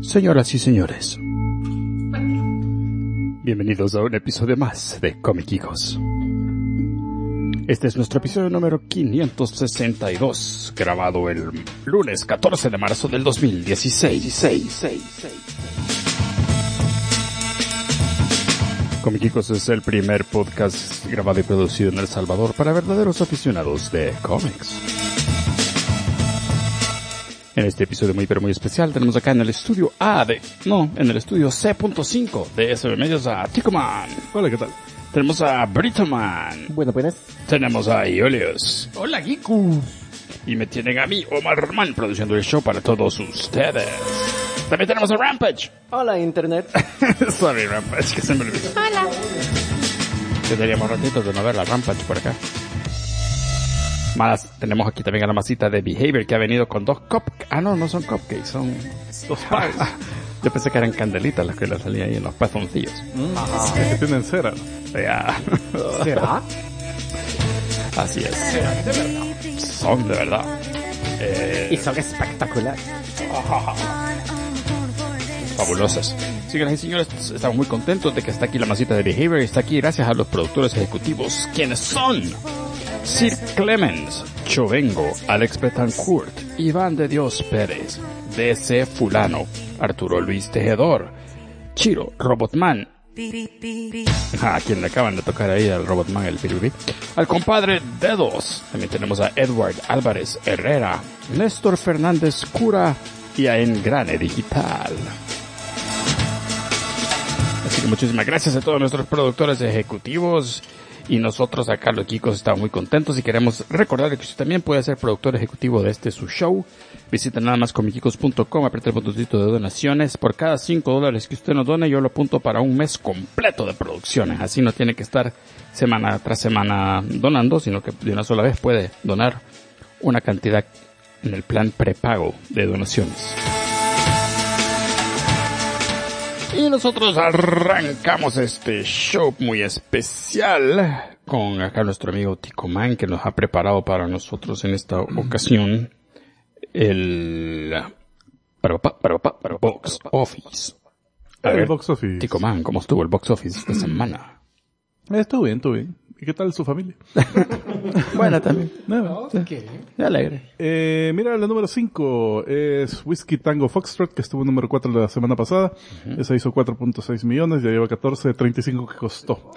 Señoras y señores, bienvenidos a un episodio más de Comiquicos. Este es nuestro episodio número 562, grabado el lunes 14 de marzo del 2016. Comiquicos es el primer podcast grabado y producido en El Salvador para verdaderos aficionados de cómics. En este episodio muy especial tenemos acá en el estudio en el estudio C.5 de SB Medios a Ticoman. Hola, ¿qué tal? Tenemos a Britoman. Bueno, pues. Tenemos a Iolius. Hola, Giku. Y me tienen a mí, Omar Man, produciendo el show para todos ustedes. También tenemos a Rampage. Hola, Internet. Sorry, Rampage, que se me olvidó. Hola. Tendríamos ratitos de no ver la Rampage por acá. Más, tenemos aquí también a la masita de Behavior, que ha venido con dos cupcakes. Ah, no son cupcakes, son dos pies. Yo pensé que eran candelitas las que le salían ahí en los pezoncillos. Que tienen cera. Ya. ¿Será? Así es. ¿Será de verdad? Son de verdad. Y son espectaculares. Fabulosas. Señoras y señores, estamos muy contentos de que está aquí la masita de Behavior y está aquí gracias a los productores ejecutivos, quienes son Sir Clemens Chovengo, Alex Betancourt, Iván de Dios Pérez, DC Fulano, Arturo Luis Tejedor, Chiro Robotman, a quien le acaban de tocar ahí al Robotman el piribí, al compadre Dedos, también tenemos a Edward Álvarez Herrera, Néstor Fernández Cura y a Engrane Digital. Así que muchísimas gracias a todos nuestros productores ejecutivos. Y nosotros acá los Kikos estamos muy contentos y queremos recordarle que usted también puede ser productor ejecutivo de su show. Visita nada más comiquicos.com, aprieta el botoncito de donaciones. Por cada $5 que usted nos done, yo lo apunto para un mes completo de producciones. Así no tiene que estar semana tras semana donando, sino que de una sola vez puede donar una cantidad en el plan prepago de donaciones. Y nosotros arrancamos este show muy especial con acá nuestro amigo Ticoman, que nos ha preparado para nosotros en esta ocasión el box office. A ver, Box Office. Ticoman, ¿cómo estuvo el box office esta semana? Estuvo bien. ¿Y qué tal su familia? Bueno, también. Ok. Alegre. Mira, la número 5 es Whiskey Tango Foxtrot, que estuvo en número 4 la semana pasada. Esa hizo 4.6 millones, ya lleva 14.35 que costó.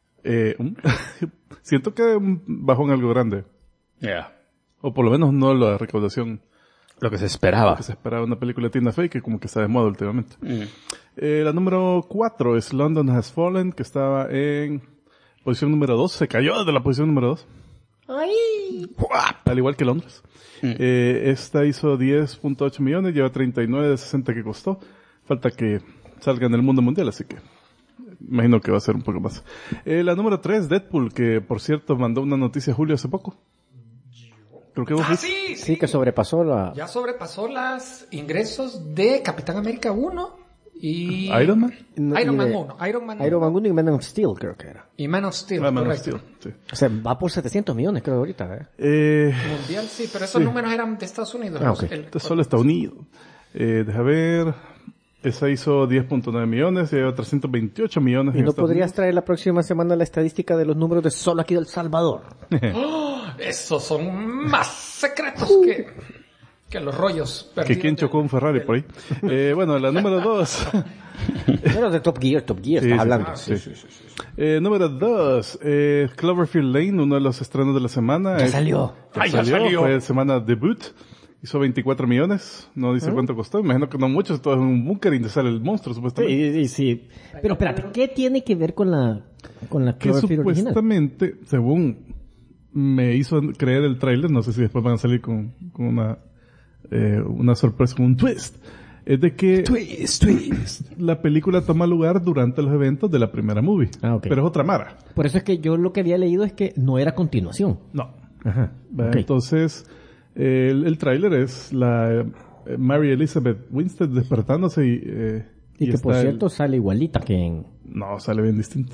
Siento que bajó en algo grande. Yeah. O por lo menos no la recaudación. Lo que se esperaba. Lo que se esperaba una película de Tina Fey, que como que está de moda últimamente. La número 4 es London Has Fallen, que estaba en posición número 2. Se cayó desde la posición número 2. ¡Ay! Al igual que Londres. Esta hizo 10.8 millones, lleva 39 de 60 que costó. Falta que salga en el mundo mundial, así que imagino que va a ser un poco más. La número 3, Deadpool, que por cierto mandó una noticia a Julio hace poco. Creo que vos viste. Sí, que sobrepasó la... Ya sobrepasó los ingresos de Capitán América 1 y... ¿Iron Man? Iron Man 1. Iron Man 1 y Man of Steel, creo que era. Y Man of Steel. Man of Correcto. Steel, sí. O sea, va por 700 millones, creo, ahorita, Mundial, sí, pero esos Sí. números eran de Estados Unidos. Ah, ok. Este solo está unido. Deja ver. Esa hizo 10.9 millones, lleva 328 millones. ¿Y en no Estados podrías traer la próxima semana la estadística de los números de solo aquí del Salvador? Esos son más secretos que los rollos. Que perdidos quién chocó un Ferrari por ahí. Bueno, la número 2. Bueno, de Top Gear, Sí, estás hablando. sí. Número 2. Cloverfield Lane, uno de los estrenos de la semana. Ya salió. Ya salió. Fue semana debut. Hizo 24 millones. No dice cuánto costó. Imagino que no mucho. Todo es un búnker y te sale el monstruo, supuestamente. Sí. Pero espérate, ¿qué tiene que ver con la Que Cloverfield original? supuestamente, según me hizo creer el tráiler, no sé si después van a salir con una sorpresa, con un twist, es de que la película toma lugar durante los eventos de la primera movie. Ah, ok. Pero es otra mara. Por eso es que yo lo que había leído es que no era continuación. No. Ajá. ¿Verdad? Ok. Entonces, el tráiler es la Mary Elizabeth Winstead despertándose Y que por está cierto sale igualita que en... No, sale bien distinto.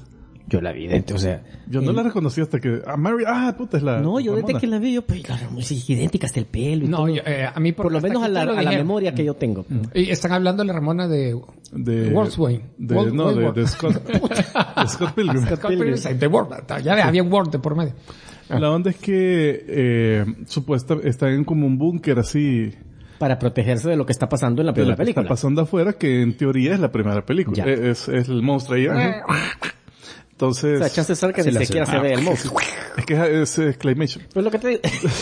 Yo la vi dentro, o sea... Yo no la reconocí hasta que... puta, es la... No, yo Ramona. desde que la vi, yo, pues, claro, muy idéntica hasta el pelo y No, todo. a mí Por lo menos a la memoria que yo tengo. Y están hablando de la Ramona de Wordsway. De Scott. De Scott Pilgrim. Scott Pilgrim. De Word. Ya había Word de por medio. La onda es que está en como un búnker así Para protegerse de lo que está pasando en la de lo primera que película. está pasando afuera, que en teoría es la primera película. Ya. Es el monstruo ahí. Entonces... O sea, chance ser que ni siquiera se ve el monstruo. es que es Claymation. Pues lo que te digo.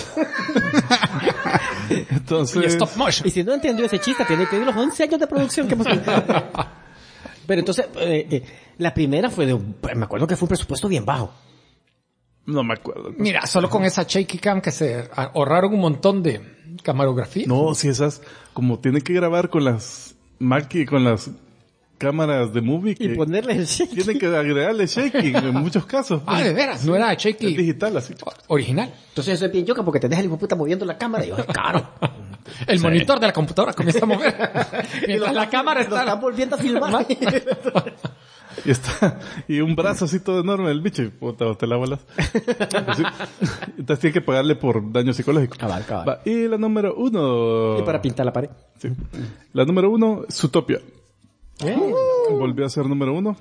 Entonces... Y stop motion. Y si no entendió ese chiste, tiene que ir los 11 años de producción que hemos tenido. Pero entonces, la primera fue me acuerdo que fue un presupuesto bien bajo. No me acuerdo. Mira, solo con esa shaky cam que se ahorraron un montón de camarografía. No, si esas... Como tienen que grabar con las... con las cámaras de movie Y que ponerle el shake. tienen que agregarle shaking en muchos casos. De veras, no era Es shaky digital, así. original. Entonces eso es bien yoca porque te deja el hijo de puta moviendo la cámara y yo, es caro. El monitor de la computadora comienza a mover. Mientras la cámara Lo están está... volviendo a filmar. Y está, y un brazo así todo enorme del bicho, y puta, te la bolas. Así. Entonces tiene que pagarle por daño psicológico. Cabal. Va, y la número 1. Y para pintar la pared. Sí. La número 1, Zootopia. Volvió a ser número 1.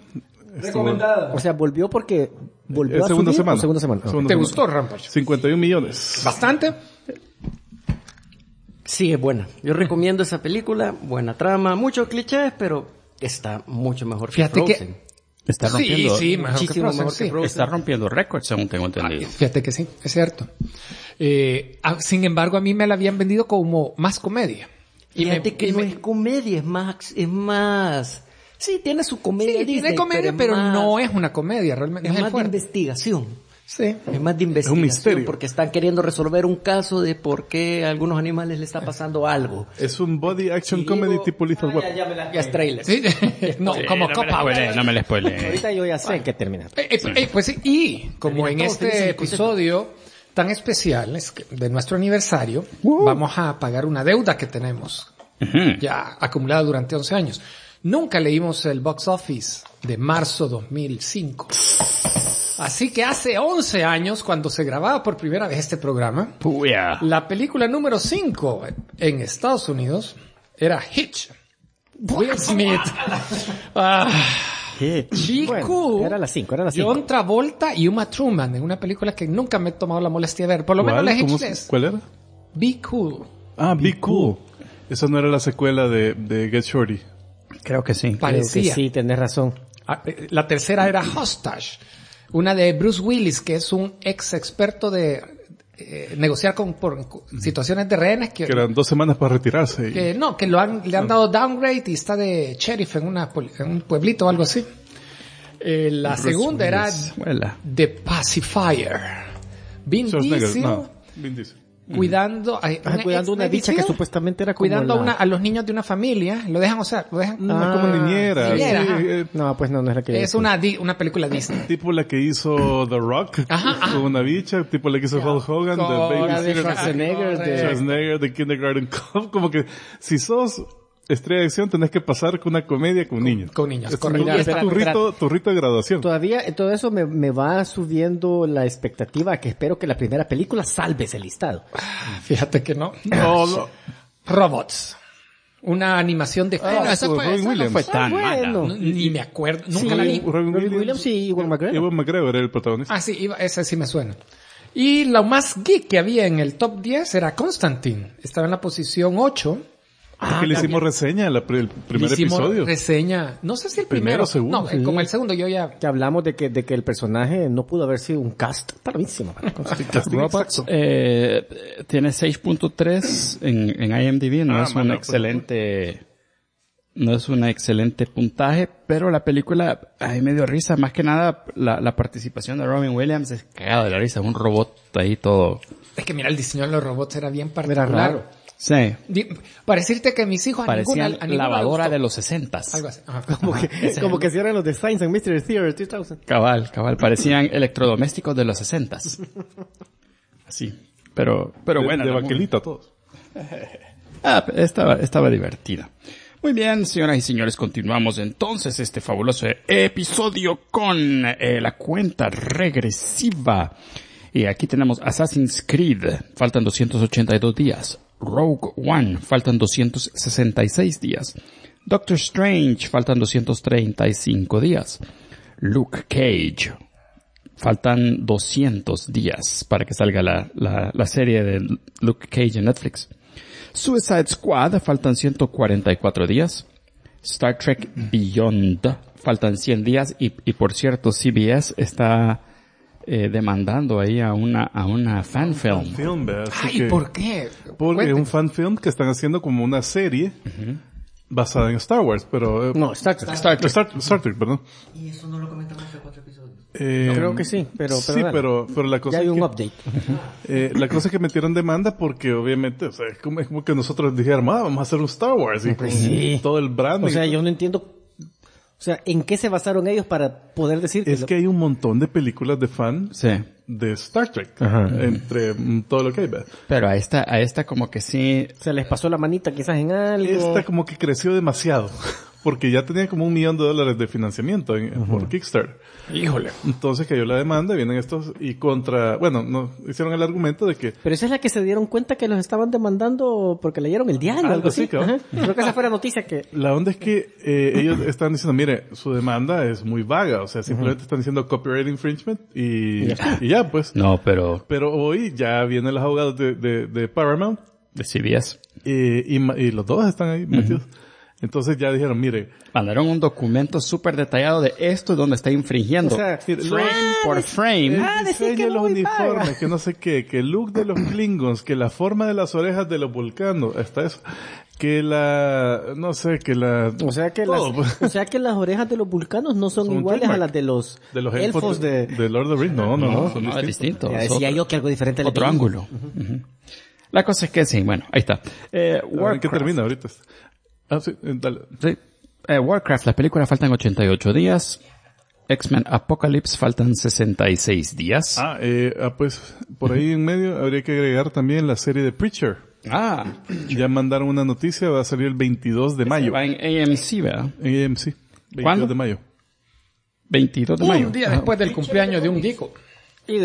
O sea, volvió porque volvió a Segunda subir. semana. ¿O segunda semana? Segunda ¿Te semana. gustó, Rampage? 51 millones. Bastante. Sí, es buena. Yo recomiendo esa película. Buena trama. Muchos clichés, pero está mucho mejor Fíjate que que- Frozen. Está rompiendo, Sí, mejor que Muchísimo Frozen, mejor que sí. Frozen. está rompiendo récords, según tengo entendido. Fíjate que sí, es cierto. Sin embargo, a mí me la habían vendido como más comedia. Fíjate que no es comedia, es más... Sí, tiene su comedia. Sí, tiene Disney, comedia, pero más- no es una comedia, realmente. Es no es el más de fuerte. investigación. Sí. Es más de investigación. misterio. Porque están queriendo resolver un caso de por qué a algunos animales le está pasando algo. Es un body action Sí, comedy digo- tipo Lethal Weapon. Ya es trailer. Sí. No, como no Cop me la Out. spoileen, no me la spoileen. Ahorita yo ya sé que termina. Pues sí, y como en Terminan todos felices este y contentos. episodio tan especial de nuestro aniversario, vamos a pagar una deuda que tenemos ya acumulada durante 11 años. Nunca leímos el box office de marzo 2005. Así que hace 11 años, cuando se grababa por primera vez este programa, Puya. la película número 5 en Estados Unidos era Hitch. Will Smith. Be Bueno, Cool. era las 5, era las 5. John Travolta y Uma Thurman en una película que nunca me he tomado la molestia de ver. Por lo menos la ¿Cuál? Hitch es ¿Cuál era? Be Cool. Be Cool. Esa no era la secuela de Get Shorty. Creo que sí. Creo que Parecía. sí, tenés razón. La tercera era Hostage. Una de Bruce Willis, que es un ex experto de negociar por situaciones de rehenes Que eran 2 semanas para retirarse. que le han dado downgrade y está de sheriff en un pueblito o algo así. La Bruce segunda era Willis. Huela. The Pacifier. Vin Schwarzenegger, Diesel no, Vin Diesel. cuidando Cuidando una ex bicha que Navy SEAL, supuestamente era como cuidando la... a los niños de una familia, lo dejan Como niñera. niñera, sí, ajá. No, pues no es la que... es una película Disney. Tipo la que hizo The Rock, Ajá. con una bicha, tipo la que hizo Hulk Hogan, Con de la de Babysitter, Schwarzenegger, de- Schwarzenegger, de Kindergarten Cop, como que si sos estrella de acción tenés que pasar con una comedia con niños. Con niños, Es correcto. Mira, es espera, tu rito de graduación. Todavía, todo eso me va subiendo la expectativa que espero que la primera película salve ese listado. Fíjate que no. No. Robots. Una animación de Bueno, esa Robin esa no Williams. fue tan bueno. mala. Ni me acuerdo, nunca Sí, la vi. Robin Williams y Ewan McGregor. Ewan McGregor era el protagonista. Ah, sí, esa sí me suena. Y lo más geek que había en el top 10 era Constantine. Estaba en la posición 8. que le hicimos reseña el primer Hicimos episodio. reseña. No sé si el Primero, primero. segundo. No, Sí. como el segundo yo ya... Que hablamos de que el personaje no pudo haber sido un cast bravísimo. Robots tiene 6.3 en IMDb, no es un mano, excelente puntaje, pero la película a mí me dio risa, más que nada la participación de Robin Williams es cagado de la risa, un robot ahí todo. Es que mira, el diseño de los robots era bien particular. Era raro. Sí, Para decirte que mis hijos parecían a ninguno le lavadora gustó. de los 60s. Algo así. Ajá. Como que si eran los de Science and Mystery Theater 2000. Cabal, parecían electrodomésticos de los 60s. Así, pero bueno. de la baquelita todos. estaba divertida. Muy bien, señoras y señores, continuamos entonces este fabuloso episodio con la cuenta regresiva. Y aquí tenemos Assassin's Creed, faltan 282 días. Rogue One, faltan 266 días. Doctor Strange, faltan 235 días. Luke Cage, faltan 200 días para que salga la serie de Luke Cage en Netflix. Suicide Squad, faltan 144 días. Star Trek Beyond, faltan 100 días. Y por cierto, CBS está demandando ahí a una fan film. Ay, ¿por qué? Porque es un fan film que están haciendo como una serie basada en Star Wars, pero... No, Star Trek. Star Trek, perdón. Y eso no lo comentamos hace 4 episodios. Creo que sí, pero la cosa ya hay es un que, update. la cosa es que metieron demanda porque obviamente, o sea, es como que nosotros dijéramos, vamos a hacer un Star Wars y con todo el branding. O sea, yo no entiendo, o sea, ¿en qué se basaron ellos para poder decir es que hay un montón de películas de fan de Star Trek, entre todo lo que hay. ¿Verdad? Pero a esta como que sí... se les pasó la manita quizás en algo? Esta como que creció demasiado. Porque ya tenía como $1 millón de financiamiento por Kickstarter. Híjole. Entonces cayó la demanda, vienen estos y no, hicieron el argumento de que... Pero esa es la que se dieron cuenta que los estaban demandando porque leyeron el diario, algo así. Claro. Creo que esa fue la noticia que... La onda es que ellos están diciendo, mire, su demanda es muy vaga, o sea, simplemente están diciendo copyright infringement y ya, pues. No, pero hoy ya vienen los abogados de Paramount. de CBS. Y los dos están ahí metidos. Entonces ya dijeron, mire... Mandaron un documento súper detallado de esto es donde está infringiendo. O sea, frame por frame. El diseño de los uniformes, que no sé qué, que el look de los Klingons, que la forma de las orejas de los vulcanos, está eso. Que no sé, que la... O sea que las orejas de los vulcanos no son iguales a las de los elfos de Lord of the Rings. No, son es distinto. Ya decía yo que algo diferente. Otro ángulo. La cosa es que sí, bueno, ahí está. ¿En qué termina ahorita? Sí, dale. Sí. Warcraft, la película faltan 88 días. X-Men Apocalypse faltan 66 días. Pues por ahí en medio habría que agregar también la serie de Preacher. Ya mandaron una noticia, va a salir el 22 de mayo. Va en AMC, ¿verdad? En AMC. 22 ¿Cuándo? de mayo. 22 de mayo. Un día después del cumpleaños de un geeko. Y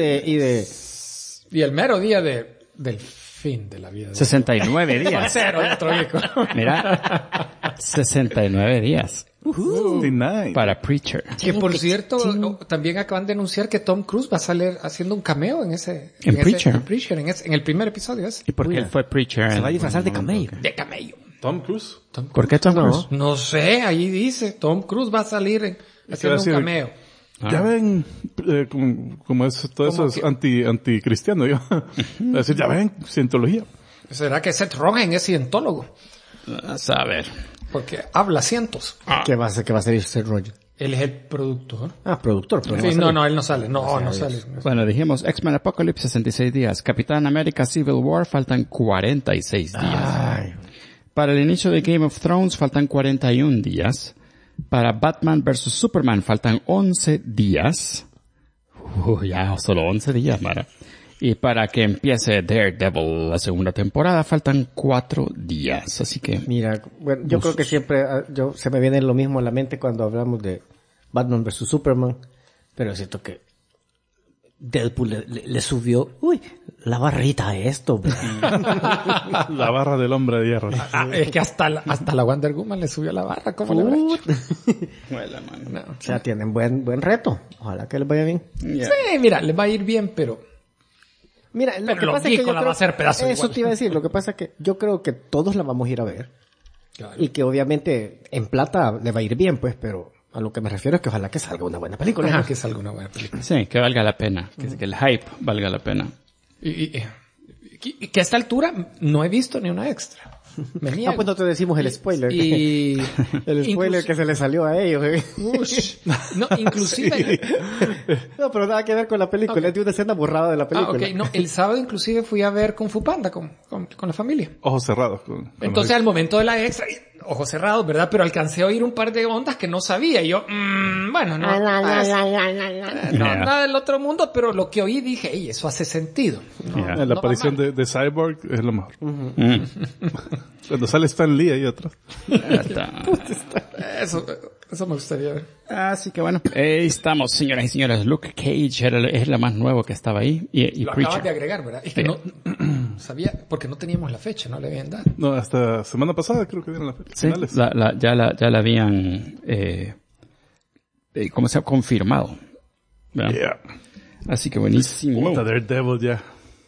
el mero día del fin de la vida. 69 días. Cero, otro geeko. Mira, 69 días. 69. Para Preacher. Que por cierto, también acaban de anunciar que Tom Cruise va a salir haciendo un cameo en Preacher. En el primer episodio ese. ¿Y por qué él fue Preacher? se va a disfrazar de camello. De camello. Tom Cruise. ¿Por qué Tom Cruise? No sé, ahí dice, Tom Cruise va a salir haciendo un cameo. Ya ven, como es, todo eso es anticristiano, yo. Es decir, ya ven, cientología. ¿Será que Seth Rogen es cientólogo? A saber. Porque habla cientos. ¿Qué va a ser Seth Rogen? Él es el productor. Productor. Pero Sí, no, él no sale. No sale. Bueno, dijimos X-Men Apocalypse 66 días. Capitán América Civil War faltan 46 días. Para el inicio de Game of Thrones faltan 41 días. Para Batman vs. Superman faltan 11 días. Ya, solo 11 días, Mara. Y para que empiece Daredevil la segunda temporada faltan 4 días. Así que... Mira, bueno, yo creo que siempre se me viene lo mismo a la mente cuando hablamos de Batman vs. Superman. Pero es cierto que Deadpool le subió, la barrita a esto. La barra del hombre de hierro. Es que hasta la Wonder Woman le subió la barra. ¿Cómo le habrá hecho? No, o sea, tienen buen reto. Ojalá que les vaya bien. Yeah. Sí, mira, le va a ir bien, pero... Mira, lo que pasa es que yo la va a hacer pedazo eso igual. te iba a decir. Lo que pasa es que yo creo que todos la vamos a ir a ver. Claro. Y que obviamente en plata le va a ir bien, pues, pero a lo que me refiero es que ojalá que salga una buena película. Ajá, que salga una buena película. Sí, que valga la pena. Que el hype valga la pena. Y que a esta altura no he visto ni una extra. Me niego. Pues no te decimos el spoiler. El spoiler que se le salió a ellos. No, inclusive... No, pero nada que ver con la película. Es de una escena borrada de la película. No, el sábado inclusive fui a ver Kung Fu Panda con la familia. Ojos cerrados. Entonces al momento de la extra, ojos cerrados, ¿verdad? Pero alcancé a oír un par de ondas que no sabía. Y yo, bueno, no. Nada del otro mundo, pero lo que oí dije, ey, eso hace sentido. La aparición de Cyborg es lo mejor. Cuando sale Stan Lee ahí atrás. Eso me gustaría ver. Así que bueno, ahí estamos, señoras y señores. Luke Cage es la más nuevo que estaba ahí. Y lo acabas de agregar, ¿verdad? Es que no sabía, porque no teníamos la fecha, no le habían dado. No, hasta semana pasada creo que dieron la fecha. Sí, ya la habían, ¿cómo se ha confirmado? Yeah. Así que buenísimo. Puta, Daredevil ya.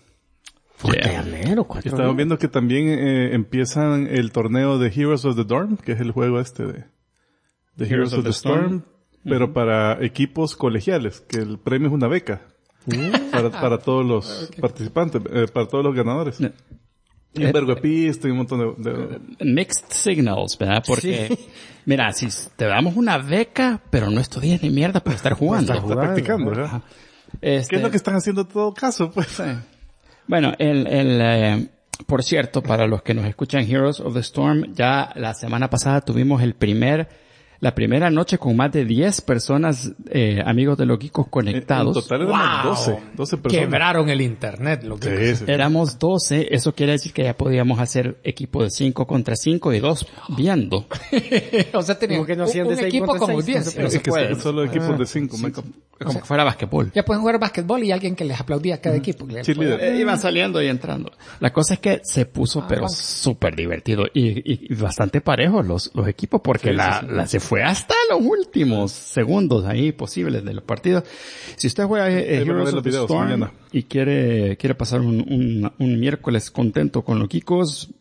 Estamos viendo que también empiezan el torneo de Heroes of the Dorm, que es el juego de Heroes of the Storm, pero para equipos colegiales, que el premio es una beca para todos los participantes, para todos los ganadores. Y un vergo de pista y un montón de... Mixed signals, ¿verdad? Porque, mira, si te damos una beca, pero no estudias ni mierda por estar jugando. Está practicando, ¿verdad? ¿Qué es lo que están haciendo en todo caso? Pues bueno, por cierto, para los que nos escuchan Heroes of the Storm, ya la semana pasada tuvimos la primera noche con más de 10 personas, amigos de los geekos conectados. En total éramos 12 personas. Quebraron el internet. Éramos 12, eso quiere decir que ya podíamos hacer equipo de 5 contra 5 y 2 viendo. O sea, teníamos un equipo como 10. Pero se puede. Solo equipos de 5. Como que fuera basquetbol. Ya pueden jugar basquetbol y alguien que les aplaudía a cada equipo. Iban saliendo y entrando. La cosa es que se puso pero súper divertido y bastante parejos los equipos porque se fue hasta los últimos segundos ahí posibles de los partidos. Si usted juega Heroes of the Storm y quiere pasar un miércoles contento con los geekos,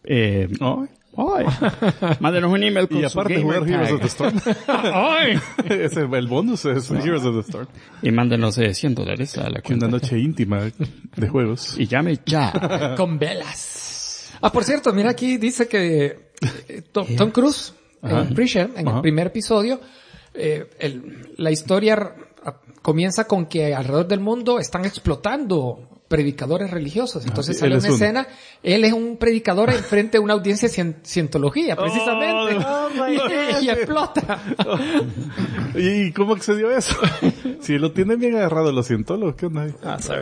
mándenos un email con y aparte de jugar Heroes of the Storm. El bonus es Heroes of the Storm. Y mándenos $100 a la cuenta. Una noche íntima de juegos. Y llame ya. Con velas. Por cierto, mira aquí dice que Tom Cruise en Preacher, en el primer episodio, la historia comienza con que alrededor del mundo están explotando predicadores religiosos. Entonces sale una escena, él es un predicador enfrente de una audiencia de cientología, precisamente. Y explota. ¿Y cómo accedió a eso? Si lo tienen bien agarrado los cientólogos, ¿qué onda ahí?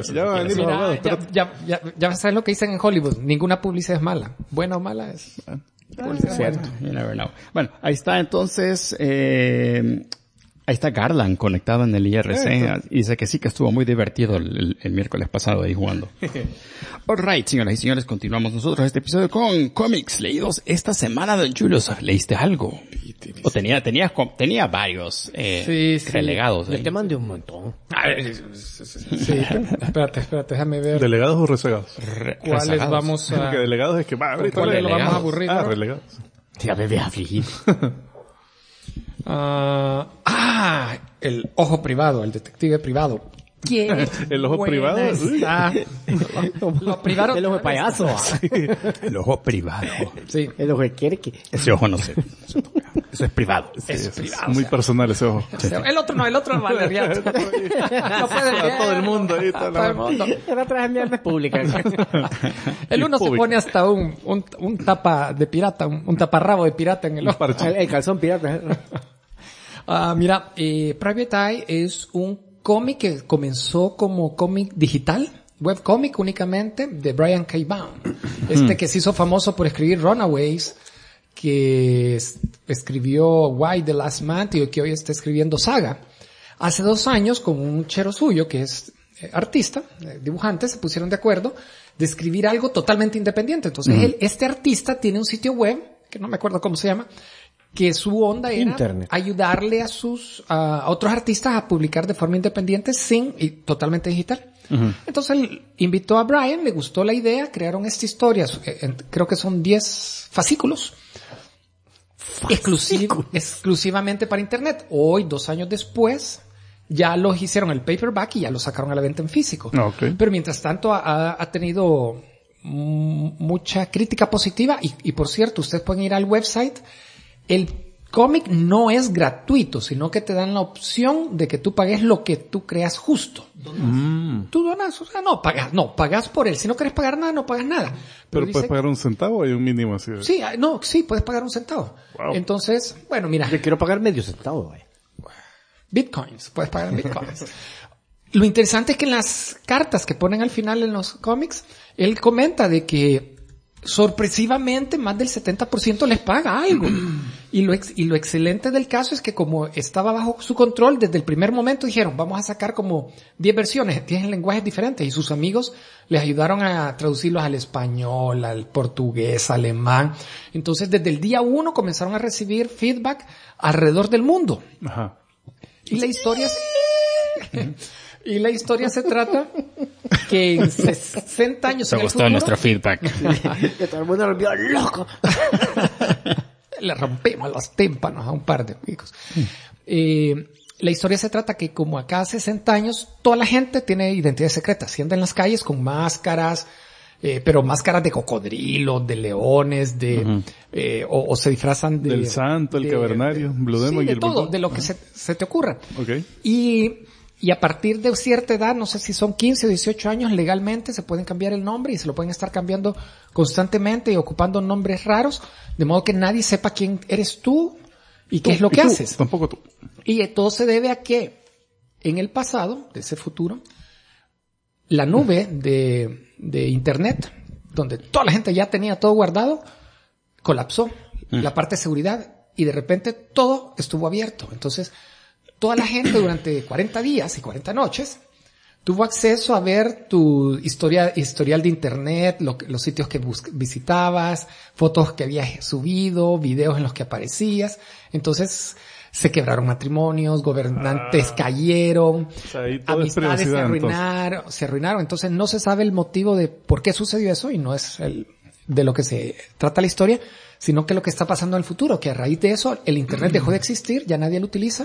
Ya sabes lo que dicen en Hollywood, ninguna publicidad es mala. Buena o mala es... Cierto, you never know. Bueno, ahí está entonces, ahí está Garland conectado en el IRC. Y dice que sí que estuvo muy divertido el miércoles pasado ahí jugando. Alright, señoras y señores, continuamos nosotros este episodio con cómics leídos esta semana. Don Julius, ¿leíste algo? O tenía varios relegados. Te mandé un montón. Sí, espérate, déjame ver. ¿Delegados o rezagados? ¿Cuáles vamos a...? Porque delegados es que ¿cuáles lo vamos a aburrir? Relegados. Ya me ve afligido. El ojo privado, el detective privado. ¿Qué? El ojo privado. Lo privado. El ojo de payaso. El ojo privado. Sí. El ojo de quiere que... Ese ojo no sé. Eso es privado. Es privado. Muy personal ese ojo. El otro vale riato. No puede ver. Todo el mundo ahí. Todo el mundo. Era traje mierda pública. El uno se pone hasta un tapa de pirata, un taparrabo de pirata en el ojo. El calzón pirata. Mira, Private Eye es un cómic que comenzó como cómic digital, webcómic únicamente, de Brian K. Vaughan. Que se hizo famoso por escribir Runaways, que escribió Why the Last Man, y que hoy está escribiendo Saga. Hace 2 años, con un chero suyo, que es artista, dibujante, se pusieron de acuerdo de escribir algo totalmente independiente. Entonces, este artista tiene un sitio web, que no me acuerdo cómo se llama, que su onda era Internet. Ayudarle a otros artistas a publicar de forma independiente y totalmente digital. Entonces él invitó a Brian, le gustó la idea, crearon esta historia, creo que son 10 fascículos. Exclusivamente para internet. Hoy, 2 años después, ya los hicieron el paperback y ya los sacaron a la venta en físico. Okay. Pero mientras tanto ha tenido mucha crítica positiva y por cierto, ustedes pueden ir al website. El cómic no es gratuito, sino que te dan la opción de que tú pagues lo que tú creas justo. Tú donas, o sea, no pagas por él. Si no quieres pagar nada, no pagas nada. Pero puedes pagar un centavo o hay un mínimo así. Sí, puedes pagar un centavo. Wow. Entonces, bueno, mira. Yo quiero pagar medio centavo, güey. Bitcoins, puedes pagar en bitcoins. Lo interesante es que en las cartas que ponen al final en los cómics, él comenta de que sorpresivamente más del 70% les paga algo. Y lo excelente del caso es que como estaba bajo su control, desde el primer momento dijeron, vamos a sacar como 10 versiones, 10 lenguajes diferentes, y sus amigos les ayudaron a traducirlos al español, al portugués, alemán. Entonces desde el día 1 comenzaron a recibir feedback alrededor del mundo. Ajá. Y la historia se trata que en 60 años en el futuro... nuestro feedback. Que todo el mundo lo vio loco. Le rompemos los tímpanos a un par de amigos. La historia se trata que como acá 60 años, toda la gente tiene identidades secretas. Y anda en las calles con máscaras, pero máscaras de cocodrilo, de leones, o se disfrazan de... Del santo, el cavernario, Blue Demon y de el todo, Bulldog. de lo que se te ocurra. Okay. Y a partir de cierta edad, no sé si son 15 o 18 años, legalmente se pueden cambiar el nombre y se lo pueden estar cambiando constantemente y ocupando nombres raros, de modo que nadie sepa quién eres tú y qué es lo que haces. Tampoco tú. Y todo se debe a que en el pasado, de ese futuro, la nube de internet, donde toda la gente ya tenía todo guardado, colapsó la parte de seguridad y de repente todo estuvo abierto. Entonces, toda la gente durante 40 días y 40 noches tuvo acceso a ver tu historial de internet, los sitios que visitabas, fotos que habías subido, videos en los que aparecías. Entonces se quebraron matrimonios, gobernantes cayeron, O sea, ahí todo es amistades privacidad, se arruinaron. Entonces no se sabe el motivo de por qué sucedió eso y no es de lo que se trata la historia, sino que lo que está pasando en el futuro, que a raíz de eso el internet dejó de existir, ya nadie lo utiliza.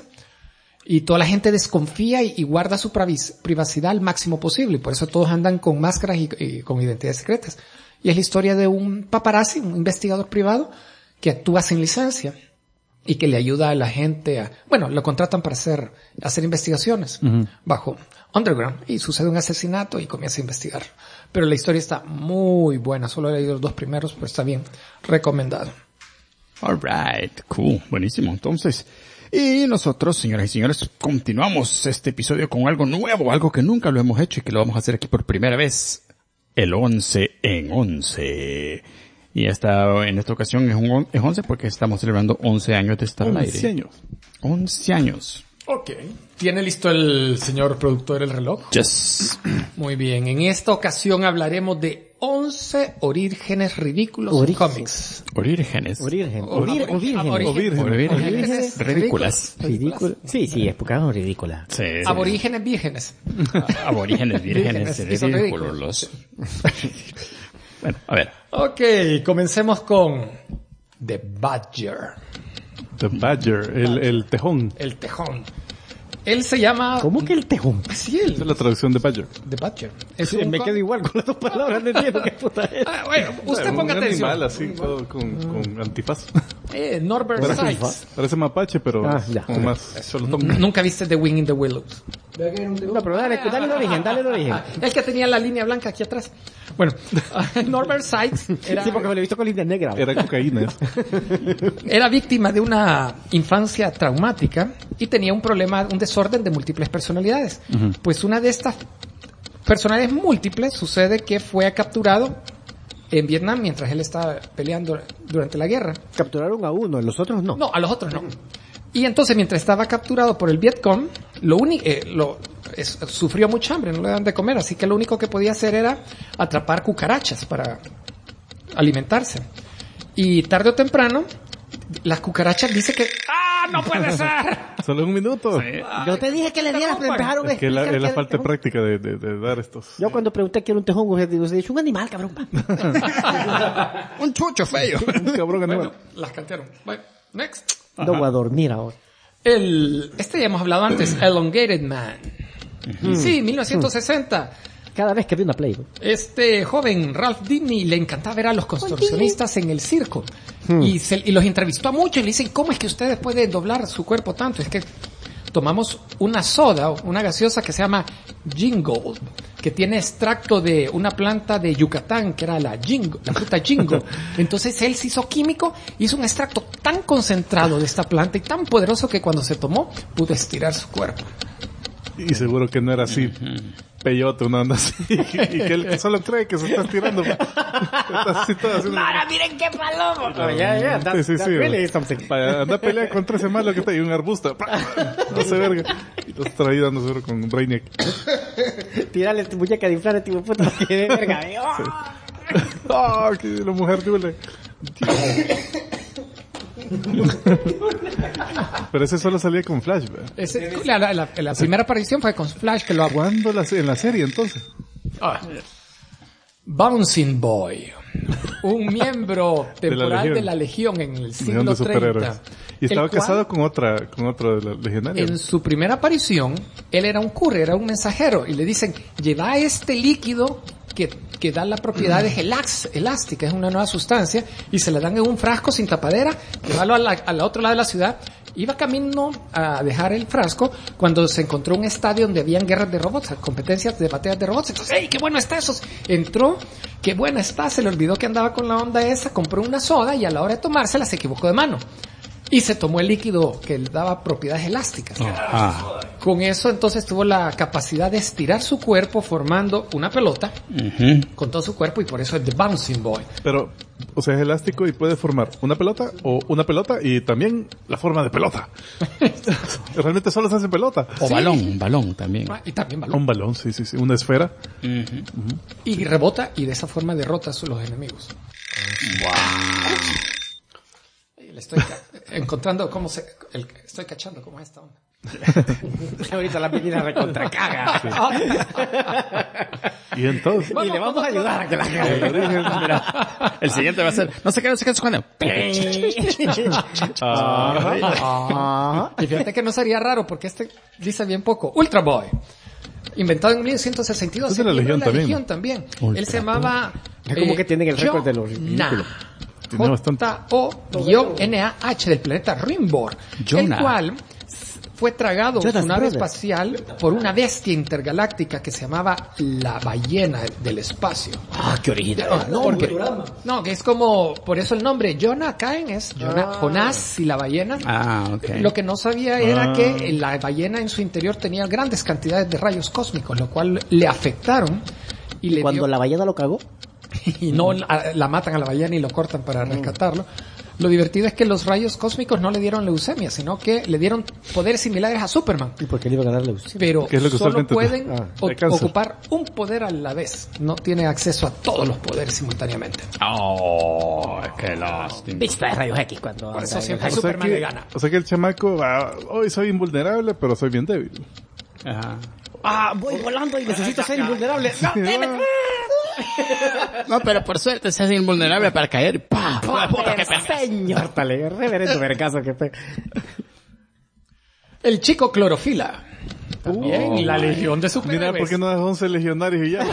Y toda la gente desconfía y guarda su privacidad al máximo posible. Y por eso todos andan con máscaras y con identidades secretas. Y es la historia de un paparazzi, un investigador privado, que actúa sin licencia y que le ayuda a la gente lo contratan para hacer investigaciones bajo underground. Y sucede un asesinato y comienza a investigar. Pero la historia está muy buena. Solo he leído los 2 primeros, pero está bien recomendado. Alright, cool, buenísimo. Entonces, y nosotros, señoras y señores, continuamos este episodio con algo nuevo, algo que nunca lo hemos hecho y que lo vamos a hacer aquí por primera vez. El 11 en 11. Y en esta ocasión es 11 porque estamos celebrando 11 años de estar al aire. 11 años. 11 años. Ok. ¿Tiene listo el señor productor el reloj? Yes. Muy bien. En esta ocasión hablaremos de 11 orígenes ridículos en cómics. Orígenes. Orígenes Ridículas. Ridículo. Sí, épocas ridículas. Sí. Aborígenes vírgenes. Aborígenes, vírgenes, Vírgenes, son ridículos. Bueno, a ver. Ok, comencemos con The Badger. The Badger, el tejón. El tejón. Él se llama... ¿Cómo que el tejón? Sí, Esa es la traducción de Badger. The Badger. Sí, me quedo igual con las 2 palabras, no entiendo qué puta es. Bueno, usted Un ponga atención. animal así, todo con antifaz. Norbert Sykes. Parece mapache, pero ya. con más solotón. Nunca viste The Wing in the Willows. No, pero dale el origen. El que tenía la línea blanca aquí atrás. Bueno, Norbert Sykes era... Sí, porque me lo he visto con línea negra. Era cocaína eso. Era víctima de una infancia traumática y tenía un problema, un desorden de múltiples personalidades. Pues una de estas personalidades múltiples sucede que fue capturado en Vietnam mientras él estaba peleando durante la guerra. Capturaron a uno, a los otros no. No, a los otros no. Y entonces mientras estaba capturado por el Vietcong, sufrió mucha hambre, no le daban de comer, así que lo único que podía hacer era atrapar cucarachas para alimentarse. Y tarde o temprano, las cucarachas dicen que ¡ah, no puede ser! Solo 1 minuto. Sí. Yo te dije que le dieras, me empezaron a Es que es la explicar falta de práctica de dar estos. Yo cuando pregunté qué era un tejón, usted dijo, un animal, cabrón. Un chucho feo. Un cabrón animal. Bueno, las cantearon. Bueno, next. No voy a dormir ahora. Ya hemos hablado antes, Elongated Man. Sí, 1960. Cada vez que vi una Play. Este joven, Ralph Dibny, le encantaba ver a los contorsionistas en el circo. Y los entrevistó a muchos y le dicen, ¿cómo es que ustedes pueden doblar su cuerpo tanto? Es que tomamos una soda, una gaseosa que se llama Jingle, que tiene extracto de una planta de Yucatán, que era la fruta Jingle. Entonces él se hizo químico, hizo un extracto tan concentrado de esta planta y tan poderoso que cuando se tomó, pudo estirar su cuerpo. Y seguro que no era así, peyote, una onda así, y que él solo cree que se está estirando. Está así todo haciendo... ¡Mara, miren qué palomo! Ya, Sí. really something. Para andar a pelear contra ese malo que está ahí, un arbusto. No se verga. Y los traí dando seguro con Brainiac. Tirarle tu muñeca de inflar a tu puta que de verga. ¡Oh, que la mujer dule! Pero ese solo salía con Flash, ¿verdad? La primera aparición fue con Flash, que lo ¿Cuándo en la serie entonces? Bouncing Boy, un miembro temporal de la Legión en el siglo 30. Y estaba casado con otro de los legionarios. En su primera aparición, él era un courier, era un mensajero, y le dicen, lleva este líquido que da las propiedades elásticas, es una nueva sustancia, y se la dan en un frasco sin tapadera, llevarlo al otro lado de la ciudad. Iba camino a dejar el frasco cuando se encontró un estadio donde habían guerras de robots, competencias de batallas de robots. Entonces, ¡ey, qué bueno está eso! Entró, qué buena está, se le olvidó que andaba con la onda esa, compró una soda y a la hora de tomársela se equivocó de mano. Y se tomó el líquido que le daba propiedades elásticas. Con eso entonces tuvo la capacidad de estirar su cuerpo formando una pelota con todo su cuerpo, y por eso es The Bouncing Boy. Pero, o sea, es elástico y puede formar una pelota o una pelota y también la forma de pelota. Realmente solo se hace pelota. O sí. balón también. Y también balón. Un balón, sí, una esfera. Y rebota, y de esa forma derrota a los enemigos. Le estoy encontrando estoy cachando cómo es esta onda. Ahorita la menina recontra caga. Y entonces... Y le vamos a ayudar a que la cague. El siguiente va a ser, no sé qué cuándo. Y fíjate que no sería raro, porque dice bien poco. Ultra Boy. Inventado en 1962. Es de la Legión también. Él se llamaba... como que tienen el récord de los ridículos. J-O-N-A-H del planeta Rimborg, el cual fue tragado en su nave espacial por una bestia intergaláctica que se llamaba la ballena del espacio. Qué original. Que es como, por eso el nombre Jonah Cain es Jonás y la ballena. Okay. Lo que no sabía era que la ballena en su interior tenía grandes cantidades de rayos cósmicos, lo cual le afectaron. Y cuando la ballena lo cagó, y no la matan a la ballena y lo cortan para rescatarlo. Lo divertido es que los rayos cósmicos no le dieron leucemia, sino que le dieron poderes similares a Superman. ¿Y por qué le iba a ganar leucemia? Pero ¿qué es lo que solo pueden ocupar un poder a la vez. No tiene acceso a todos los poderes simultáneamente. Qué lástima. Vista de rayos X cuando... Por eso siempre Superman le gana. O sea que el chamaco, hoy soy invulnerable, pero soy bien débil. Voy volando y necesito ser invulnerable. No, pero por suerte se hace invulnerable para caer. Señor, reverendo vergazo que fue. El chico Clorofila. También la Legión de Superhéroes. Mira, ¿por qué no das 11 legionarios y ya?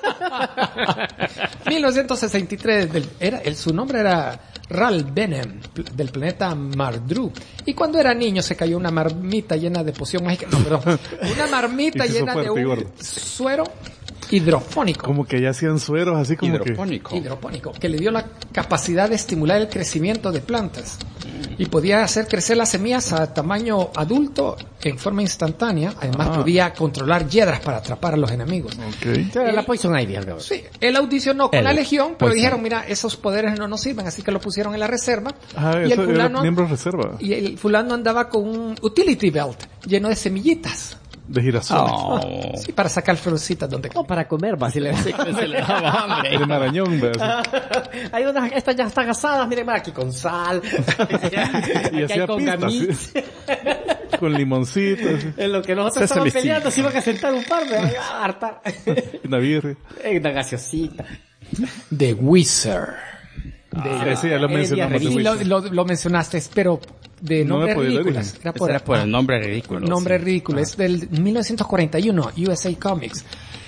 1963, su nombre era Ral Benem, del planeta Mardru. Y cuando era niño se cayó una marmita llena de poción mágica. No, perdón. Una marmita llena de un suero hidropónico. Como que ya hacían sueros así como hidropónico, que le dio la capacidad de estimular el crecimiento de plantas. Y podía hacer crecer las semillas a tamaño adulto en forma instantánea. Además podía controlar hiedras para atrapar a los enemigos. La Poison Ivy, algo. Sí, él audicionó con la Legión, pero dijeron, mira, esos poderes no nos sirven, así que lo pusieron en la reserva. Y el fulano, miembro reserva. Y el fulano andaba con un utility belt lleno de semillitas. De girasol. Sí, para sacar frucitas donde... para comer, se le daba hambre. El marañón, hay unas, estas ya están asadas, miren, aquí con sal. Y hacía con gamiz. Con limoncitos. En lo que nosotros estábamos peleando, se iban a sentar un par, me iban a hartar. Una birria. Una gaseosita. The Wizard. Sí, ya lo mencionamos. Sí, lo mencionaste, pero de nombres ridículos. Era por el nombre ridículo. Nombre ridículo. Es del 1941, USA Comics.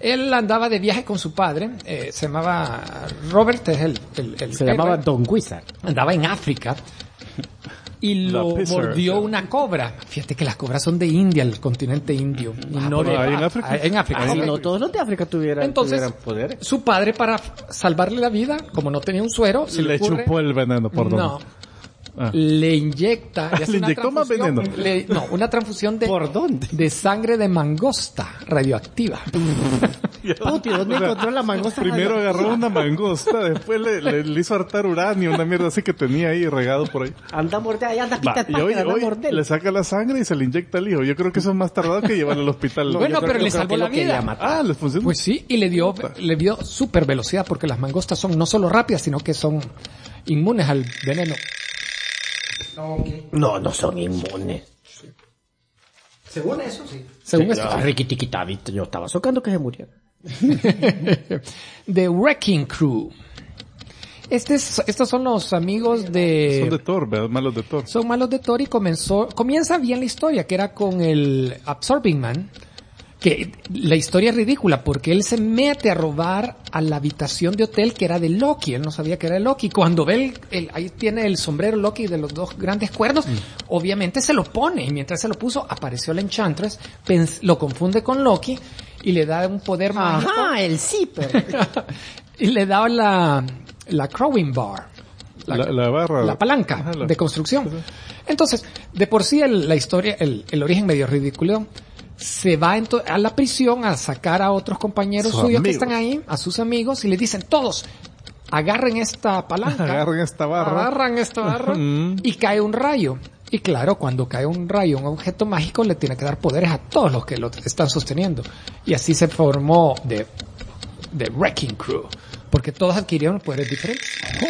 Él andaba de viaje con su padre, se llamaba Robert, es el Se llamaba Don Wizard. andaba en África y lo mordió una cobra. Fíjate que las cobras son de India, el continente indio. Y no de ¿ahí en África? En África. Ah, sí. no todos los de África tuvieran Entonces, poder. su padre, para salvarle la vida, como no tenía un suero, se Le ocurre- chupó el veneno, por dónde. No. Ah. Le inyecta. Le inyectó más veneno. Una transfusión de... ¿Por dónde? De sangre de mangosta radioactiva. Puti, ¿dónde encontró la mangosta? Primero agarró una mangosta, después le hizo hartar uranio, una mierda así que tenía ahí regado por ahí. Anda a morder, ahí anda, Va, quita y hoy, anda a hoy morder. le saca la sangre y se le inyecta al hijo. Yo creo que eso es más tardado que llevarlo al hospital. Bueno, pero le salvó la vida. Ah, les funcionó. Pues sí, y le dio super velocidad porque las mangostas son no solo rápidas, sino que son inmunes al veneno. No son inmunes. Según eso, sí. Según esto. Riquitiquitavito, yo estaba socando que se muriera. The Wrecking Crew. Estos son los amigos Son de de... Thor, ¿verdad? Malos de Thor. Son malos de Thor y comienza bien la historia, que era con el Absorbing Man, que la historia es ridícula porque él se mete a robar a la habitación de hotel que era de Loki. Él no sabía que era de Loki. Cuando ve ahí tiene el sombrero Loki de los dos grandes cuernos, obviamente se lo pone. Y mientras se lo puso, apareció la Enchantress, lo confunde con Loki y le da un poder mágico. Ajá, el zipper. Y le da la Crowing Bar. La barra. La palanca Ajá, de construcción. Entonces, de por sí la historia, el origen medio ridículo, se va a la prisión a sacar a otros compañeros Sus suyos amigos. que están ahí, a sus amigos, y le dicen todos, agarren esta palanca. Agarren esta barra. Agarran esta barra y cae un rayo. Y claro, cuando cae un rayo, un objeto mágico, le tiene que dar poderes a todos los que lo están sosteniendo. Y así se formó The Wrecking Crew. Porque todos adquirieron poderes diferentes.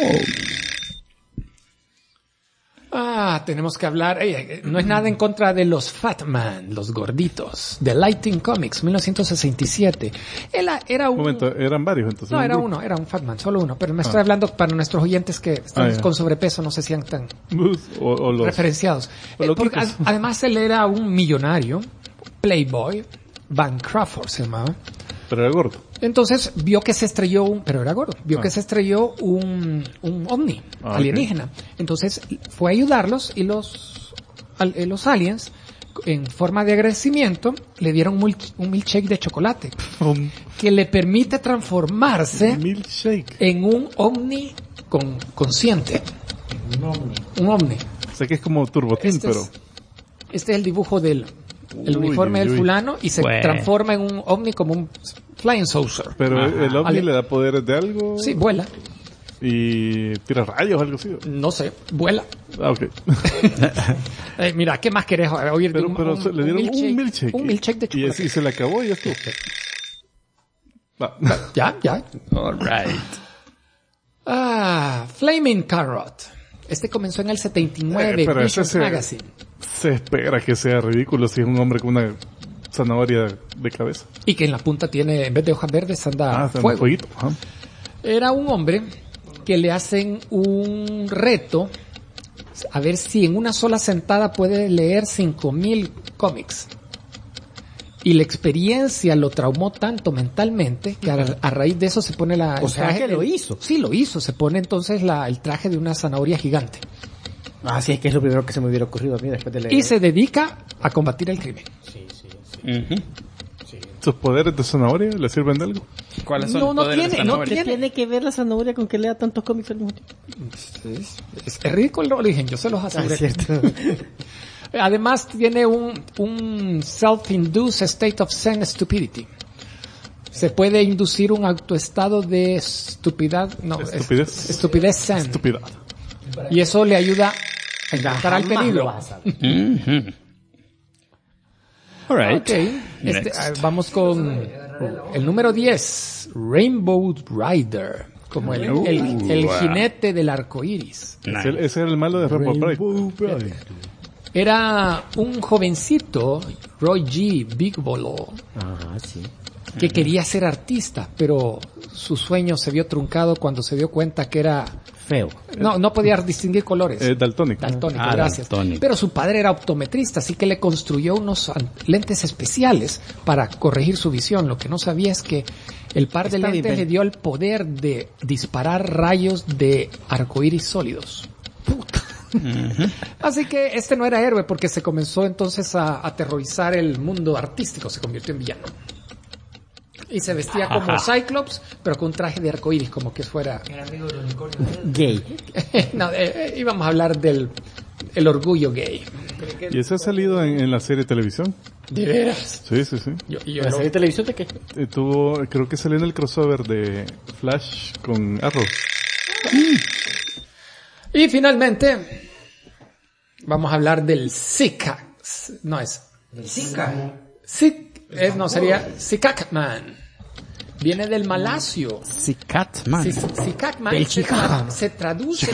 Tenemos que hablar. No es nada en contra de los Fat Man, los gorditos. De Lighting Comics, 1967. Era un... Un momento, eran varios entonces. No, un era grupo. uno, era un Fat Man, solo uno. Pero me estoy hablando para nuestros oyentes que están ya. con sobrepeso, no se sientan O los... referenciados. o loquitos. Porque además él era un millonario, playboy, Van Crawford se llamaba. Pero era gordo. Entonces vio que se estrelló pero era gordo, vio que se estrelló un ovni alienígena. Entonces fue a ayudarlos y los aliens, en forma de agradecimiento, le dieron un milkshake de chocolate que le permite transformarse Milkshake. en un ovni consciente. Un ovni. Sé que es como Turbotín, pero... Este es el dibujo del uniforme del fulano y se transforma en un ovni como un flying saucer. Pero el ovni Ale- le da poderes de algo. Sí, vuela. Y tira rayos o algo así. No sé, vuela. Ah, ok. Mira, ¿qué más querés oír de Pero le dieron un milkshake. Un milkshake de chocolate. Y se le acabó y ya estuvo. Va. Ya. All right. Flaming Carrot. Este comenzó en el 79, Pero ese Visions Magazine. se espera que sea ridículo si es un hombre con una zanahoria de cabeza. Y que en la punta tiene, en vez de hojas verdes, anda está en fuego. fueguito. Ajá. Era un hombre que le hacen un reto a ver si en una sola sentada puede leer 5,000 cómics. Y la experiencia lo traumó tanto mentalmente que a raíz de eso se pone O sea, que lo hizo. Sí, lo hizo. Se pone entonces el traje de una zanahoria gigante. Sí, es que es lo primero que se me hubiera ocurrido a mí después de leer. Y se dedica a combatir el crimen. ¿Sus poderes de zanahoria le sirven de algo? ¿Cuáles son No, los no poderes de tiene, no zanahoria? tiene. Tiene que ver la zanahoria con que lea tantos cómics al mismo tiempo. Es ridículo el origen, yo se los aseguro. Es cierto. Además tiene un self-induced state of zen stupidity. Se puede inducir un autoestado de estupidez zen. Estupidez. Y eso le ayuda a enfrentar al Jamás lo peligro. vas a ver. All right. Okay. Next. Vamos con el número 10, Rainbow Rider, como el jinete del arco iris. Ese era el malo de Rainbow Bright. Era un jovencito, Roy G. Bigelow, Ajá, sí. que quería ser artista, pero su sueño se vio truncado cuando se dio cuenta que era feo. No podía distinguir colores. Daltónico. Daltónico, gracias. Daltónico. Pero su padre era optometrista, así que le construyó unos lentes especiales para corregir su visión. Lo que no sabía es que el par de lentes le dio el poder de disparar rayos de arcoíris sólidos. Puta. Así que este no era héroe porque se comenzó entonces a aterrorizar el mundo artístico, se convirtió en villano. Y se vestía como Cyclops, pero con un traje de arcoíris, como que fuera... Era amigo del unicornio. Gay. No, íbamos a hablar del el orgullo gay. ¿Y ese ha salido en la serie de televisión? ¿De veras? Sí. ¿La serie de televisión de qué? Creo que salió en el crossover de Flash con Arrow. Y finalmente, vamos a hablar del Zika. No es. Zika. No, sería Zikakman. Viene del malasio. Zikatman. Zikakman se traduce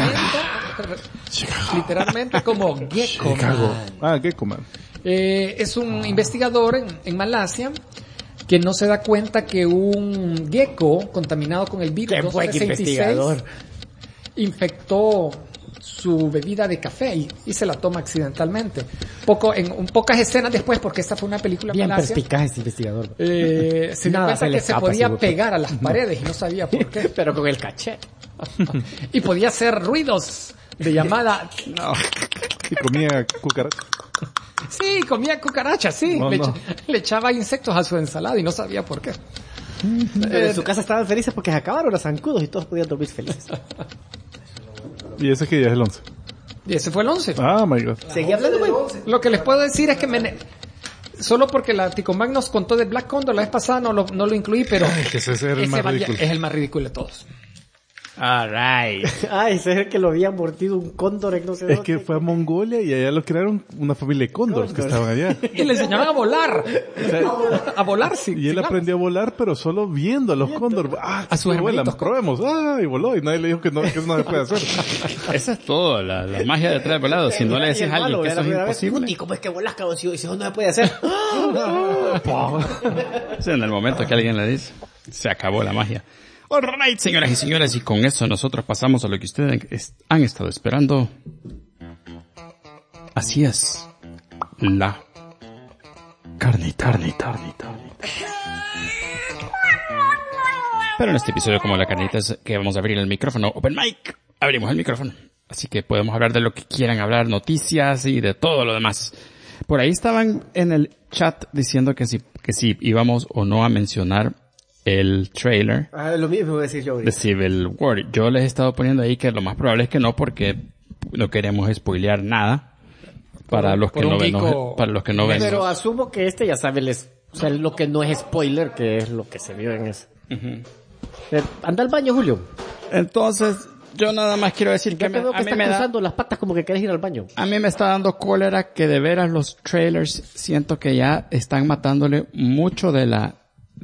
literalmente como Gecko Man. Gecko Man. Es un investigador en Malasia que no se da cuenta que un gecko contaminado con el virus 266 infectó su bebida de café y se la toma accidentalmente. En pocas escenas después, porque esta fue una película bien malasia, perspicaz este investigador. se dio cuenta que se podía pegar a las paredes y no sabía por qué. Pero con el caché. Y podía hacer ruidos de llamada. No. Y comía cucaracha. Sí, comía cucarachas, sí. No, le echaba insectos a su ensalada y no sabía por qué. En su casa estaban felices porque se acabaron los zancudos y todos podían dormir felices. Y ese que ya es el 11. Y ese fue el 11. Ah, my God. Seguí hablando, güey. Lo que les puedo decir es que solo porque la Ticomag nos contó de Black Condor la vez pasada no lo incluí, pero Que ese es el más ridículo. Es el más ridículo de todos. Alright. Ese es el que lo había mordido un cóndor en no sé Es dónde. que fue a Mongolia y allá lo crearon una familia de cóndores que estaban allá. Y le enseñaron a volar. A volar, sí. Y él aprendió a volar, pero solo viendo a los cóndores. A sus vuelan, hermanitos. probemos. Y voló. Y nadie le dijo que eso no se puede hacer. Esa es todo, la magia detrás del volado. Si no le decís a alguien que eso es ¿Y imposible. cómo es que volas, cabrón? Si eso no se puede hacer. Sí, en el momento que alguien le dice, se acabó la magia. Alright, señoras y señores, y con eso nosotros pasamos a lo que ustedes han estado esperando. Así es. La carnita. Pero en este episodio, como la carnita es que vamos a abrir el micrófono, Open Mic, abrimos el micrófono. Así que podemos hablar de lo que quieran hablar, noticias y de todo lo demás. Por ahí estaban en el chat diciendo que si íbamos o no a mencionar el trailer Lo mismo voy a decir yo ahorita. de Civil War. Yo les he estado poniendo ahí que lo más probable es que no, porque no queremos spoilear nada para los que no ven. Para los que no ven. Pero asumo que ya sabe lo que no es spoiler, que es lo que se vio en eso. Anda al baño, Julio. Entonces, yo nada más quiero decir que Ya te veo que a mí estás me da, cruzando las patas como que quieres ir al baño. a mí me está dando cólera que de veras los trailers siento que ya están matándole mucho de la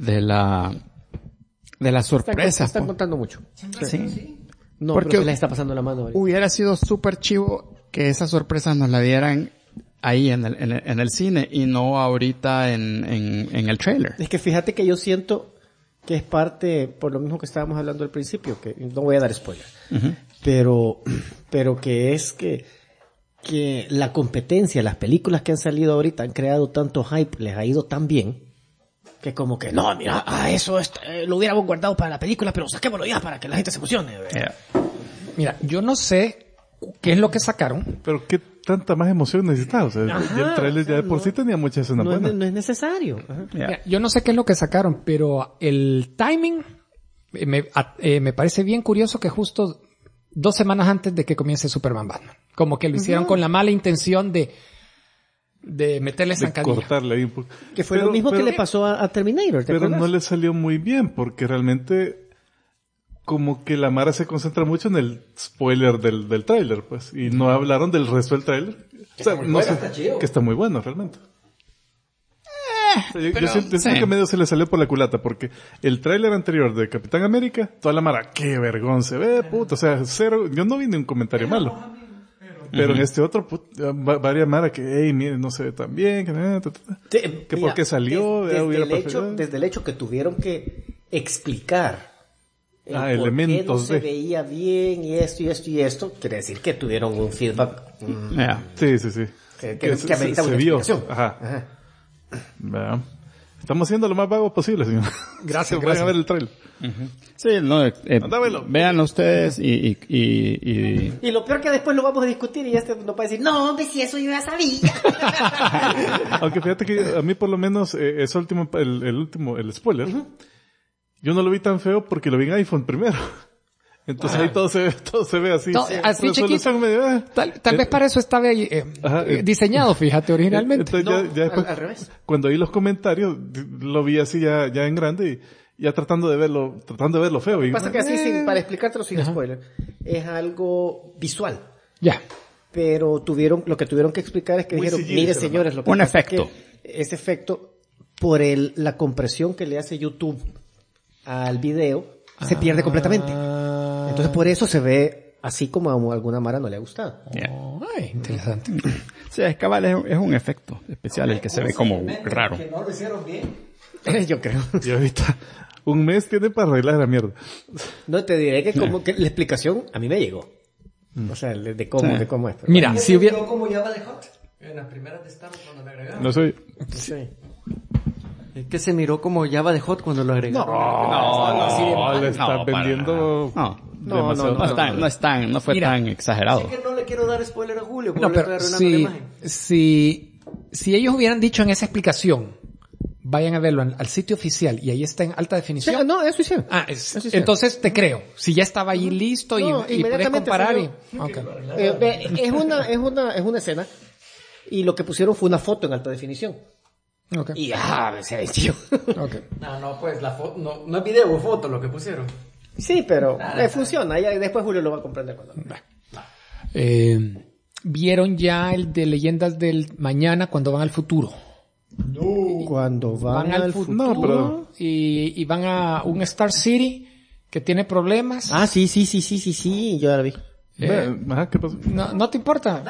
sorpresa. Están contando mucho. Sí. No, Porque pero se les está pasando la mano ahorita. Hubiera sido súper chivo que esa sorpresa nos la dieran ahí en el cine y no ahorita en el trailer. Es que fíjate que yo siento que es parte, por lo mismo que estábamos hablando al principio, que no voy a dar spoiler, pero que es que la competencia, las películas que han salido ahorita han creado tanto hype, les ha ido tan bien, que como que, no, mira, eso lo hubiéramos guardado para la película, pero saquémoslo ya para que la gente se emocione. Yeah. Mira, yo no sé qué es lo que sacaron. Pero qué tanta más emoción necesitas. O sea, ya el trailer ya de por sí tenía muchas escenas buenas. No es necesario. Ajá. Mira, yo no sé qué es lo que sacaron, pero el timing me parece bien curioso que justo 2 semanas antes de que comience Superman Batman. Como que lo hicieron con la mala intención de meterle De zancadilla. cortarle ahí un poco. Que fue lo mismo que le pasó a Terminator, ¿te Pero acuerdas? no le salió muy bien, porque realmente como que la Mara se concentra mucho en el spoiler del tráiler, pues, y no hablaron del resto del tráiler. O sea, no sé, que está muy bueno, realmente. O sea, yo siento que medio se le salió por la culata, porque el tráiler anterior de Capitán América, toda la Mara, qué vergón se ve, puto, o sea, cero, yo no vi ni un comentario malo. Pero en este otro, varias Mara que, hey, miren, no se ve tan bien, que Mira, por qué salió, desde hubiera el hecho que tuvieron que explicar por qué no elementos se veía bien y esto, quiere decir que tuvieron un feedback Sí. que amerita una vio. explicación. Ajá. Vea. Estamos haciendo lo más vago posible, señor. Gracias, Vayan a ver el trailer. Sí, no, Mándamelo. vean ustedes y Y lo peor que después lo vamos a discutir y no puede decir, no, hombre, si eso yo ya sabía. Aunque fíjate que a mí por lo menos ese último, el spoiler, yo no lo vi tan feo porque lo vi en iPhone primero. Entonces ahí todo se ve así. Así Resolución chiquito. medio, Tal vez para eso estaba diseñado, fíjate, originalmente. Entonces ya después, al revés. cuando oí los comentarios, lo vi así ya en grande y ya tratando de verlo feo. Lo Y, que pasa es que así, para explicártelo sin spoiler, es algo visual. Ya. Pero lo que tuvieron que explicar es que Muy dijeron, CGI, mire ¿no? señores, lo que Un pasa efecto. es que ese efecto, por la compresión que le hace YouTube al video, se pierde completamente. Entonces por eso se ve así como a alguna mara no le ha gustado. Ay, interesante. sí, es cabal, es un efecto especial el que se ve como raro. no lo hicieron bien. Yo creo. y ahorita, un mes tiene para arreglar la mierda. No, te diré que como que la explicación a mí me llegó. O sea, de cómo es. Pero Mira, si hubiera... como Java de Hot. En las primeras de Star Wars cuando le agregaron. No soy... sí. Es que se miró como Java de Hot cuando lo agregaron. No, le está No, para vendiendo... nada. demasiado. No fue Mira. tan exagerado. Es que no le quiero dar spoiler a Julio, porque No, le pero estoy arruinando la imagen. si ellos hubieran dicho en esa explicación, vayan a verlo al sitio oficial y ahí está en alta Sí, definición. no, eso hicieron. Eso sí. Entonces te creo. Si ya estaba ahí listo No, y puedes inmediatamente comparar salió. Es una escena y lo que pusieron fue una foto en alta definición. Ok. Y se venció. Ok. No, pues la foto, no es video o foto lo que pusieron. Sí, pero funciona. Ya después Julio lo va a comprender cuando. ¿Vieron ya el de Leyendas del Mañana cuando van al futuro? Cuando Van al futuro No, pero- y van a un Star City que tiene problemas. Sí, yo ya la vi. Ajá, ¿qué pasó? No te importa.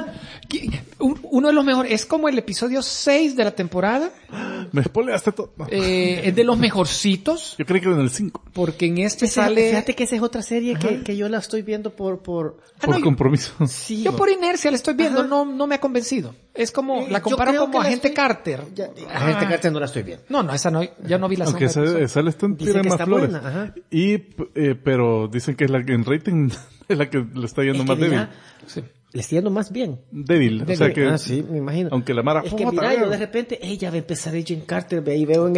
Uno de los mejores, es como el episodio 6 de la temporada. Me spoileaste todo. No. Es de los mejorcitos, Yo creí que era en el 5. porque en este sale... Fíjate que esa es otra serie que yo la estoy viendo por Por no, compromiso. sí. Yo por inercia la estoy viendo, no me ha convencido. Es como, la Yo comparo creo como que la Agente estoy- Carter. Agente Carter no la estoy viendo. No, esa no, ya no vi la Aunque segunda episodio. esa le están Dicen tirando que más está flores. buena, ajá. Y, pero dicen que es la que en rating es la que le está yendo Es más que débil. mira, Sí. le estoy yendo más bien. Débil. O sea que, Sí, me imagino. aunque la mara Es que puta, mira, yo de repente, ella va a empezar Agent Carter, ve, y veo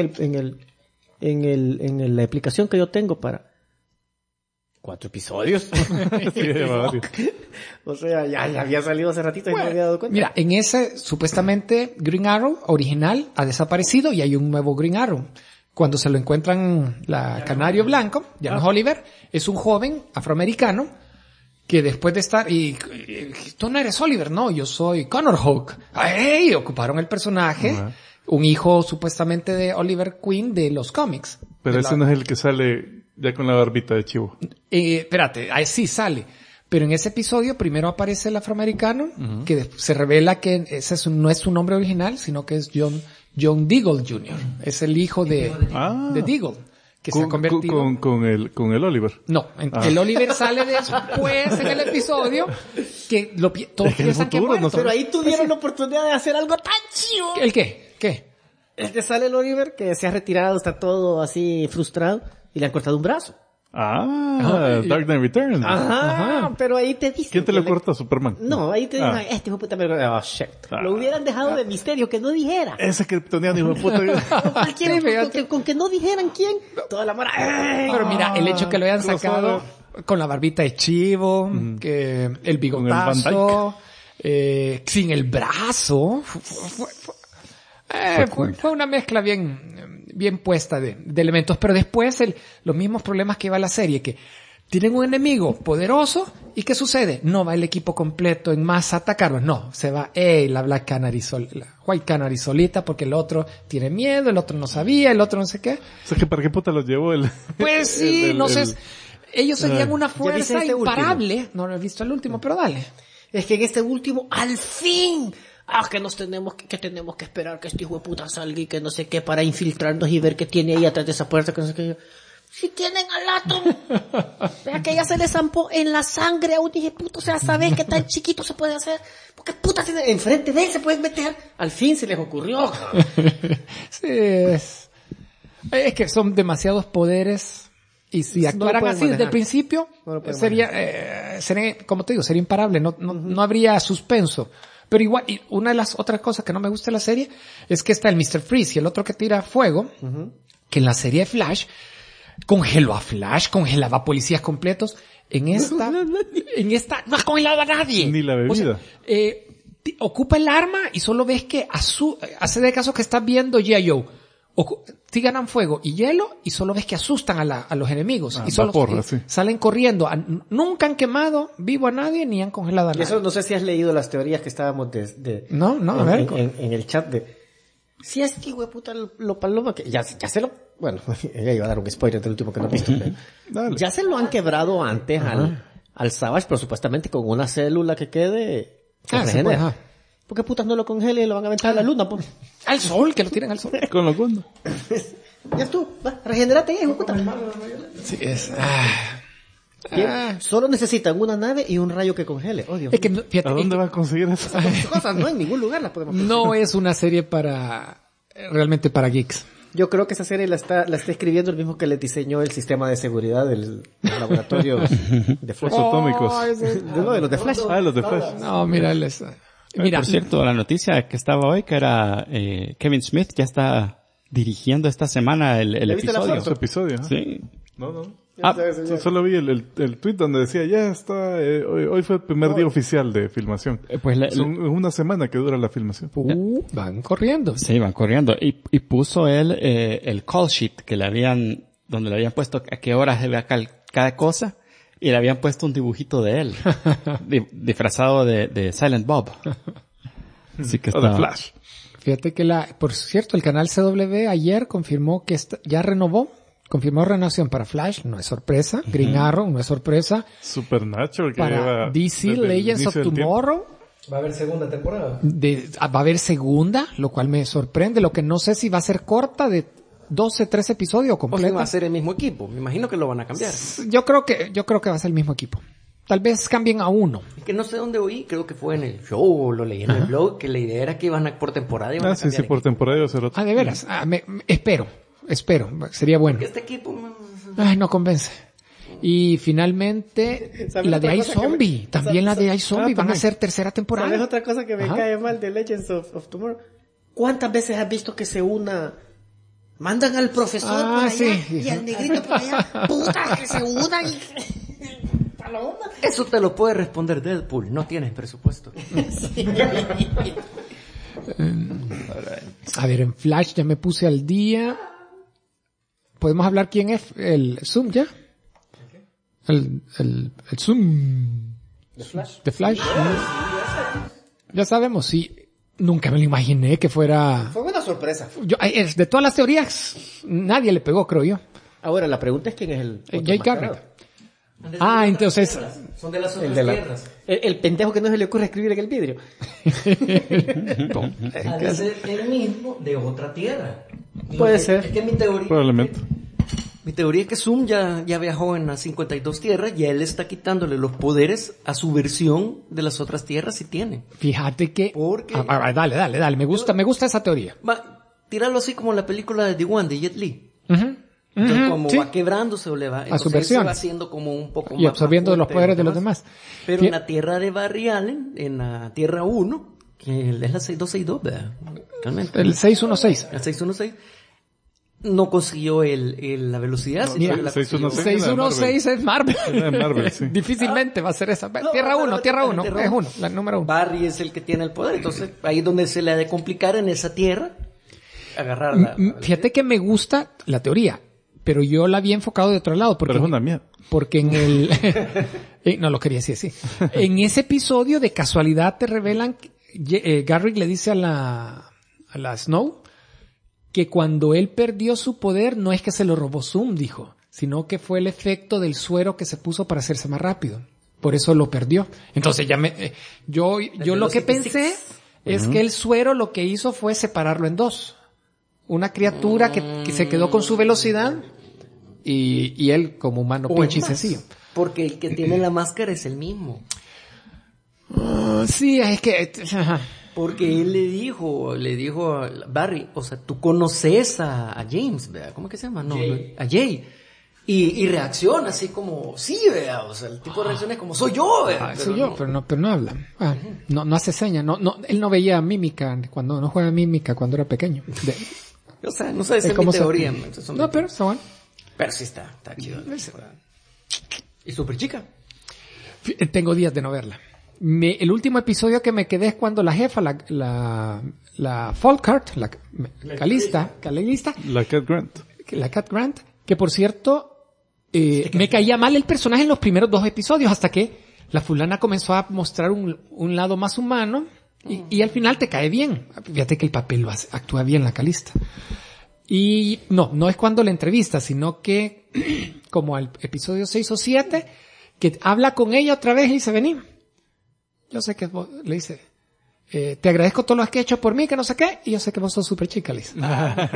en la aplicación que yo tengo para 4 episodios. sí, lleva varios. O sea, ya había salido hace ratito y no me había dado cuenta. Mira, en ese, supuestamente, Green Arrow original ha desaparecido y hay un nuevo Green Arrow. Cuando se lo encuentran la Canario Blanco, Jan Oliver, es un joven afroamericano que después de estar, y tú no eres Oliver, no, yo soy Connor Hawke. ¡Ey! Ocuparon el personaje, un hijo supuestamente de Oliver Queen de los cómics. Pero De ese la- no es el que sale ya con la barbita de chivo. espérate, ahí sí sale. Pero en ese episodio primero aparece el afroamericano, que se revela que ese no es su nombre original, sino que es John Diggle Jr. Es el hijo de Diggle, que se ha convertido... Con el Oliver. No, el Oliver sale después en el episodio que todos Es que en el piensan que ha futuro no muerto. Pero ahí tuvieron la oportunidad de hacer algo tan chido. ¿El qué? ¿Qué? Es que sale el Oliver que se ha retirado, está todo así frustrado y le han cortado un brazo. Dark Knight Returns. Ajá, pero ahí te dicen. ¿Quién te que lo corta? Superman. No, ahí te dicen, Ah. este hijo de puta me lo... Oh, shit. Lo hubieran dejado de misterio, que no dijera. Ese kryptoniano, hijo de puta. Cualquiera, Sí, fíjate. con que no dijeran quién, toda la mara... ¡ay! Pero mira, el hecho que lo hayan crossover. sacado con la barbita de chivo, que el bigotazo, sin el brazo, fue una mezcla bien puesta de elementos. Pero después los mismos problemas que iba la serie, que tienen un enemigo poderoso y ¿qué sucede? No va el equipo completo en masa a atacarlos, no, se va la Black Canary la White Canary solita porque el otro tiene miedo, el otro no sabía, el otro no sé qué. O sea, que ¿para qué puta los llevó el...? Pues sí, no sé. Ellos serían una viste fuerza este último? imparable. No lo he visto el último, pero dale. Es que en este último, al fin... que tenemos que esperar que este hijo de puta salga y que no sé qué para infiltrarnos y ver qué tiene ahí atrás de esa puerta, que no sé qué. Si tienen al Atom. Vea que ya se le zampó en la sangre a un dije, puto, o sea, ¿sabes qué tan chiquito se puede hacer? Porque puta, enfrente de él se pueden meter. Al fin se les ocurrió. Sí, es que son demasiados poderes y si actuaran así desde el principio, sería, como te digo, sería imparable, no habría suspenso. Pero igual, y una de las otras cosas que no me gusta de la serie es que está el Mr. Freeze y el otro que tira fuego, que en la serie de Flash congeló a Flash, congelaba a policías completos. En esta no ha congelado a nadie. Ni la bebida. O sea, ocupa el arma y solo ves que hace de caso que estás viendo G.I. Joe. Sí ganan fuego y hielo y solo ves que asustan a los enemigos. Y solo salen corriendo. Nunca han quemado vivo a nadie ni han congelado a nadie. Eso no sé si has leído las teorías que estábamos a ver. En el chat de... Si es que, güey, puta, lo paloma que... Ya se lo... Bueno, ella iba a dar un spoiler del último que no he visto. Ya se lo han quebrado antes al Savage, pero supuestamente con una célula que quede... Se regenera. ¿Por qué putas no lo congelen y lo van a aventar a la luna, pues? Al sol, que lo tiren al sol. Con lo cuando. Ya tú, va, regenerate, hijo puta. Sí, es... Solo necesitan una nave y un rayo que congele. Oh, Dios mío. ¿A dónde va a conseguir esas cosas? No, en ningún lugar las podemos conseguir. No es una serie realmente para geeks. Yo creo que esa serie la está escribiendo el mismo que le diseñó el sistema de seguridad del laboratorio de Flash. Atómicos. De los de Flash. Los de Flash. No, mira, por cierto, la noticia que estaba hoy, que era Kevin Smith ya está dirigiendo esta semana el episodio. ¿Su episodio? Sí. No. Solo vi el tweet donde decía, ya está, hoy fue el primer día oficial de filmación. Son una semana que dura la filmación. Van corriendo. Sí, van corriendo. Y puso él el call sheet donde le habían puesto a qué horas debe cada cosa. Y le habían puesto un dibujito de él, disfrazado de Silent Bob. Así que está... de Flash. Fíjate que por cierto, el canal CW ayer confirmó que ya confirmó renovación para Flash, no es sorpresa. Green Arrow, no es sorpresa. Supernatural, que para DC Legends of Tomorrow. Va a haber segunda temporada. Va a haber segunda, lo cual me sorprende. Lo que no sé si va a ser corta de 12, 13 episodios o completa. O si va a ser el mismo equipo. Me imagino que lo van a cambiar. Yo creo que va a ser el mismo equipo. Tal vez cambien a uno. Es que no sé dónde oí, creo que fue en el show o lo leí en el blog, que la idea era que iban por temporada y van a cambiar. Sí, por temporada iba a ser otro. De veras. Espero. Sería bueno. Porque este equipo... no convence. Y finalmente, la de iZombie. También la de iZombie. Van a ser tercera temporada. ¿Sabes otra cosa que me cae mal de Legends of Tomorrow? ¿Cuántas veces has visto que se mandan al profesor por allá y al negrito por allá? Puta, que se unan y... Eso te lo puede responder Deadpool. No tienes presupuesto. A ver, en Flash ya me puse al día. ¿Podemos hablar quién es el Zoom ya? El Zoom. ¿De Flash? Ya sabemos, sí. Nunca me lo imaginé que fuera... Fue una sorpresa. De todas las teorías, nadie le pegó, creo yo. Ahora, la pregunta es quién es el... Jay Garrick. Entonces... Son de las otras tierras. El pendejo que no se le ocurre escribir en el vidrio. Ha de ser el mismo de otra tierra. Puede ser. Es que mi teoría... Probablemente. Mi teoría es que Zoom ya viajó en las 52 tierras y él está quitándole los poderes a su versión de las otras tierras si tiene. Fíjate que... Porque... Dale. Me gusta esa teoría. Tíralo así como la película de The One de Jet Li. Como va quebrándose o le va... A su versión. Se va haciendo como un poco más... Y absorbiendo de los poderes de los demás. Pero en la tierra de Barry Allen, en la tierra 1, que es la 6262, ¿verdad? Realmente. El 616. El 616. No consiguió la velocidad. No, mira, 616 es Marvel. Marvel, sí. Difícilmente va a ser esa. Tierra 1, es uno, la número 1. Barry es el que tiene el poder. Entonces, ahí es donde se le ha de complicar en esa tierra agarrarla. Fíjate que me gusta la teoría, pero yo la había enfocado de otro lado. Porque, pero es una mierda. Porque en el... no lo quería decir así. En ese episodio, de casualidad, te revelan que Garrick le dice a la Snow que cuando él perdió su poder no es que se lo robó Zoom, dijo, sino que fue el efecto del suero que se puso para hacerse más rápido. Por eso lo perdió. Entonces yo lo que pensé es que el suero lo que hizo fue separarlo en dos. Una criatura que se quedó con su velocidad y él como humano O pinche y es más, sencillo. porque el que tiene la máscara es el mismo. Sí, es que... Porque él le dijo a Barry, o sea, tú conoces a James, ¿verdad? ¿Cómo que se llama? No, a Jay. Y reacciona así como, sí, ¿verdad? O sea, el tipo de reacción es como, soy yo, ¿verdad? Soy yo, pero no habla. No hace señas. Él no veía mímica cuando no juega mímica cuando era pequeño. O sea, no sé, esa es mi ¿Cómo teoría. No, pero está bueno. Pero sí está chido. Y súper chica. Tengo días de no verla. El último episodio que me quedé es cuando la jefa, la Folkart, la Calista, La Cat Grant. la Cat Grant, que por cierto, me caía mal el personaje en los primeros 2 episodios hasta que la fulana comenzó a mostrar un lado más humano y al final te cae bien. Fíjate que el papel actúa bien la Calista. Y no es cuando la entrevista, sino que como al episodio 6 o 7, que habla con ella otra vez y dice, vení. Yo sé que vos, le dice, te agradezco todo lo que has hecho por mí, que no sé qué, y yo sé que vos sos súper chica, le dice. Pero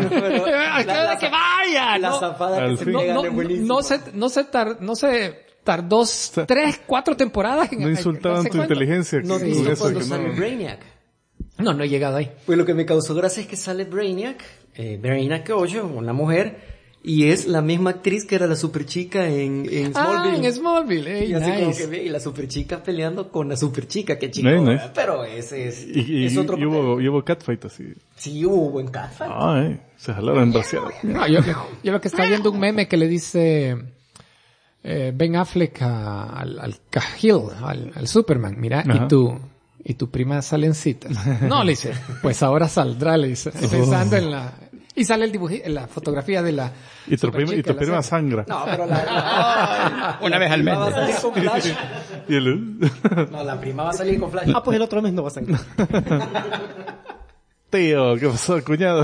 que vaya, la ¿no? zafada que se pegan es buenísima. No se tardó 3, 4 temporadas en No insultaban tu inteligencia. No, con visto eso cuando que sale no. Brainiac. No he llegado ahí. Pues lo que me causó gracia es que sale Brainiac 8, una mujer, y es la misma actriz que era la super chica en Smallville. En Smallville, Y así como nice. que ve, y la super chica peleando con la super chica, que chico, Nice. ¿verdad? Pero ese es, es otro y hubo catfight así. Sí, hubo buen catfight. Se jalaron en braseado. No, yo lo que estaba viendo un meme que le dice Ben Affleck al Cahill, al Superman, mira, Ajá. y tu prima sale en citas. No, le dice, pues ahora saldrá, le dice, pensando en la... Y sale el dibujo, la fotografía de la... Y tu superchica, prima la sangra. No, pero Una vez al mes. va a salir con Flash. Y el... No, la prima va a salir con Flash. Pues el otro mes no va a sangrar. Tío, ¿qué pasó, cuñado?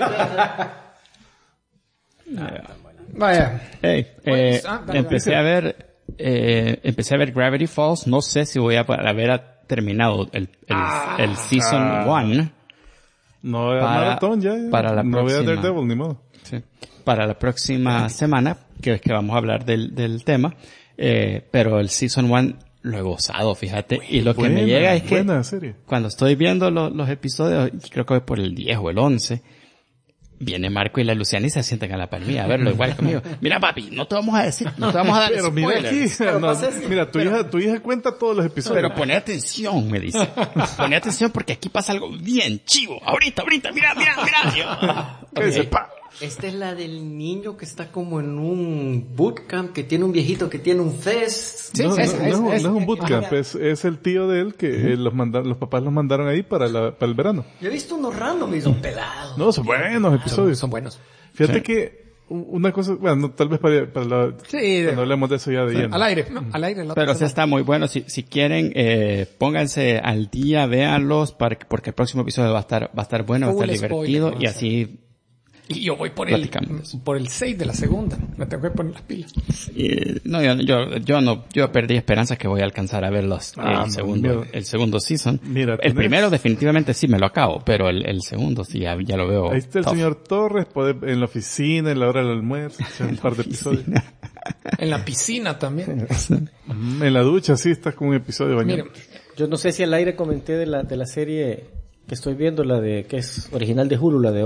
Vaya. Hey, Dale, empecé a ver Gravity Falls. No sé si voy a haber terminado el Season 1. No, era Para- maratón ya. para la no voy a próxima. Daredevil, ni modo. Sí. Para la próxima semana, que es que vamos a hablar del tema. Pero el Season 1 lo he gozado, fíjate. Y lo que me llega es que Buena serie. cuando estoy viendo los episodios, creo que voy por el 10 o el 11, viene Marco y la Luciana y se sientan a la par mía a verlo igual conmigo. Mira, papi, no te vamos a decir, no te vamos a dar Pero mira aquí, spoilers. no, mira, tu hija cuenta todos los episodios. Pero poné atención, me dice. Poné atención porque aquí pasa algo bien chivo. Ahorita, mira. ¿Qué dice? Pa. Esta es la del niño que está como en un bootcamp, que tiene un viejito que tiene un fest. Sí, No, sí, no es un ajá. bootcamp, es el tío de él que los papás los mandaron ahí para el verano. Yo he visto unos random y son pelados. No, son buenos episodios. Son buenos. Fíjate Sí. que una cosa, bueno, tal vez para Sí, cuando hablemos de eso ya de lleno. al aire. No, al aire. la otra Pero sí semana. está muy bueno. Si quieren, pónganse al día, véanlos, porque el próximo episodio va a estar bueno, va a estar Full spoiler, divertido ¿no? y así. Y yo voy por Platicamos. el 6 de la segunda. Me tengo que poner las pilas. No, yo perdí esperanza que voy a alcanzar a ver mira. el segundo season. Mira, el tenés- primero definitivamente sí me lo acabo, pero el segundo sí ya lo veo. Ahí está el tough. señor Torres, en la oficina, en la hora del almuerzo, echar un par de episodios. En la piscina también. En la ducha, sí, estás con un episodio bañado. Miren, Yo no sé si al aire comenté de la serie que estoy viendo, la de que es original de Hulu, la de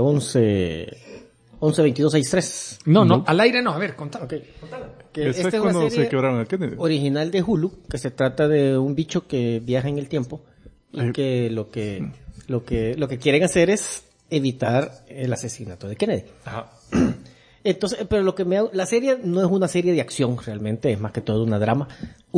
11-22-63. no, al aire no. A ver, contame. Ok. Que Esa esta es es una cuando serie se quebraron a Kennedy. original de Hulu, que se trata de un bicho que viaja en el tiempo y Ay. que lo que quieren hacer es evitar el asesinato de Kennedy. Entonces, pero la serie no es una serie de acción realmente, es más que todo un drama.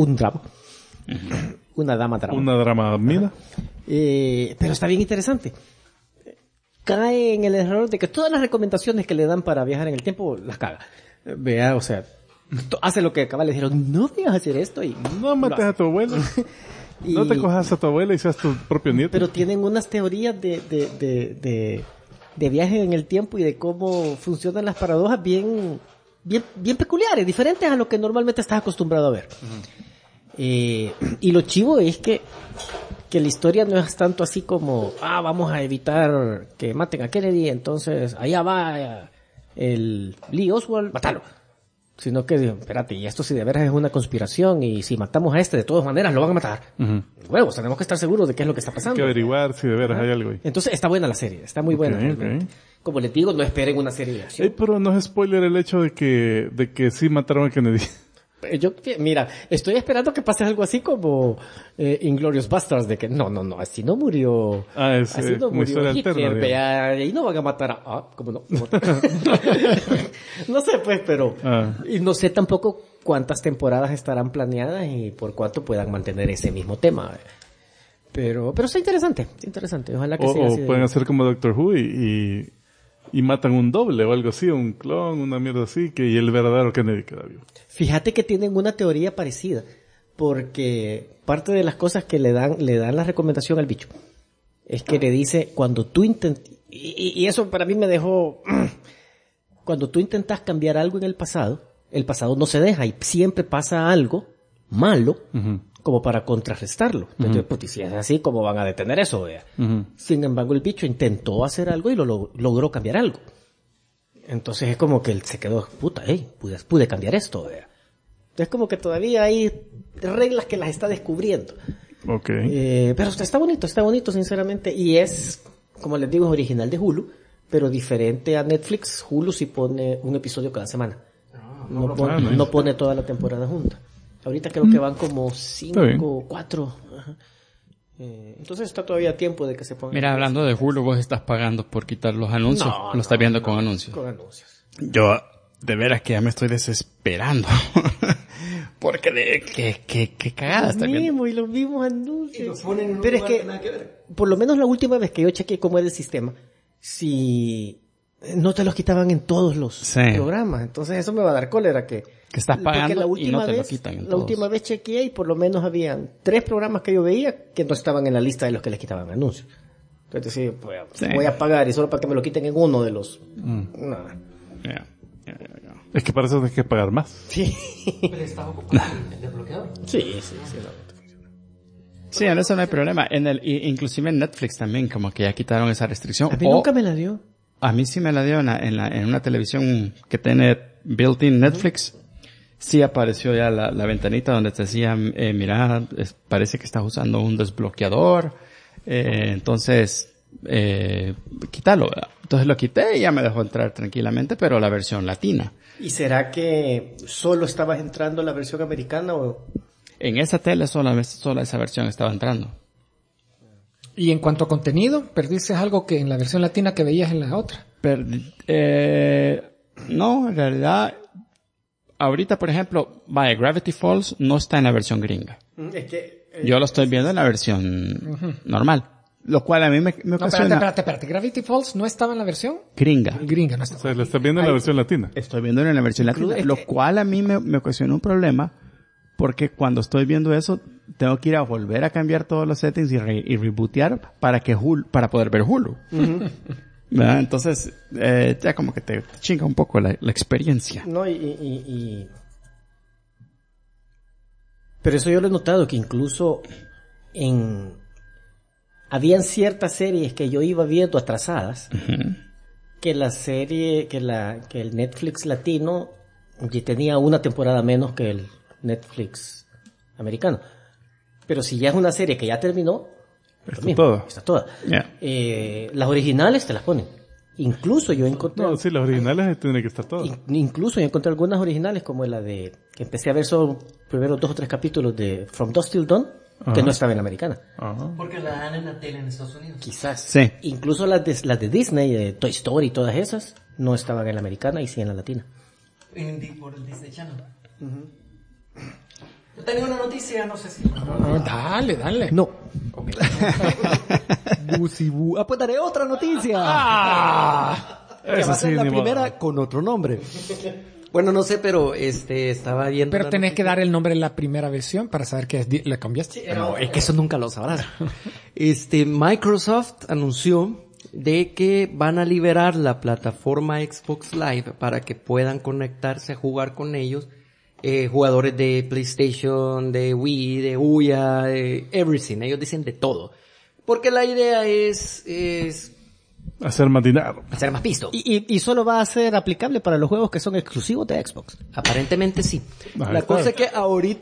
Una drama. Una dramamina. Pero está bien interesante. Cae en el error de que todas las recomendaciones que le dan para viajar en el tiempo las caga. Vea, o sea, hace lo que acaba le dijeron, no vayas a hacer esto y No mates a tu abuela. y- No te cojas a tu abuela y seas tu propio nieto. pero tienen unas teorías de viaje en el tiempo y de cómo funcionan las paradojas bien peculiares, diferentes a lo que normalmente estás acostumbrado a ver. Y lo chivo es que la historia no es tanto así como, vamos a evitar que maten a Kennedy, entonces allá va el Lee Oswald, matalo. Sino que, espérate, y esto si de veras es una conspiración, y si matamos a este, de todas maneras lo van a matar. Huevos, tenemos que estar seguros de qué es lo que está pasando. Hay que averiguar si de veras hay algo ahí. Entonces, está buena la serie, está muy buena. Realmente. Como les digo, no esperen una serie de acción. Pero no es spoiler el hecho de que sí mataron a Kennedy. Mira, estoy esperando que pase algo así como Inglourious Basterds, de que no, así no murió. Así no como historia Hitler, alterna, vea, y no van a matar ¿cómo no? No sé, pues, pero... Y no sé tampoco cuántas temporadas estarán planeadas y por cuánto puedan mantener ese mismo tema. Pero está interesante. Ojalá que siga así. O pueden hacer como Doctor Who y matan un doble o algo así, un clon, una mierda así, y el verdadero Kennedy queda vivo. Fíjate que tienen una teoría parecida, porque parte de las cosas que le dan la recomendación al bicho es que le dice, cuando tú y eso para mí me dejó, cuando tú intentas cambiar algo en el pasado no se deja y siempre pasa algo malo como para contrarrestarlo. Entonces, pues, si es así, ¿cómo van a detener eso? Vea? Sin embargo, el bicho intentó hacer algo y logró cambiar algo. Entonces es como que él se quedó, puta, pude cambiar esto. Vea. Es como que todavía hay reglas que las está descubriendo. Okay. Pero está bonito, sinceramente. Y es, como les digo, es original de Hulu, pero diferente a Netflix. Hulu sí pone un episodio cada semana. No pone toda la temporada junta. Ahorita creo que van como 5, 4. Entonces está todavía a tiempo de que se ponga. Mira, hablando de Hulu, vos estás pagando por quitar los anuncios. Lo estás viendo con anuncios. Con anuncios. Yo, de veras que ya me estoy desesperando. Porque qué cagada está viendo. Y los mismos anuncios. Y los ponen en un Pero es lugar que, nada que ver. por lo menos la última vez que yo chequeé cómo es el sistema, si no te los quitaban en todos los programas. Entonces eso me va a dar cólera que estás pagando y no te lo quitan en La todos. última vez chequeé y por lo menos habían 3 programas que yo veía que no estaban en la lista de los que les quitaban anuncios. Entonces sí, voy a pagar y solo para que me lo quiten en uno de los... No. Yeah. Es que para eso tienes que pagar más. Sí. Pero estaba ocupado el desbloqueador. Sí. Sí, en eso no hay problema. Inclusive en Netflix también, como que ya quitaron esa restricción. A mí nunca me la dio. A mí sí me la dio en una televisión que tiene built-in Netflix. Sí apareció ya la ventanita donde te decía, mira, parece que estás usando un desbloqueador. Entonces, quítalo. Entonces lo quité y ya me dejó entrar tranquilamente, pero la versión latina. ¿Y será que solo estabas entrando la versión americana o...? En esa tele sola esa versión estaba entrando. Y en cuanto a contenido, ¿perdiste algo que en la versión latina que veías en la otra? No, en realidad, ahorita, por ejemplo, Gravity Falls no está en la versión gringa. Es que... Yo lo estoy viendo en la versión normal. Lo cual a mí me ocasiona... No, espérate. ¿Gravity Falls no estaba en la versión? Gringa. Gringa no O estaba. sea, la estás viendo en la versión latina. Estoy viendo en la versión latina. Lo cual a mí me ocasiona un problema, porque cuando estoy viendo eso, tengo que ir a volver a cambiar todos los settings y rebootear para poder ver Hulu. ¿Verdad? Entonces, ya como que te chinga un poco la experiencia. No, pero eso yo lo he notado, que incluso habían ciertas series que yo iba viendo atrasadas, que que el Netflix latino tenía una temporada menos que el Netflix americano. Pero si ya es una serie que ya terminó, está toda. Yeah. Las originales te las ponen. Incluso yo encontré... No, sí, las originales tienen que estar todas. Incluso yo encontré algunas originales, como la que empecé a ver solo primero 2 o 3 capítulos de From Dusk Till Dawn, que no estaba en la americana. Porque la dan en la tele en Estados Unidos. Quizás. Sí. Incluso las de Disney, Toy Story y todas esas, no estaban en la americana y sí en la latina. Por el Disney Channel. Yo tenía una noticia, no sé si... Dale. No. Pues daré otra noticia. Que va a ser la primera con otro nombre. Bueno, no sé, pero estaba viendo... Pero tenés que dar el nombre de la primera versión para saber que le cambiaste. No, es que eso nunca lo sabrás. Microsoft anunció de que van a liberar la plataforma Xbox Live para que puedan conectarse a jugar con ellos jugadores de PlayStation, de Wii, de Ouya, de everything. Ellos dicen de todo. Porque la idea es Hacer más dinero. Hacer más pisto. Y solo va a ser aplicable para los juegos que son exclusivos de Xbox. Aparentemente sí. Ahí La está. cosa es que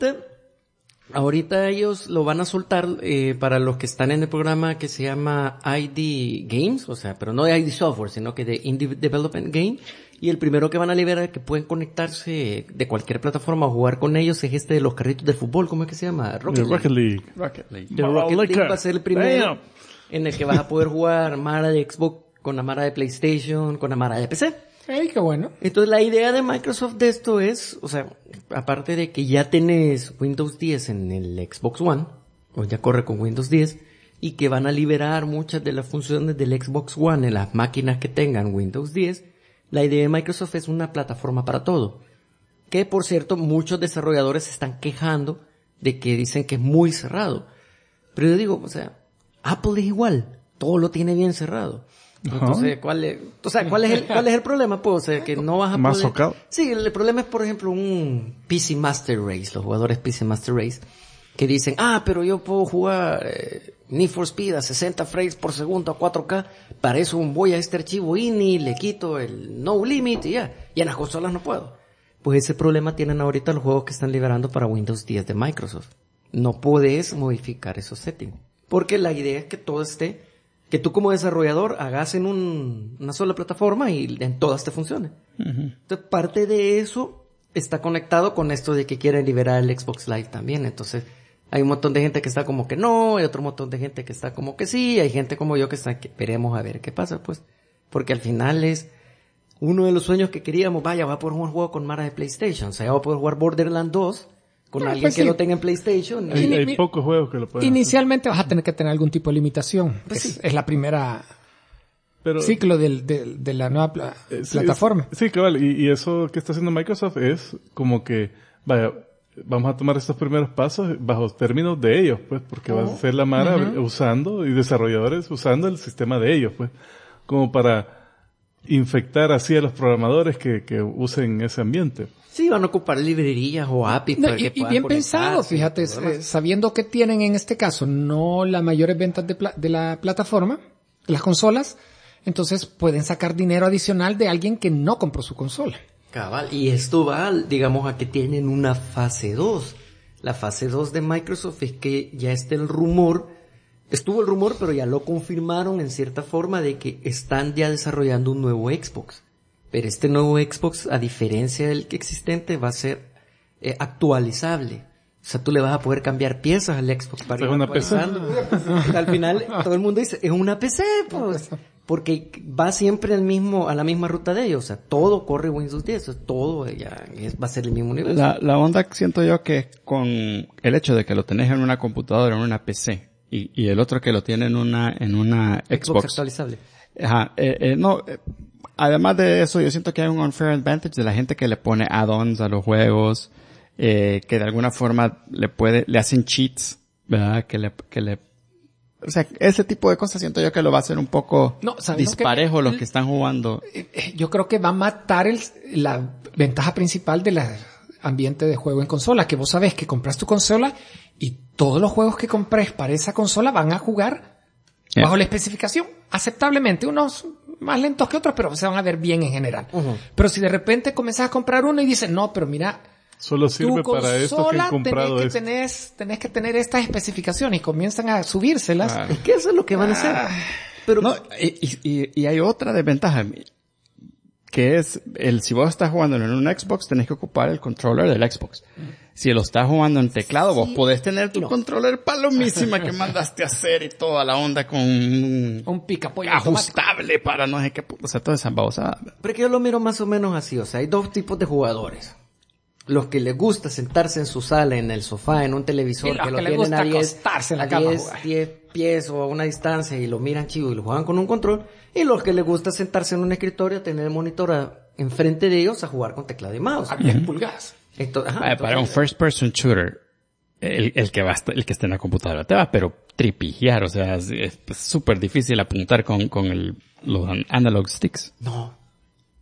ahorita ellos lo van a soltar para los que están en el programa que se llama ID Games, o sea, pero no de ID Software, sino que de Indie Development Game. Y el primero que van a liberar que pueden conectarse de cualquier plataforma o jugar con ellos es este de los carritos de fútbol, ¿cómo es que se llama? Rocket League. The Rocket League va a ser el primero en el que vas a poder jugar Mara de Xbox con la Mara de PlayStation, con la Mara de PC. ¡Ey, qué bueno! Entonces la idea de Microsoft de esto es, o sea, aparte de que ya tenés Windows 10 en el Xbox One, o ya corre con Windows 10, y que van a liberar muchas de las funciones del Xbox One en las máquinas que tengan Windows 10, la idea de Microsoft es una plataforma para todo. Que por cierto, muchos desarrolladores se están quejando de que dicen que es muy cerrado. Pero yo digo, o sea, Apple es igual, todo lo tiene bien cerrado. Entonces, ¿cuál es el problema? Pues, o sea, que no vas a Más poder... socado. Sí, el problema es, por ejemplo, un PC Master Race, los jugadores PC Master Race, que dicen, pero yo puedo jugar Need for Speed a 60 frames por segundo a 4K, para eso voy a este archivo INI, le quito el no limit y ya, y en las consolas no puedo. Pues ese problema tienen ahorita los juegos que están liberando para Windows 10 de Microsoft. No puedes modificar esos settings, porque la idea es que todo esté, que tú como desarrollador hagas en una sola plataforma y en todas te funcione. Entonces, parte de eso está conectado con esto de que quieren liberar el Xbox Live también. Entonces, hay un montón de gente que está como que no, hay otro montón de gente que está como que sí, hay gente como yo que está que veremos a ver qué pasa, pues. Porque al final es uno de los sueños que queríamos, va a poder jugar un juego con Mara de PlayStation, o sea, va a poder jugar Borderlands 2 con alguien pues que sí. lo tenga en PlayStation. Hay pocos juegos que lo pueden Inicialmente vas a tener que tener algún tipo de limitación. Pues sí. Es la primera Pero, ciclo de la nueva plataforma. Sí, cabal. Y eso que está haciendo Microsoft es como que, vaya, vamos a tomar estos primeros pasos bajo términos de ellos, pues, porque va a ser la Mara usando y desarrolladores usando el sistema de ellos, pues, como para infectar así a los programadores que usen ese ambiente. Sí, van a ocupar librerías o APIs No, para que y puedan bien conectarse pensado, y fíjate, todo lo demás. sabiendo que tienen en este caso no las mayores ventas de la plataforma, de las consolas, entonces pueden sacar dinero adicional de alguien que no compró su consola. Cabal, y esto va, digamos, a que tienen una fase 2. La fase 2 de Microsoft es que ya estuvo el rumor, pero ya lo confirmaron en cierta forma de que están ya desarrollando un nuevo Xbox. Pero este nuevo Xbox, a diferencia del que existente, va a ser actualizable. O sea, tú le vas a poder cambiar piezas al Xbox para ir ¿Es una PC? actualizando. Al final, todo el mundo dice, es una PC, pues. Porque va siempre a la misma ruta de ellos. O sea, todo corre Windows 10. O sea, todo va a ser el mismo nivel. La onda siento yo que con el hecho de que lo tenés en una computadora, en una PC, y el otro que lo tiene en una Xbox. actualizable. Ajá, además de eso, yo siento que hay un unfair advantage de la gente que le pone add-ons a los juegos, que de alguna forma le hacen cheats, ¿verdad? O sea, ese tipo de cosas siento yo que lo va a hacer un poco disparejo los que están jugando. Yo creo que va a matar la ventaja principal del ambiente de juego en consola, que vos sabés que compras tu consola y todos los juegos que compres para esa consola van a jugar bajo la especificación aceptablemente, unos más lentos que otros, pero se van a ver bien en general. Pero si de repente comenzás a comprar uno y dices, no, pero mira, solo sirve para esto que he comprado esto. tenés que tener estas especificaciones y comienzan a subírselas. Claro. Es que eso es lo que van a hacer. Pero No, y hay otra desventaja, que es si vos estás jugando en un Xbox, tenés que ocupar el controller del Xbox. Si lo estás jugando en teclado, vos podés tener tu controller palomísima que mandaste a hacer y toda la onda con Un picapollo ajustable para no sé qué, o sea, toda esa babosada. Pero que yo lo miro más o menos así, o sea, hay dos tipos de jugadores. Los que les gusta sentarse en su sala, en el sofá, en un televisor, Y los que lo que les tienen gusta a 10, acostarse en la a cama a 10, jugar. 10 pies o a una distancia y lo miran chivo y lo juegan con un control. Y los que les gusta sentarse en un escritorio, tener el monitor enfrente de ellos a jugar con teclado y mouse. a 10 pulgadas. Para un first person shooter, el que esté en la computadora te va, pero tripijear, o sea, es súper difícil apuntar con los analog sticks. No.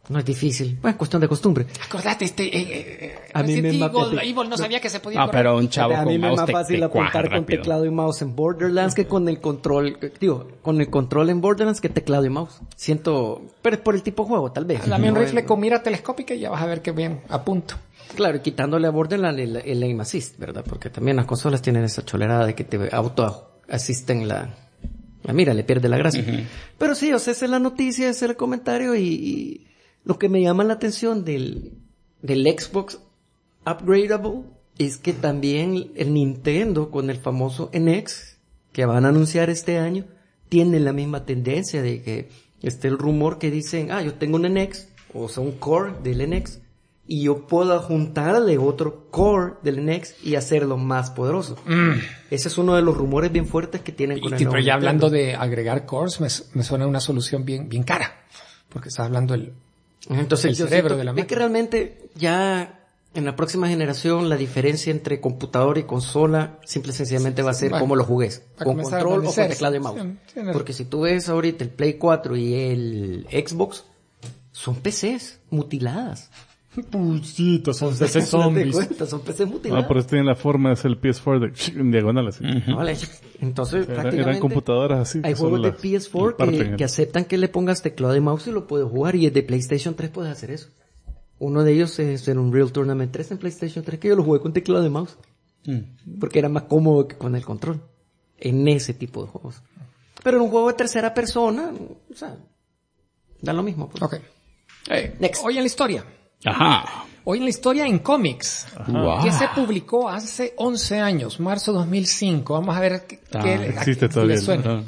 No es difícil. Bueno, cuestión de costumbre. Acordate, A mí me Resident mata- Evil no sabía que se podía Ah, correr. pero un chavo a mí con me es mouse más fácil te apuntar cuaja con rápido. teclado y mouse en Borderlands que con el control, con el control en Borderlands que teclado y mouse. Siento, pero es por el tipo de juego, tal vez. Dame un No rifle es- con mira telescópica y ya vas a ver que bien, a punto. Claro, y quitándole a Borderlands el aim assist, ¿verdad? Porque también las consolas tienen esa cholerada de que te auto-asisten la mira, le pierde la gracia. Pero sí, o sea, esa es la noticia, ese es el comentario y lo que me llama la atención del Xbox Upgradable es que también el Nintendo con el famoso NX que van a anunciar este año tiene la misma tendencia de que el rumor que dicen, yo tengo un NX, o sea, un core del NX, y yo puedo juntarle otro core del NX y hacerlo más poderoso. Ese es uno de los rumores bien fuertes que tienen con el nuevo Pero ya Nintendo. hablando de agregar cores, me suena una solución bien cara. Porque está hablando Entonces, el yo cerebro siento de la es máquina. que realmente ya en la próxima generación la diferencia entre computador y consola simple y sencillamente va a ser Bueno, cómo lo jugues, va a con comenzar a control o con parecerse. teclado y mouse. Sí, tienes Porque si tú ves ahorita el Play 4 y el Xbox, son PCs mutiladas. Puchitos, son ¿Te das cuenta? Son PCs mutiladas. Por eso tienen la forma de ser el PS4 en diagonal así. Vale. Entonces, prácticamente Eran computadoras así. hay que solo juegos de las PS4 parten. que aceptan que le pongas teclado y mouse y lo puedes jugar, y el de PlayStation 3 puedes hacer eso. Uno de ellos es el Unreal Tournament 3 en PlayStation 3, que yo lo jugué con teclado y mouse. Porque era más cómodo que con el control. En ese tipo de juegos. Pero en un juego de tercera persona, o sea, da lo mismo. Pues. Ok. Next. Hoy en la historia. Ajá. Hoy en la historia en cómics. Wow. Que se publicó hace 11 años, marzo 2005. Vamos a ver qué Existe a- todavía. le suena.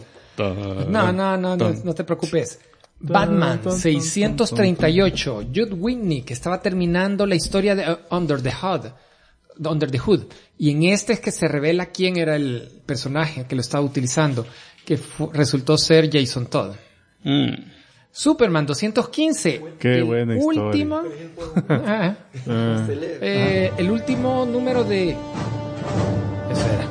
No te preocupes. Batman 638, Judd Whitney, que estaba terminando la historia de Under the Hood. Y en este es que se revela quién era el personaje que lo estaba utilizando, que resultó ser Jason Todd. Superman 215. Qué el buena historia. último, el último número de... Eso era.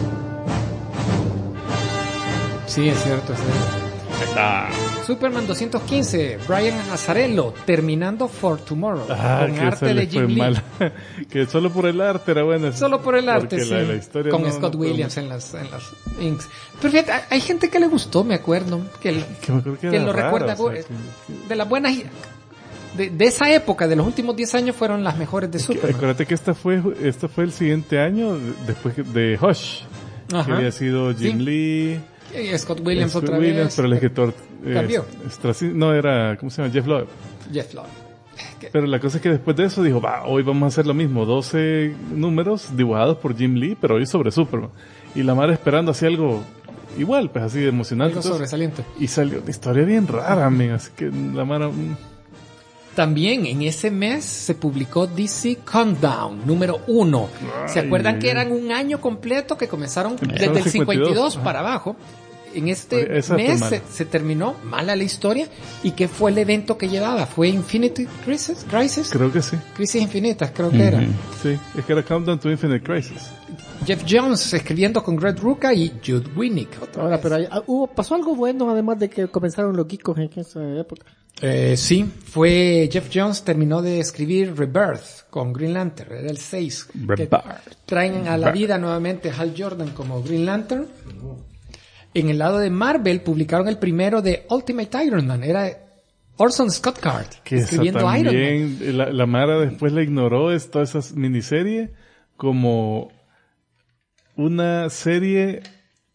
Sí, es cierto. Superman 215, Brian Azzarello, terminando For Tomorrow, con que arte esa de le fue Jim Lee. mal. Que solo por el arte era buena. Solo por el arte, Porque sí. la historia con no- Scott no Williams en las inks. Pero fíjate, hay gente que le gustó, me acuerdo, que me acuerdo que que era lo rara, recuerda, o sea, de las buenas, de esa época, de los últimos 10 años fueron las mejores de Superman. Acuérdate que esta fue el siguiente año después de Hush. Ajá. Que había sido Jim Sí. Lee. Y Scott Williams Scott otra Williams, vez. pero el escritor Cambió. no era, ¿cómo se llama? Jeff Loeb. Jeff Loeb. Pero la cosa es que después de eso dijo, hoy vamos a hacer lo mismo, 12 números dibujados por Jim Lee, pero hoy sobre Superman. Y la madre esperando así algo igual, pues así de emocionante. Algo Entonces, sobresaliente. y salió una historia bien rara, men, así que la madre... También en ese mes se publicó DC Countdown número 1. ¿Se acuerdan que eran un año completo que comenzaron desde el 52 para abajo? En este Esa fue mes mala. se terminó mala la historia. ¿Y qué fue el evento que llevaba? ¿Fue Infinity Crisis? Creo que sí. Crisis Infinitas, creo que era. Sí, es que era Countdown to Infinite Crisis. Jeff Jones escribiendo con Greg Rucka y Judd Winnick. Ahora, pero pasó algo bueno, además de que comenzaron los geekos en esa época. Sí, fue Jeff Jones terminó de escribir Rebirth con Green Lantern, era el 6. Que Rebirth. traen a la vida nuevamente a Hal Jordan como Green Lantern. En el lado de Marvel publicaron el primero de Ultimate Iron Man, era Orson Scott Card Que esa escribiendo Iron Man. también, la Mara después la ignoró, toda esa miniserie, como una serie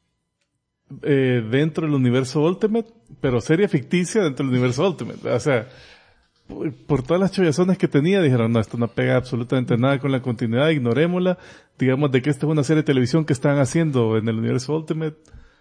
dentro del universo Ultimate, pero serie ficticia dentro del universo Ultimate. O sea, por todas las chollazones que tenía, dijeron, no, esto no pega absolutamente nada con la continuidad, ignorémosla. Digamos de que esta es una serie de televisión que están haciendo en el universo Ultimate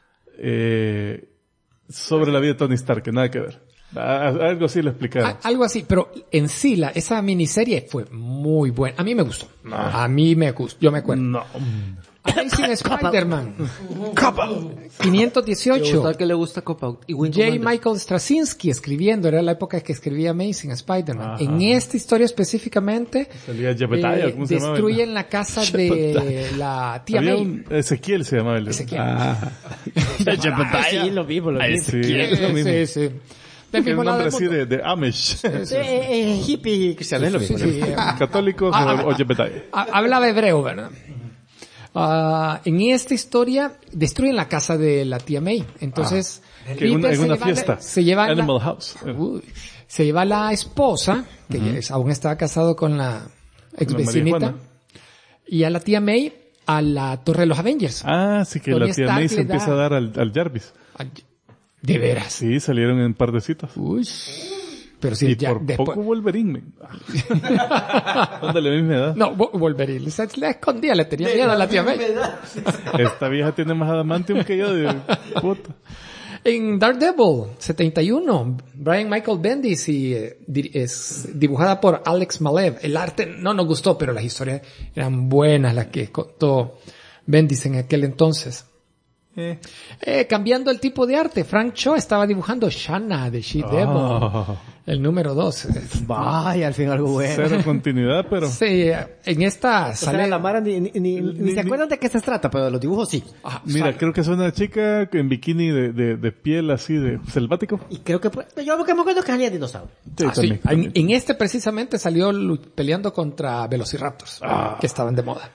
sobre la vida de Tony Stark, que nada que ver. Algo así lo explicaron. Algo así, pero en sí esa miniserie fue muy buena. A mí me gustó. A mí me gustó, yo me acuerdo. No. Amazing Spider-Man. Me 518. gusta que le gusta Cop-Out. Y Wing J. Commander. Michael Straczynski escribiendo, era la época que escribía Amazing Spider-Man. Ajá. En esta historia específicamente, Salía Jebediah, ¿cómo se llamaba? destruyen la casa de la tía Había May. un Ezequiel se llamaba el Ezequiel. Ah. Sí, lo vi. Sí, es lo mismo. Sí. Del Que mismo un lado nombre del así mundo. de Amish. Hippie cristiano, es lo mismo. Sí, sí. Católicos o Jebediah. Hablaba hebreo, ¿verdad? En esta historia destruyen la casa de la tía May. Entonces, Que en Peter una se lleva fiesta. se lleva Animal House. se lleva la esposa, que aún estaba casado con la ex Con la vecinita, marihuana. y a la tía May a la Torre de los Avengers. Ah, sí que Tony la tía Stark May le se empieza da- a dar al Jarvis. De veras. Sí, salieron en un par de citas. Uy. Pero sí, Y ya por después. poco Wolverine. ¿Dónde la misma edad? No, Wolverine. La escondía, le tenía miedo a la tía May. Esta vieja tiene más adamantium que yo de puta. En Daredevil 71, Brian Michael Bendis y es dibujada por Alex Malev. El arte no nos gustó, pero las historias eran buenas, las que contó Bendis en aquel entonces. Cambiando el tipo de arte, Frank Cho estaba dibujando Shanna de She-Devil, el número 2. Vaya, al fin algo bueno. Cero continuidad, pero... Sí, en esta O sea, sale... la Mara ni se acuerdan de qué se trata, pero de los dibujos sí. Ah, Mira, creo que es una chica en bikini de piel así de selvático. Y creo que... Yo lo que me acuerdo es que salía dinosaurio. Sí, sí. también. En este precisamente salió peleando contra Velociraptors, que estaban de moda.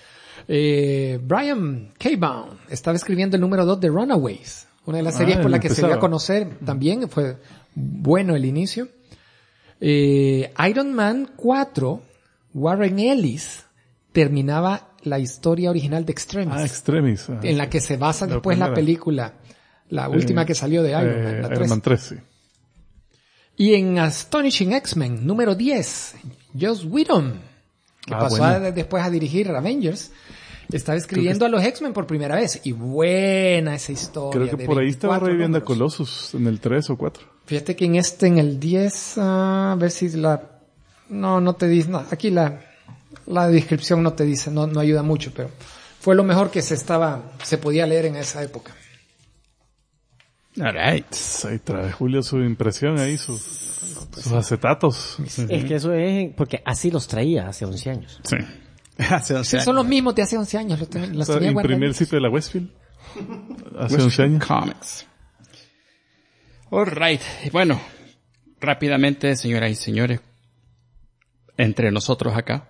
Brian K. Bound estaba escribiendo el número 2 de Runaways, una de las series por la que se dio a conocer también. Fue bueno el inicio. Iron Man 4, Warren Ellis terminaba la historia original de Extremis, Extremis. en la que se basa La después la primera. película, la última que salió de Iron Man, la 3. Iron Man 3, sí. Y en Astonishing X-Men, número 10, Joss Whedon, que pasó bueno. después a dirigir Avengers, estaba escribiendo a los X-Men por primera vez. Y buena esa historia. Creo que de por ahí estaba 24 reviviendo a números. Colossus en el 3 o 4. Fíjate que en el 10, a ver si no te dice, no, aquí la descripción no te dice, no ayuda mucho, pero fue lo mejor que se podía leer en esa época. Alright. Ahí trae Julio su impresión ahí, sus acetatos. Es que eso es... Porque así los traía hace 11 años. Sí. Hace 11 Sí, son los mismos de hace 11 años, los tenía O sea, imprimí el guardaditos. sitio de la Westfield hace 11 años. Comics. Alright. Bueno, rápidamente, señoras y señores, entre nosotros acá,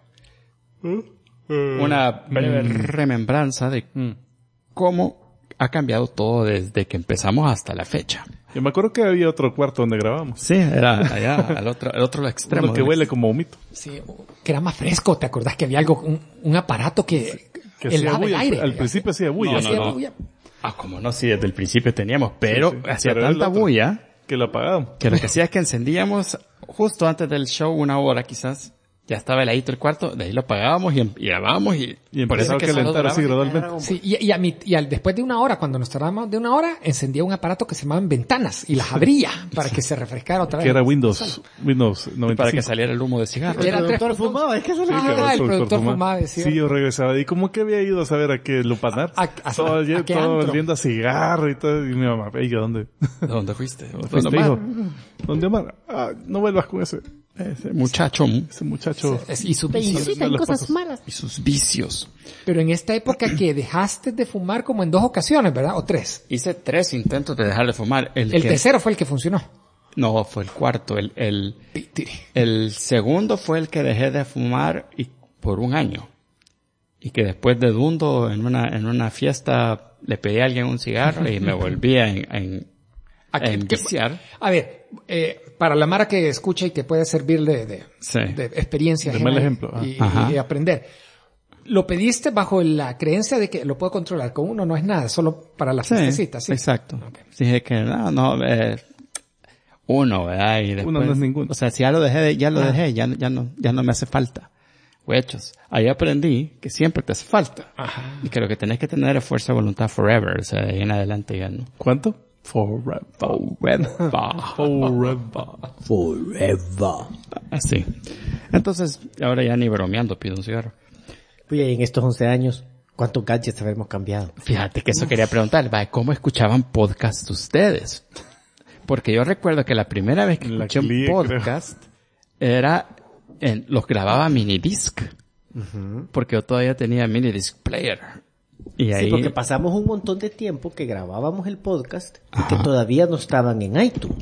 una breve remembranza de cómo ha cambiado todo desde que empezamos hasta la fecha. Yo me acuerdo que había otro cuarto donde grabamos. Sí, era allá, al otro extremo. Uno que huele como humito. Sí, que era más fresco, ¿te acordás que había algo, un aparato que hacía helaba el bulla. aire? Al principio hacía bulla. No, Hacía no. bulla. Ah, como no, sí, desde el principio teníamos, pero Sí, sí. hacía Pero el tanta otro. bulla Que lo apagamos. que lo que hacía es que encendíamos justo antes del show, 1 hora quizás, ya estaba heladito el cuarto, de ahí lo apagábamos y grabábamos y Y por eso empezaba a es que solo calentar así duraba- gradualmente. Sí, y después de 1 hora, cuando nos tardábamos de 1 hora, encendía un aparato que se llamaban ventanas y las abría para que se refrescara otra vez. Que era Windows 95. para que saliera el humo de cigarro. Era El tres productor botones. fumaba, es que eso Sí, lo... que el productor fumaba, decía. Sí, yo regresaba. ¿Y cómo que había ido a saber a qué lupanar? ¿A Todo qué todo antro? oliendo a cigarro y todo. Y mi mamá, oiga, ¿dónde? ¿Dónde fuiste? Fuiste, ¿Dónde, hijo? Omar? ¿Dónde, Omar? Ah, no vuelvas con ese Muchacho muchacho. Y su vicio. Incita en cosas malas. y sus vicios. Pero en esta época que dejaste de fumar como en 2 ocasiones, ¿verdad? O 3. Hice 3 intentos de dejar de fumar. El tercero fue el que funcionó. No, fue el cuarto. El segundo fue el que dejé de fumar por 1 año. Y que después de Dundo, en una fiesta, le pedí a alguien un cigarro y me volví a enviciar. A ver, para la Mara que escucha y que puede servir de experiencia De ajena mal ejemplo. Ajá. y aprender. Lo pediste bajo la creencia de que lo puedo controlar. Con uno no es nada, solo para las fiestecitas, ¿sí? Exacto. Okay. Dije que uno, ¿verdad? Y después, Uno no es ninguno. O sea, si ya lo dejé, ya no me hace falta. Huechos. Ahí aprendí que siempre te hace falta. Ajá. Y que lo que tenés que tener es fuerza de voluntad forever. O sea, de ahí en adelante ya no. ¿Cuánto? Forever. Así. Entonces, ahora ya ni bromeando pido un cigarro. Oye, en estos 11 años, ¿cuántos gadgets habremos cambiado? Fíjate que eso quería preguntar, ¿va? ¿Cómo escuchaban podcast ustedes? Porque yo recuerdo que la primera vez que La escuché un Clie, podcast era los grababa minidisc. Porque yo todavía tenía minidisc player. Y ahí Sí, porque pasamos un montón de tiempo que grabábamos el podcast y que todavía no estaban en iTunes.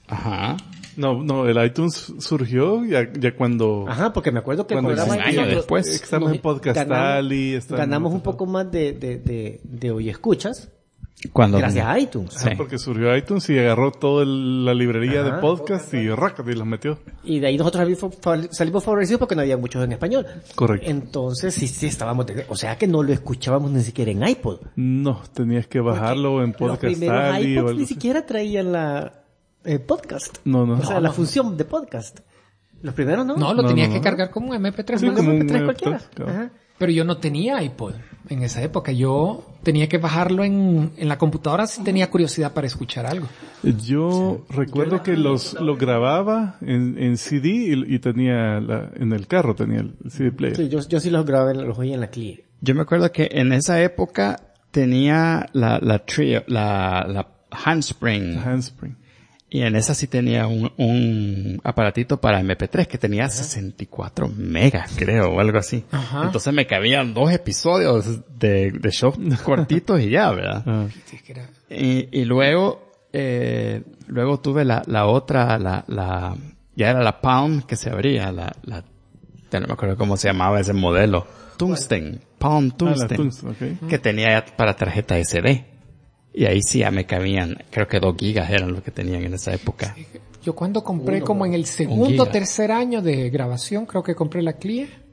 Ajá. No, el iTunes surgió ya cuando... Ajá, porque me acuerdo que el Cuando programa... un año después. Estamos en Podcastal y... ganamos un poco más de oye escuchas Cuando gracias a iTunes. Sí. Porque surgió iTunes y agarró toda la librería Ajá. de podcast y rácate y los metió. Y de ahí nosotros salimos favorecidos porque no había muchos en español. Correcto. Entonces sí estábamos... O sea que no lo escuchábamos ni siquiera en iPod. No, tenías que bajarlo en Los primeros Podcastal y... iPods ni siquiera traían la podcast. No. O sea, la función de podcast. Los primeros no. No, lo No, tenías no, que no. cargar como un MP3 Sí, más. como un MP3 cualquiera. claro. Ajá. Pero yo no tenía iPod en esa época. Yo tenía que bajarlo en la computadora si tenía curiosidad para escuchar algo. Yo recuerdo que lo grababa en CD y tenía en el carro tenía el CD player. Sí, yo sí los grabé, los oí en la CLIE. Yo me acuerdo que en esa época tenía la trio, la handspring. Handspring. Y en esa sí tenía un aparatito para MP3 que tenía 64 megas, creo, o algo así. Ajá. Entonces me cabían 2 episodios de shows cortitos y ya, ¿verdad? Ah. Sí, que era- Y luego tuve la otra, ya era la Palm que se abría, ya no me acuerdo cómo se llamaba ese modelo. Tungsten, Palm La Tungsten, Tungsten, ok. que tenía ya para tarjeta SD. Y ahí sí ya me cabían, creo que 2 gigas eran lo que tenían en esa época. Yo cuando compré como en el un segundo giga. tercer año de grabación, creo que compré la CLIE.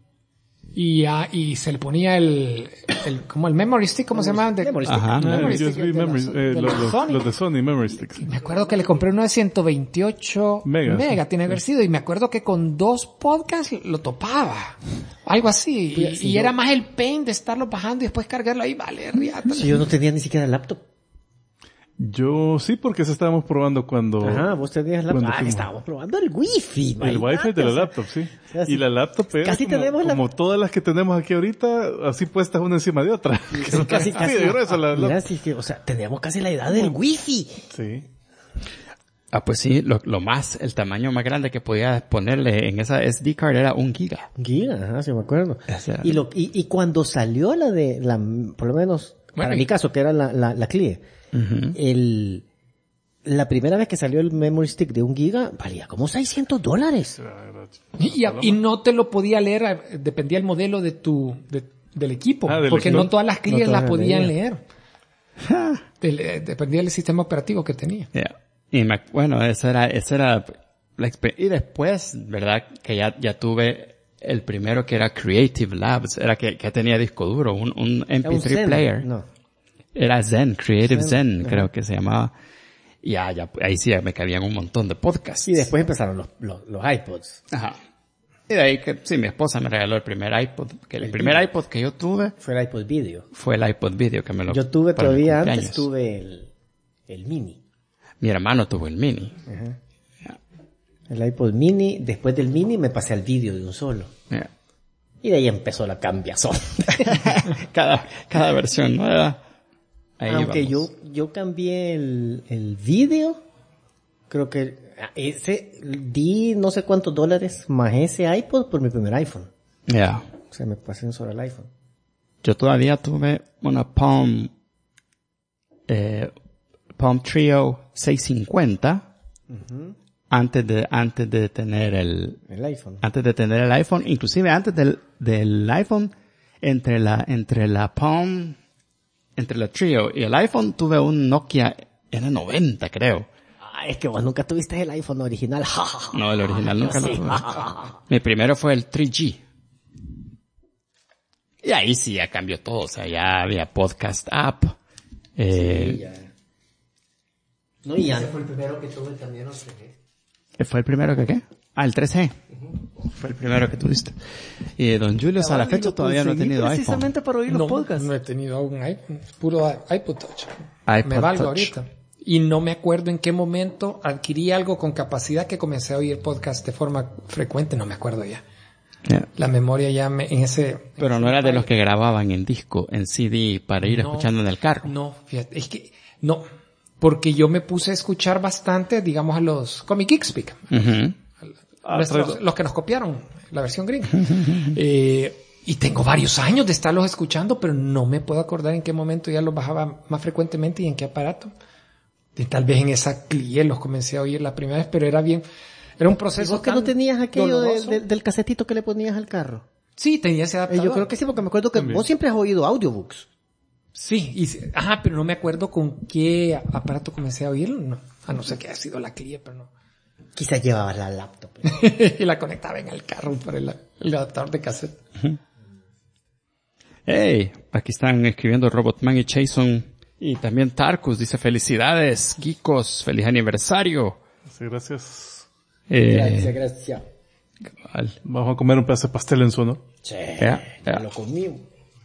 Y se le ponía como el memory stick, ¿cómo se llama? Memory stick. Ajá. Memory USB stick de memory, los Sony. los de Sony Memory Sticks. Me acuerdo que le compré uno de 128 Megas. mega, tiene que haber sido, y me acuerdo que con 2 podcasts lo topaba. Algo así. Y era más el pain de estarlo bajando y después cargarlo ahí, vale, riata. Si yo no tenía ni siquiera laptop. Yo sí, porque eso estábamos probando cuando... Ajá, vos tenías laptop. cuando Ah, que fuimos. estábamos probando el wifi. El wifi de la laptop, sí. sea, sí. Y la laptop era Casi tenemos como todas las que tenemos aquí ahorita, así puestas una encima de otra. Casi. de grueso la Mira, laptop. sí que, o sea, teníamos casi la edad del wifi. Sí. Ah, pues sí, el tamaño más grande que podía ponerle en esa SD card era 1 giga. Giga, ajá, sí me acuerdo. Ese era. Y cuando salió por lo menos, Bueno, para y- mi caso, que era la CLIE, la primera vez que salió el memory stick de 1 giga, valía como $600. Y no te lo podía leer, dependía el modelo del equipo, Ah, del porque equipo. no todas las CLIEs No todas la las podían leían. leer. Dependía del sistema operativo que tenía. Yeah. Y bueno, esa era la experiencia. Y después, ¿verdad? Que ya tuve el primero que era Creative Labs, era que tenía disco duro, un Era un MP3 Zen, player. No. Era Zen, Creative Zen, ajá. creo que se llamaba. Y ya, ahí sí me cabían un montón de podcasts. Y después empezaron los iPods. Ajá. Y de ahí que, sí, mi esposa me regaló el primer iPod. Que el primer iPod que yo tuve Fue el iPod Video. fue el iPod Video que me lo Yo tuve para mi todavía cumpleaños. antes, tuve el Mini. Mi hermano tuvo el Mini. El iPod Mini, después del Mini me pasé al Video de un solo. Yeah. Y de ahí empezó la cambiazón. cada versión nueva. Ahí Aunque vamos. yo cambié el Video, creo que di no sé cuántos $, más ese iPod por mi primer iPhone. Yeah. O sea, me pasé un solo el iPhone. Yo todavía tuve una Palm Trio 650 antes de tener El iPhone. antes de tener el iPhone, inclusive antes del iPhone, entre la Palm, entre la Trio y el iPhone tuve un Nokia N90, creo. Ah, es que vos nunca tuviste el iPhone original. No, el original nunca lo sí. tuve. Mi primero fue el 3G. Y ahí sí ya cambió todo, o sea, ya había podcast app. No, y ya fue el primero que tuve también, no sé qué. ¿Fue el primero que qué? Ah, el 3G. Fue el primero que tuviste. Y don Julio hasta la fecha todavía no ha tenido iPhone. Precisamente para oír los podcasts. No he tenido aún iPhone, puro iPod Touch. iPod Me valgo Touch. ahorita. Y no me acuerdo en qué momento adquirí algo con capacidad que comencé a oír podcast de forma frecuente, no me acuerdo ya. Yeah. La memoria ya en ese... Pero no era de los que grababan en disco, en CD, para ir No, escuchando en el carro. No, fíjate, es que, no, porque yo me puse a escuchar bastante, digamos, a los Comic Geek Speak. Ujú. Los que nos copiaron la versión gringa. Y tengo varios años de estarlos escuchando, pero no me puedo acordar en qué momento ya los bajaba más frecuentemente y en qué aparato. Y tal vez en esa CLIE los comencé a oír la primera vez, pero era un ¿Y proceso vos que tan no tenías aquello doloroso? del casetito que le ponías al carro? Sí, tenía ese adaptador. Yo creo que sí, porque me acuerdo que También. vos siempre has oído audiobooks. Sí, pero no me acuerdo con qué aparato comencé a oírlo. No. A no ser que haya sido la CLIE, pero no. Quizás llevabas la laptop. Y la conectaba en el carro por el adaptador de cassette. Hey, aquí están escribiendo Robotman y Jason. Y también Tarkus dice felicidades, geekos, feliz aniversario. Sí, gracias. Gracias. Cabal. Vamos a comer un pedazo de pastel en su honor. Sí, Ya. lo comimos.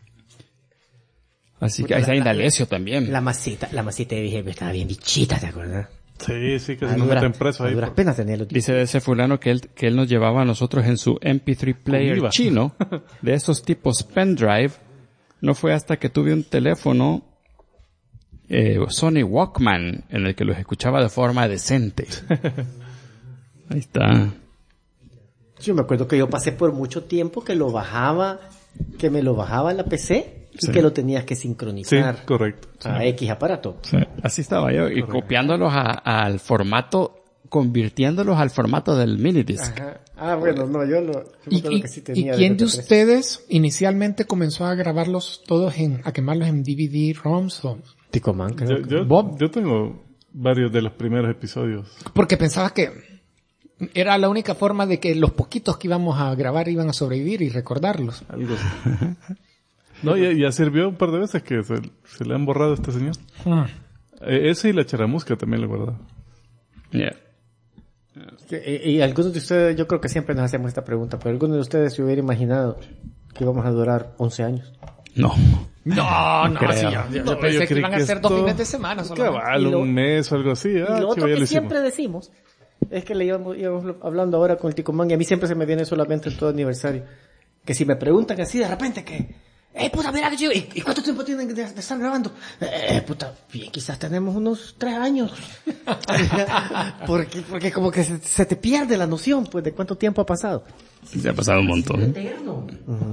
Así que ahí está Indalecio también. La masita de dije, estaba bien bichita, ¿te acuerdas? Sí, casi nos meten presos ahí. Duras penas tenía los Dice de ese fulano que él nos llevaba a nosotros en su MP3 player IVA. chino, de esos tipos pendrive. No fue hasta que tuve un teléfono Sony Walkman en el que los escuchaba de forma decente. Ahí está. Yo me acuerdo que yo pasé por mucho tiempo que me lo bajaba en la PC y Sí. que lo tenías que Sí, sincronizar correcto. a X aparato. Sí, así estaba yo, y copiándolos al formato, convirtiéndolos al formato del minidisc. Ajá. Ah, bueno, no, yo me acuerdo que sí ¿Y tenía. quién de MP3. ustedes inicialmente comenzó a grabarlos todos a quemarlos en DVD, ROMs? Ticoman, creo que. Yo tengo varios de los primeros episodios. Porque pensaba que era la única forma de que los poquitos que íbamos a grabar iban a sobrevivir y recordarlos. Algo así. No, ya sirvió un par de veces que se le han borrado a este señor. Ese y la charamusca también le guardaba. Yeah. Y algunos de ustedes, yo creo que siempre nos hacemos esta pregunta, pero algunos de ustedes se hubiera imaginado que íbamos a durar 11 años. No. No, creo. sí, yo pensé que creí iban a ser esto- 2 fines de semana solamente. Cabal, Y lo- un mes o algo así. Y lo otro chivo, ya que lo siempre hicimos. decimos es que le íbamos hablando ahora con el Ticomán y a mí siempre se me viene solamente en todo aniversario. Que si me preguntan así de repente que, puta, mira que yo, ¿y cuánto tiempo tienen de estar grabando? Puta, bien, quizás tenemos unos 3 años. porque como que se te pierde la noción, pues, de cuánto tiempo ha pasado. Se ha pasado un montón. Eterno.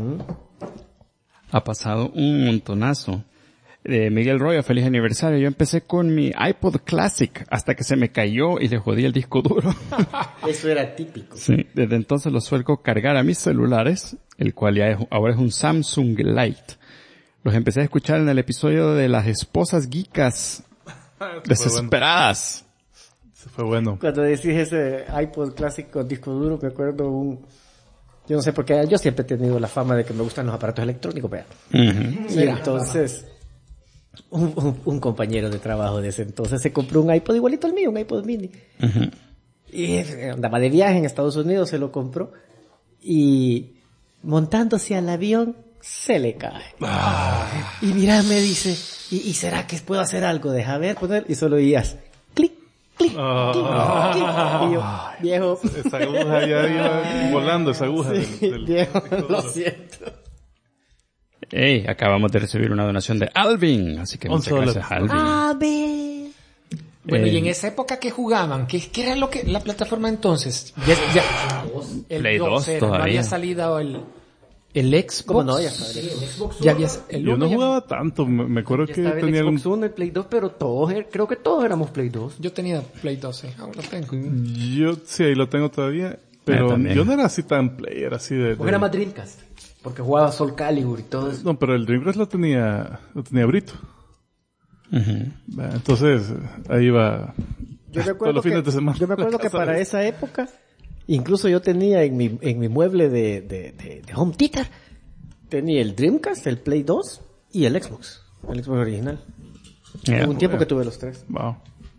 Ha pasado un montonazo. Miguel Royo, feliz aniversario. Yo empecé con mi iPod Classic hasta que se me cayó y le jodí el disco duro. Eso era típico. Sí, desde entonces lo suelo cargar a mis celulares, el cual ahora es un Samsung Lite. Los empecé a escuchar en el episodio de las esposas geekas desesperadas. Se fue bueno. Cuando decís ese iPod Classic con disco duro, me acuerdo yo no sé por qué, yo siempre he tenido la fama de que me gustan los aparatos electrónicos, vea. Ujú. Y entonces, un compañero de trabajo de ese entonces se compró un iPod igualito al mío, un iPod mini. Y andaba de viaje en Estados Unidos, se lo compró. Y montándose al avión, se le cae. Y mira, me dice, ¿y será que puedo hacer algo? Deja ver, poner, y solo oías, clic, clic, clic, clic. Y yo, viejo, Esa aguja ya iba volando, esa aguja. sí, viejo, lo siento. Hey, acabamos de recibir una donación de Alvin, así que muchas $11. gracias, Alvin. A ver. Bueno, y en esa época que jugaban, ¿qué era la plataforma entonces? El Play 2 era, todavía. no había salido el Xbox. ¿Cómo no? Ya está. El Xbox Ya One. había, el Yo no uno ya- jugaba tanto, me acuerdo Ya que estaba el tenía Xbox algún... One, el Play 2, pero creo que todos éramos Play 2. Yo tenía Play 2, aún lo tengo. Yo sí, ahí lo tengo todavía, pero también. yo no era así tan player, así de... Porque era más Dreamcast. Porque jugaba Soul Calibur y todo eso. No, pero el Dreamcast lo tenía Brito. Entonces, ahí iba Yo me todos acuerdo los fines de semana. Yo me acuerdo que para esa época, incluso yo tenía en mi mueble de home theater, tenía el Dreamcast, el Play 2 y el Xbox original. Yeah. Hubo un tiempo que tuve los tres. Wow.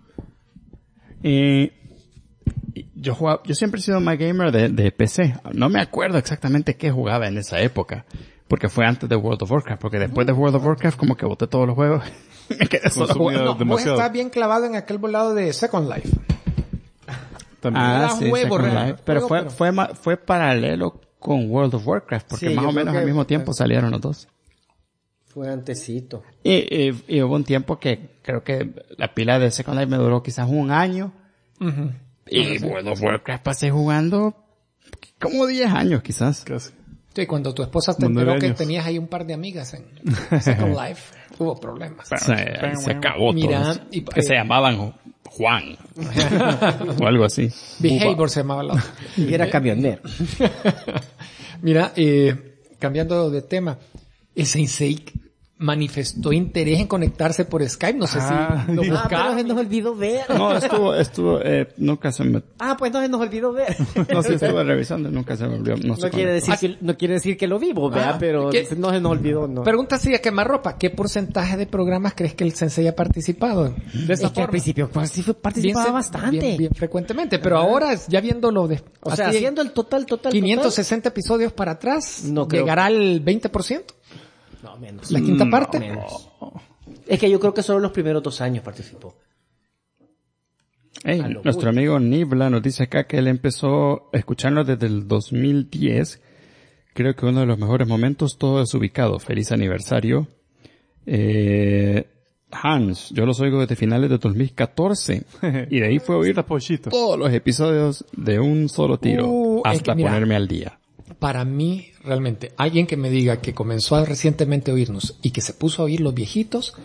Y yo siempre he sido más gamer de PC. No me acuerdo exactamente qué jugaba en esa época. Porque fue antes de World of Warcraft. Porque después de World of Warcraft como que boté todos los juegos. Me quedé solo Consumía jugando. Vos demasiado. estás bien clavado en aquel volado de Second Life. También. Era juego Second real. Life. Pero Juego, fue paralelo con World of Warcraft. Porque Sí, más yo o creo menos que- al mismo tiempo salieron los dos. Fue antecito. Y hubo un tiempo que creo que la pila de Second Life me duró quizás un año. Y World of Warcraft pasé jugando como 10 años quizás. Casi. Sí, cuando tu esposa te Como 9 enteró que años. tenías ahí un par de amigas en Second Life, hubo problemas. Se acabó Mira, todo. y- Que se llamaban Juan. O algo así. Behavior se llamaba la otra. Y era camionero. Mira, cambiando de tema, el Sensei manifestó interés en conectarse por Skype. No sé si lo Ah, pero buscaba. se nos olvidó ver. No, estuvo, nunca se me, Pues no se nos olvidó ver. no sé, estuve revisando y nunca se me olvidó. No sé No quiere decir que lo vimos, ¿verdad? Pero ¿qué? no se nos olvidó, no. Pregunta así a quemarropa. ¿Qué porcentaje de programas crees que el Sensei ha participado? De esa Es que al forma. principio participaba Bien, bastante. bien frecuentemente. Pero ahora, ya viéndolo de... O sea, así, haciendo el total. 560 episodios para atrás, No creo. ¿llegará al 20%? No, menos. ¿La quinta parte? Menos. Es que yo creo que solo los primeros 2 años participó. Hey, A lo nuestro amigo Nibla nos dice acá que él empezó a escucharnos desde el 2010. Creo que uno de los mejores momentos, todo desubicado. Feliz aniversario. Hans, yo los oigo desde finales de 2014. Y de ahí fue a oír Está pochito. todos los episodios de un solo tiro. Es Hasta que mira, ponerme al día. Para mí, realmente, alguien que me diga que comenzó recientemente a oírnos y que se puso a oír los viejitos,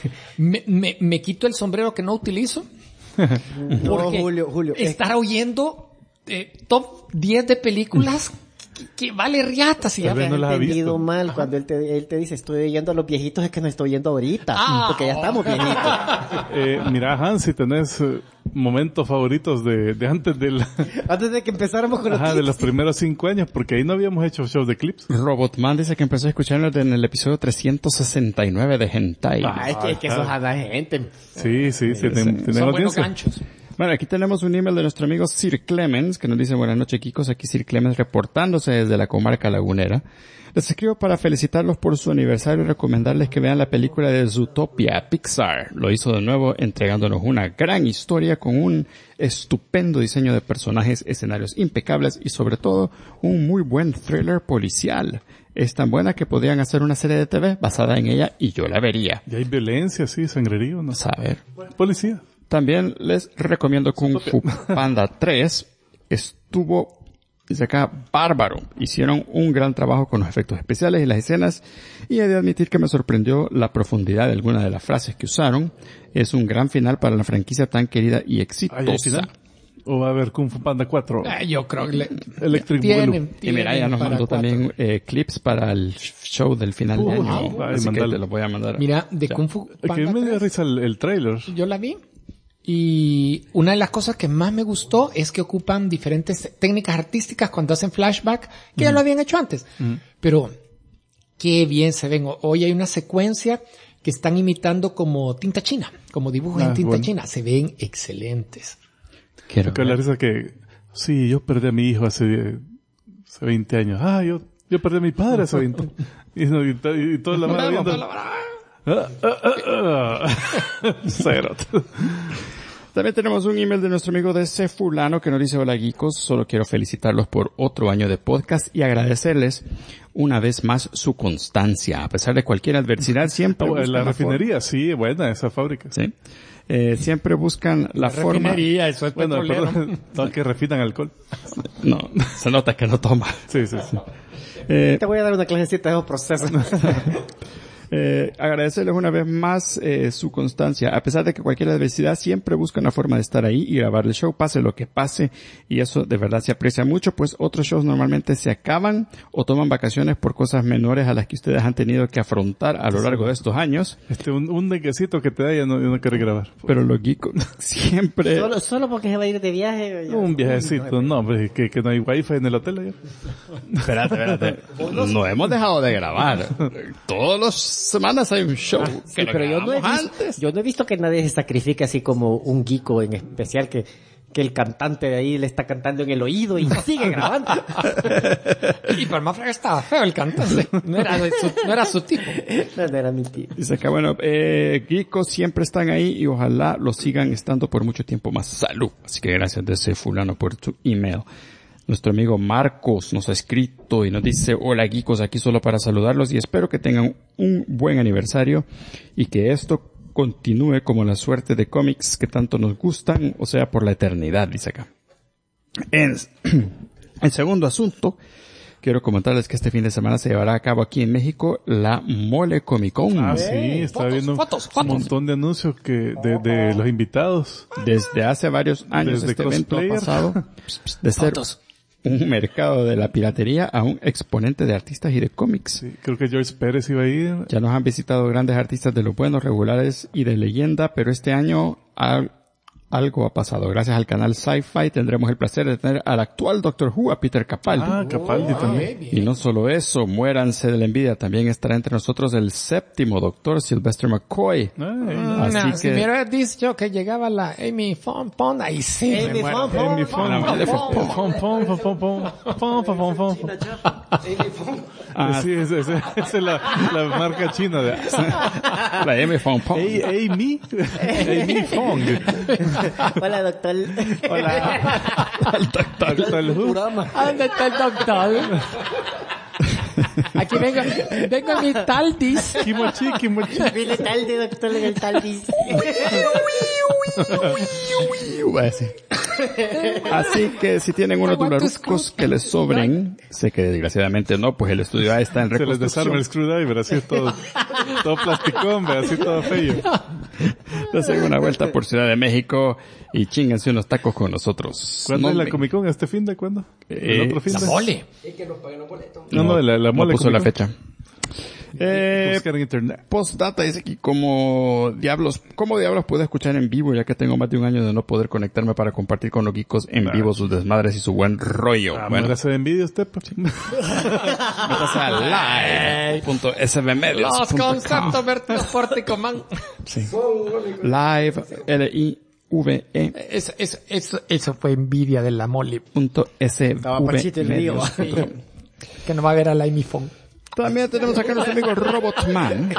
me quito el sombrero que no utilizo. Porque Julio. estar oyendo top 10 de películas que vale riata si Tal ya vez no las ha entendido visto. mal cuando él te dice estoy oyendo a los viejitos, es que no estoy oyendo ahorita, porque ya estamos viejitos. Mira, Hans, si tenés momentos favoritos de antes Antes de que empezáramos con los de clips. los primeros 5 años, porque ahí no habíamos hecho shows de clips. Robotman dice que empezó a escucharnos en el episodio 369 de Hentai. Es que eso es a la gente. Sí, tenemos son buenos audiencia. ganchos. Bueno, aquí tenemos un email de nuestro amigo Sir Clemens, que nos dice, buenas noches, Kikos, aquí Sir Clemens reportándose desde la comarca lagunera. Les escribo para felicitarlos por su aniversario y recomendarles que vean la película de Zootopia. Pixar lo hizo de nuevo entregándonos una gran historia con un estupendo diseño de personajes, escenarios impecables y sobre todo un muy buen thriller policial. Es tan buena que podrían hacer una serie de TV basada en ella y yo la vería. Y hay violencia, sí, sangrerío, ¿no? Saber. Policía. También les recomiendo Kung Fu Panda 3. Estuvo, dice acá, bárbaro. Hicieron un gran trabajo con los efectos especiales y las escenas. Y he de admitir que me sorprendió la profundidad de algunas de las frases que usaron. Es un gran final para la franquicia tan querida y ¿Hay exitosa. final? ¿O va a haber Kung Fu Panda 4? Yo creo que Electric Boogaloo. Y mira, ya nos para mandó 4. también clips para el show del final de año. ay, Así que mandale. te los voy a mandar. Mira, de Ya. Kung Fu Que Panda me dio 3, risa el trailer. yo la vi. Y una de las cosas que más me gustó es que ocupan diferentes técnicas artísticas cuando hacen flashback, que ya lo habían hecho antes. Pero qué bien se ven. Hoy hay una secuencia que están imitando como tinta china, como dibujos en tinta bueno. china. Se ven excelentes. Quiero Que la ver. risa que, sí, yo perdí a mi hijo hace 20 años. Yo perdí a mi padre hace 20. Y toda la mano viendo. Cero. También tenemos un email de nuestro amigo de ese fulano que nos dice, hola geekos, solo quiero felicitarlos por otro año de podcast y agradecerles una vez más su constancia. A pesar de cualquier adversidad, siempre buscan La la forma- refinería, sí, buena esa fábrica. ¿Sí? Siempre buscan la forma... Refinería, eso es Bueno, petrolero. perdón, no, que refinan alcohol. No, se nota que no toma. Sí. Te voy a dar una clasecita de esos procesos. Agradecerles una vez más su constancia. A pesar de que cualquier adversidad siempre buscan la forma de estar ahí y grabar el show, pase lo que pase, y eso de verdad se aprecia mucho, pues otros shows normalmente se acaban o toman vacaciones por cosas menores a las que ustedes han tenido que afrontar a lo largo de estos años, Un nequecito que te da y no quiere grabar. pero los geekos siempre... Solo porque se va a ir de viaje. Un viajecito, no, hombre, que no hay wifi en el hotel allá. Espérate. No hemos dejado de grabar. Todos los semanas hay un show. Sí, que lo pero grabamos yo no he visto que nadie se sacrifique así como un geeko en especial que el cantante de ahí le está cantando en el oído y sigue grabando. Y para más estaba feo el cantante. No era su tipo. No era mi tío. Dice acá, bueno, geekos siempre están ahí y ojalá lo sigan estando por mucho tiempo más. Salud. Así que gracias de ese fulano por tu email. Nuestro amigo Marcos nos ha escrito y nos dice, hola geekos, aquí solo para saludarlos y espero que tengan un buen aniversario y que esto continúe como la suerte de cómics que tanto nos gustan, o sea, por la eternidad, dice acá. En segundo asunto, quiero comentarles que este fin de semana se llevará a cabo aquí en México la Mole Comic Con. Ah, sí, estaba viendo un montón de anuncios de los invitados. Desde hace varios años Desde este evento ha cosplayer. pasado de ser un mercado de la piratería a un exponente de artistas y de cómics. Sí, creo que George Pérez iba a ir. Ya nos han visitado grandes artistas de los buenos, regulares y de leyenda, pero este año algo ha pasado. Gracias al canal Sci-Fi tendremos el placer de tener al actual Doctor Who, a Peter Capaldi. Ah, Capaldi también. Y no solo eso, muéranse de la envidia, también estará entre nosotros el séptimo Doctor, Sylvester McCoy. Ay, Así Si que- me hubieras dicho que llegaba la Amy Fon, ahí sí me Amy muero. Fon, Amy Fon. Sí, esa es la marca china de La M Fong Pong. Amy Fong. Hola, doctor. Hola. Doctor Who. ¿Dónde está el doctor? Aquí vengo en mi taldis. Kimochi. Viene tarde, doctor, en el taldis. Así que si tienen unos dolarucos que les sobren, sé que desgraciadamente no, pues el estudio A está en Se les desarma reconstrucción. el screwdriver, así es todo plasticón, ve, así todo feo. Hacen una vuelta por Ciudad de México y chinganse unos tacos con nosotros. ¿Cuándo es la hombre. Comic Con? ¿Este fin de cuándo? ¿El otro fin La de? mole. No, la mole No puso la Comic Con. fecha. Buscar en internet. Postdata dice aquí ¿cómo diablos puedo escuchar en vivo ya que tengo más de un año de no poder conectarme para compartir con los geekos en vivo sus desmadres y su buen rollo? Bueno, me hace de envidia usted, pues. Métase a live.sbmedios.com. Los conceptos vertidos por Ticomán. Sí. Live, L-I-V-E. Eso fue envidia de la mole. Estaba Pachito el río. Que no va a ver a la Amy Fon. También tenemos acá a nuestro amigo Robotman,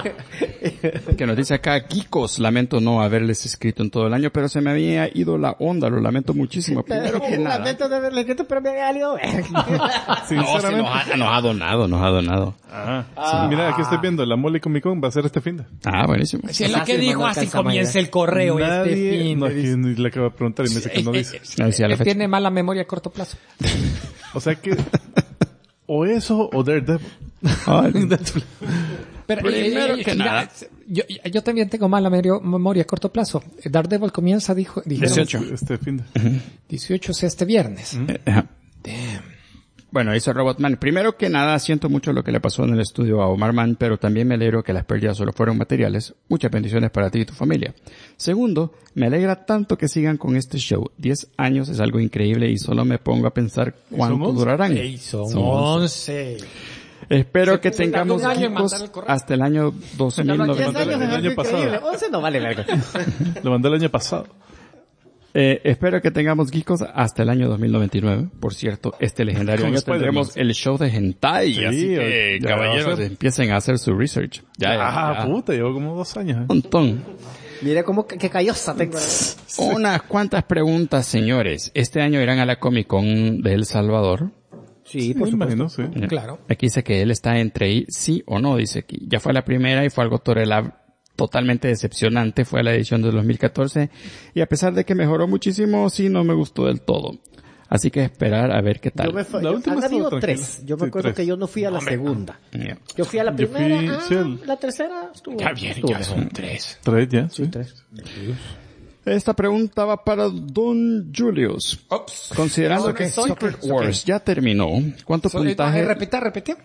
que nos dice acá, Geekos, lamento no haberles escrito en todo el año, pero se me había ido la onda, lo lamento muchísimo. Primero que nada. Lamento de haberle escrito, pero me había salido. Sinceramente. nos ha donado. Sí, mira, aquí estoy viendo, la mole Comic Con va a ser este fin de. Ah, buenísimo. Si es lo que Fácil, dijo, no así alcanzamos comienza a el correo Nadie, este fin. no, aquí ni le acabo de preguntar y me dice que no dice. No decía la Él fecha. tiene mala memoria a corto plazo. O sea que, o eso, o Daredevil. Ay, Pero, Primero que nada. Yo también tengo mala memoria a corto plazo. Daredevil comienza, dijeron, 18. Este fin de. 18 es este viernes. Ajá. Bueno, dice Robotman. Primero que nada, siento mucho lo que le pasó en el estudio a Omar Mann, pero también me alegro que las pérdidas solo fueron materiales. Muchas bendiciones para ti y tu familia. Segundo, me alegra tanto que sigan con este show. 10 años es algo increíble y solo me pongo a pensar cuánto 11? durarán. Son Son 11. Espero que Se tardó tengamos un año en geekos mandar el correo. hasta el año 10 2090. años el es año algo pasado. increíble. 11 no vale verga. Lo mandé el año pasado. Espero que tengamos geekos hasta el año 2099. Por cierto, este legendario Con año Spider-Man. tendremos el show de Hentai. Sí, así que, ya va a caballeros, ser. empiecen a hacer su research. Ya. Puta, llevo como 2 años. Un montón. Mira cómo que callosa tengo. Unas cuantas preguntas, señores. Este año irán a la Comic Con de El Salvador. Sí, Me por supuesto. imagino, sí. Claro. Aquí dice que él está entre sí o no, dice aquí. Ya fue la primera y fue algo totalmente decepcionante. Fue la edición de 2014 y a pesar de que mejoró muchísimo, sí no me gustó del todo. Así que esperar a ver qué Yo tal. me fui, La última han habido estuvo 3. tranquila. Yo me Sí, acuerdo 3. que yo no fui a la segunda. Yeah. Yo fui a la Yo fui- primera. sí, La tercera estuvo. Ya son 3. 3 ya, sí. 3. Esta pregunta va para Don Julius. Ops. Considerando No, que soy- Secret soy- Wars ya terminó, ¿cuánto puntaje? Repita.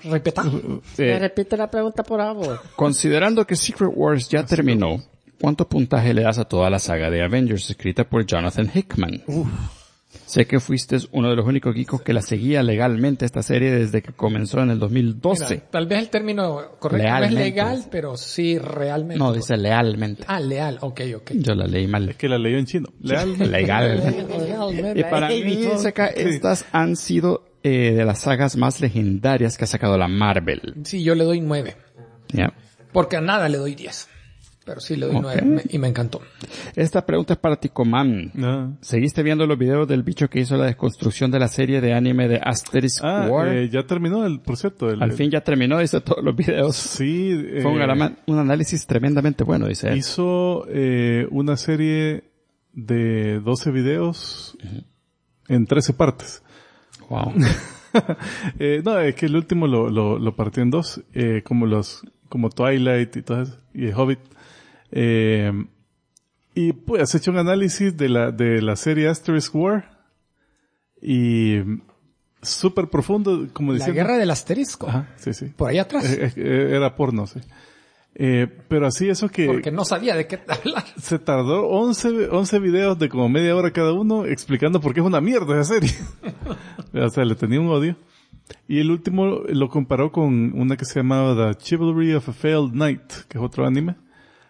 Me repite la pregunta por favor. Considerando que Secret Wars ya terminó, ¿cuánto puntaje le das a toda la saga de Avengers escrita por Jonathan Hickman? Sé que fuiste uno de los únicos geekos que la seguía legalmente esta serie desde que comenzó en el 2012. Mira, tal vez el término correcto no es Lealmente. legal, pero sí realmente. No, dice lealmente. Leal. Ok. Yo la leí mal. Es que la leyó en chino. Leal. Legalmente. Y para mí, dice acá, estas han sido de las sagas más legendarias que ha sacado la Marvel. Sí, yo le doy 9. ¿Ya? Porque a nada le doy 10. Pero sí le doy Ok. 9 y me encantó. Esta pregunta es para Ticoman. No. ¿Seguiste viendo los videos del bicho que hizo la desconstrucción de la serie de anime de Asterisk War? Ya terminó por cierto. Al fin ya terminó, dice todos los videos. Sí. Fue un análisis tremendamente bueno, dice él. Hizo una serie de 12 videos en 13 partes. Wow. No, es que el último lo partió en dos, como Twilight y todo eso, y Hobbit. Y pues has hecho un análisis de la serie Asterisk War, y súper profundo, como La diciendo... guerra del asterisco. Ajá, sí. Por ahí atrás. Era porno, sí. Pero así eso que... Porque no sabía de qué hablar. Se tardó 11 videos de como media hora cada uno explicando por qué es una mierda esa serie. O sea, le tenía un odio. Y el último lo comparó con una que se llamaba The Chivalry of a Failed Knight, que es otro anime,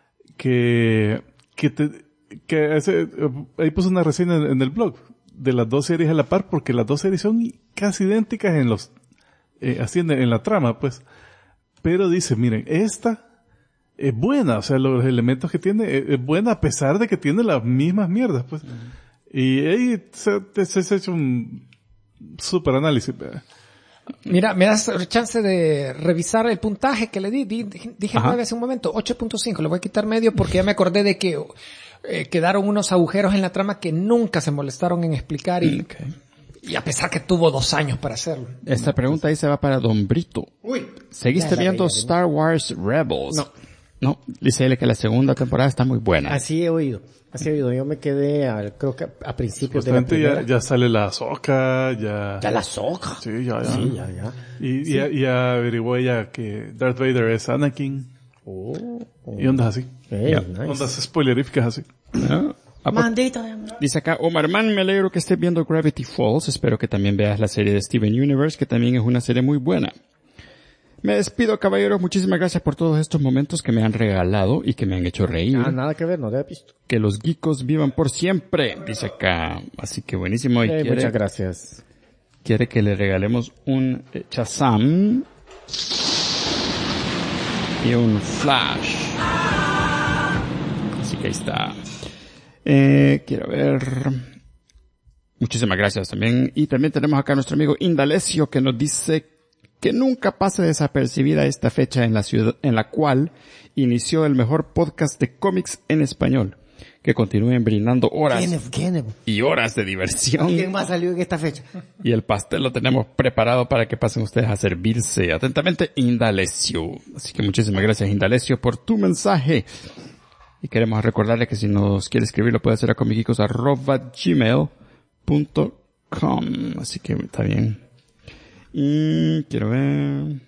ahí puso una reseña en el blog de las dos series a la par, porque las dos series son casi idénticas así en la trama, pues. Pero dice, miren, esta es buena, o sea, los elementos que tiene es buena a pesar de que tiene las mismas mierdas, pues. Y ahí se ha hecho un super análisis. Mira, me das chance de revisar el puntaje que le di. Dije 9 hace un momento, 8.5. Le voy a quitar medio porque ya me acordé de que quedaron unos agujeros en la trama que nunca se molestaron en explicar y a pesar que tuvo 2 años para hacerlo. Esta pregunta ahí se va para Don Brito. Uy. ¿Seguiste viendo Star Wars Rebels? No. Dice él que la segunda temporada está muy buena. Así he oído. Yo me quedé, creo que a principios de la primera. Ya sale la Ahsoka, ¿Ya la Ahsoka? Sí, ya. Sí, ya. Y ya averiguó ella que Darth Vader es Anakin. Y ondas así. Nice. Ondas spoileríficas así. Mandito. Dice acá, Omar Man, me alegro que estés viendo Gravity Falls. Espero que también veas la serie de Steven Universe, que también es una serie muy buena. Me despido, caballeros. Muchísimas gracias por todos estos momentos que me han regalado y que me han hecho reír. Nada que ver, no te he visto. Que los geekos vivan por siempre, dice acá. Así que buenísimo. Y muchas gracias. Quiere que le regalemos un Shazam y un Flash. Así que ahí está. Quiero ver. Muchísimas gracias también. Y también tenemos acá a nuestro amigo Indalecio que nos dice que nunca pase desapercibida esta fecha en la ciudad en la cual inició el mejor podcast de cómics en español. Que continúen brindando horas y horas de diversión. ¿Quién más salió en esta fecha? Y el pastel lo tenemos preparado para que pasen ustedes a servirse. Atentamente, Indalecio. Así que muchísimas gracias, Indalecio, por tu mensaje. Y queremos recordarle que si nos quiere escribir lo puede hacer a comiquicos@gmail.com. Así que está bien. Y quiero ver.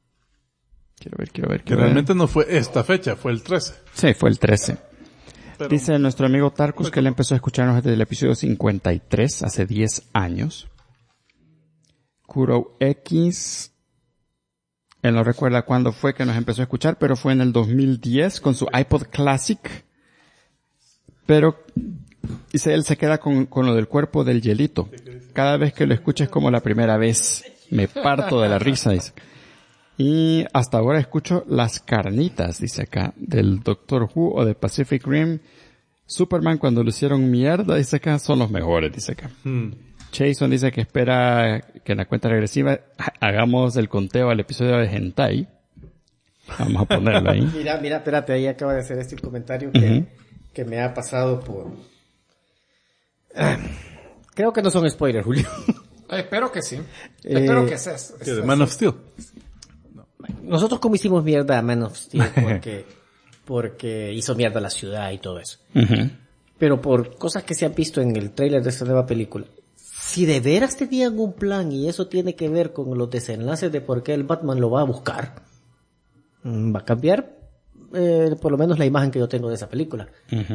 Que realmente no fue esta fecha, fue el 13. Sí, fue el 13. Pero, dice nuestro amigo Tarkus que él empezó a escucharnos desde el episodio 53, hace 10 años. Kuro X, él no recuerda cuándo fue que nos empezó a escuchar, pero fue en el 2010 con su iPod Classic. Pero, dice, él se queda con lo del cuerpo del hielito. Cada vez que lo escucha es como la primera vez. Me parto de la risa, dice. Y hasta ahora escucho Las Carnitas, dice acá, del Doctor Who o de Pacific Rim. Superman cuando lo hicieron mierda, dice acá, son los mejores, dice acá. Jason dice que espera que en la cuenta regresiva hagamos el conteo al episodio de Hentai. Vamos a ponerlo ahí. Mira, espérate, ahí acaba de hacer este comentario que me ha pasado por... Creo que no son spoilers, Julio. Espero que sí. Espero que sea. Que de Man of Steel. Nosotros como hicimos mierda a Man of Steel porque hizo mierda la ciudad y todo eso. Pero por cosas que se han visto en el tráiler de esta nueva película, si de veras tenían un plan y eso tiene que ver con los desenlaces de por qué el Batman lo va a buscar, va a cambiar por lo menos la imagen que yo tengo de esa película.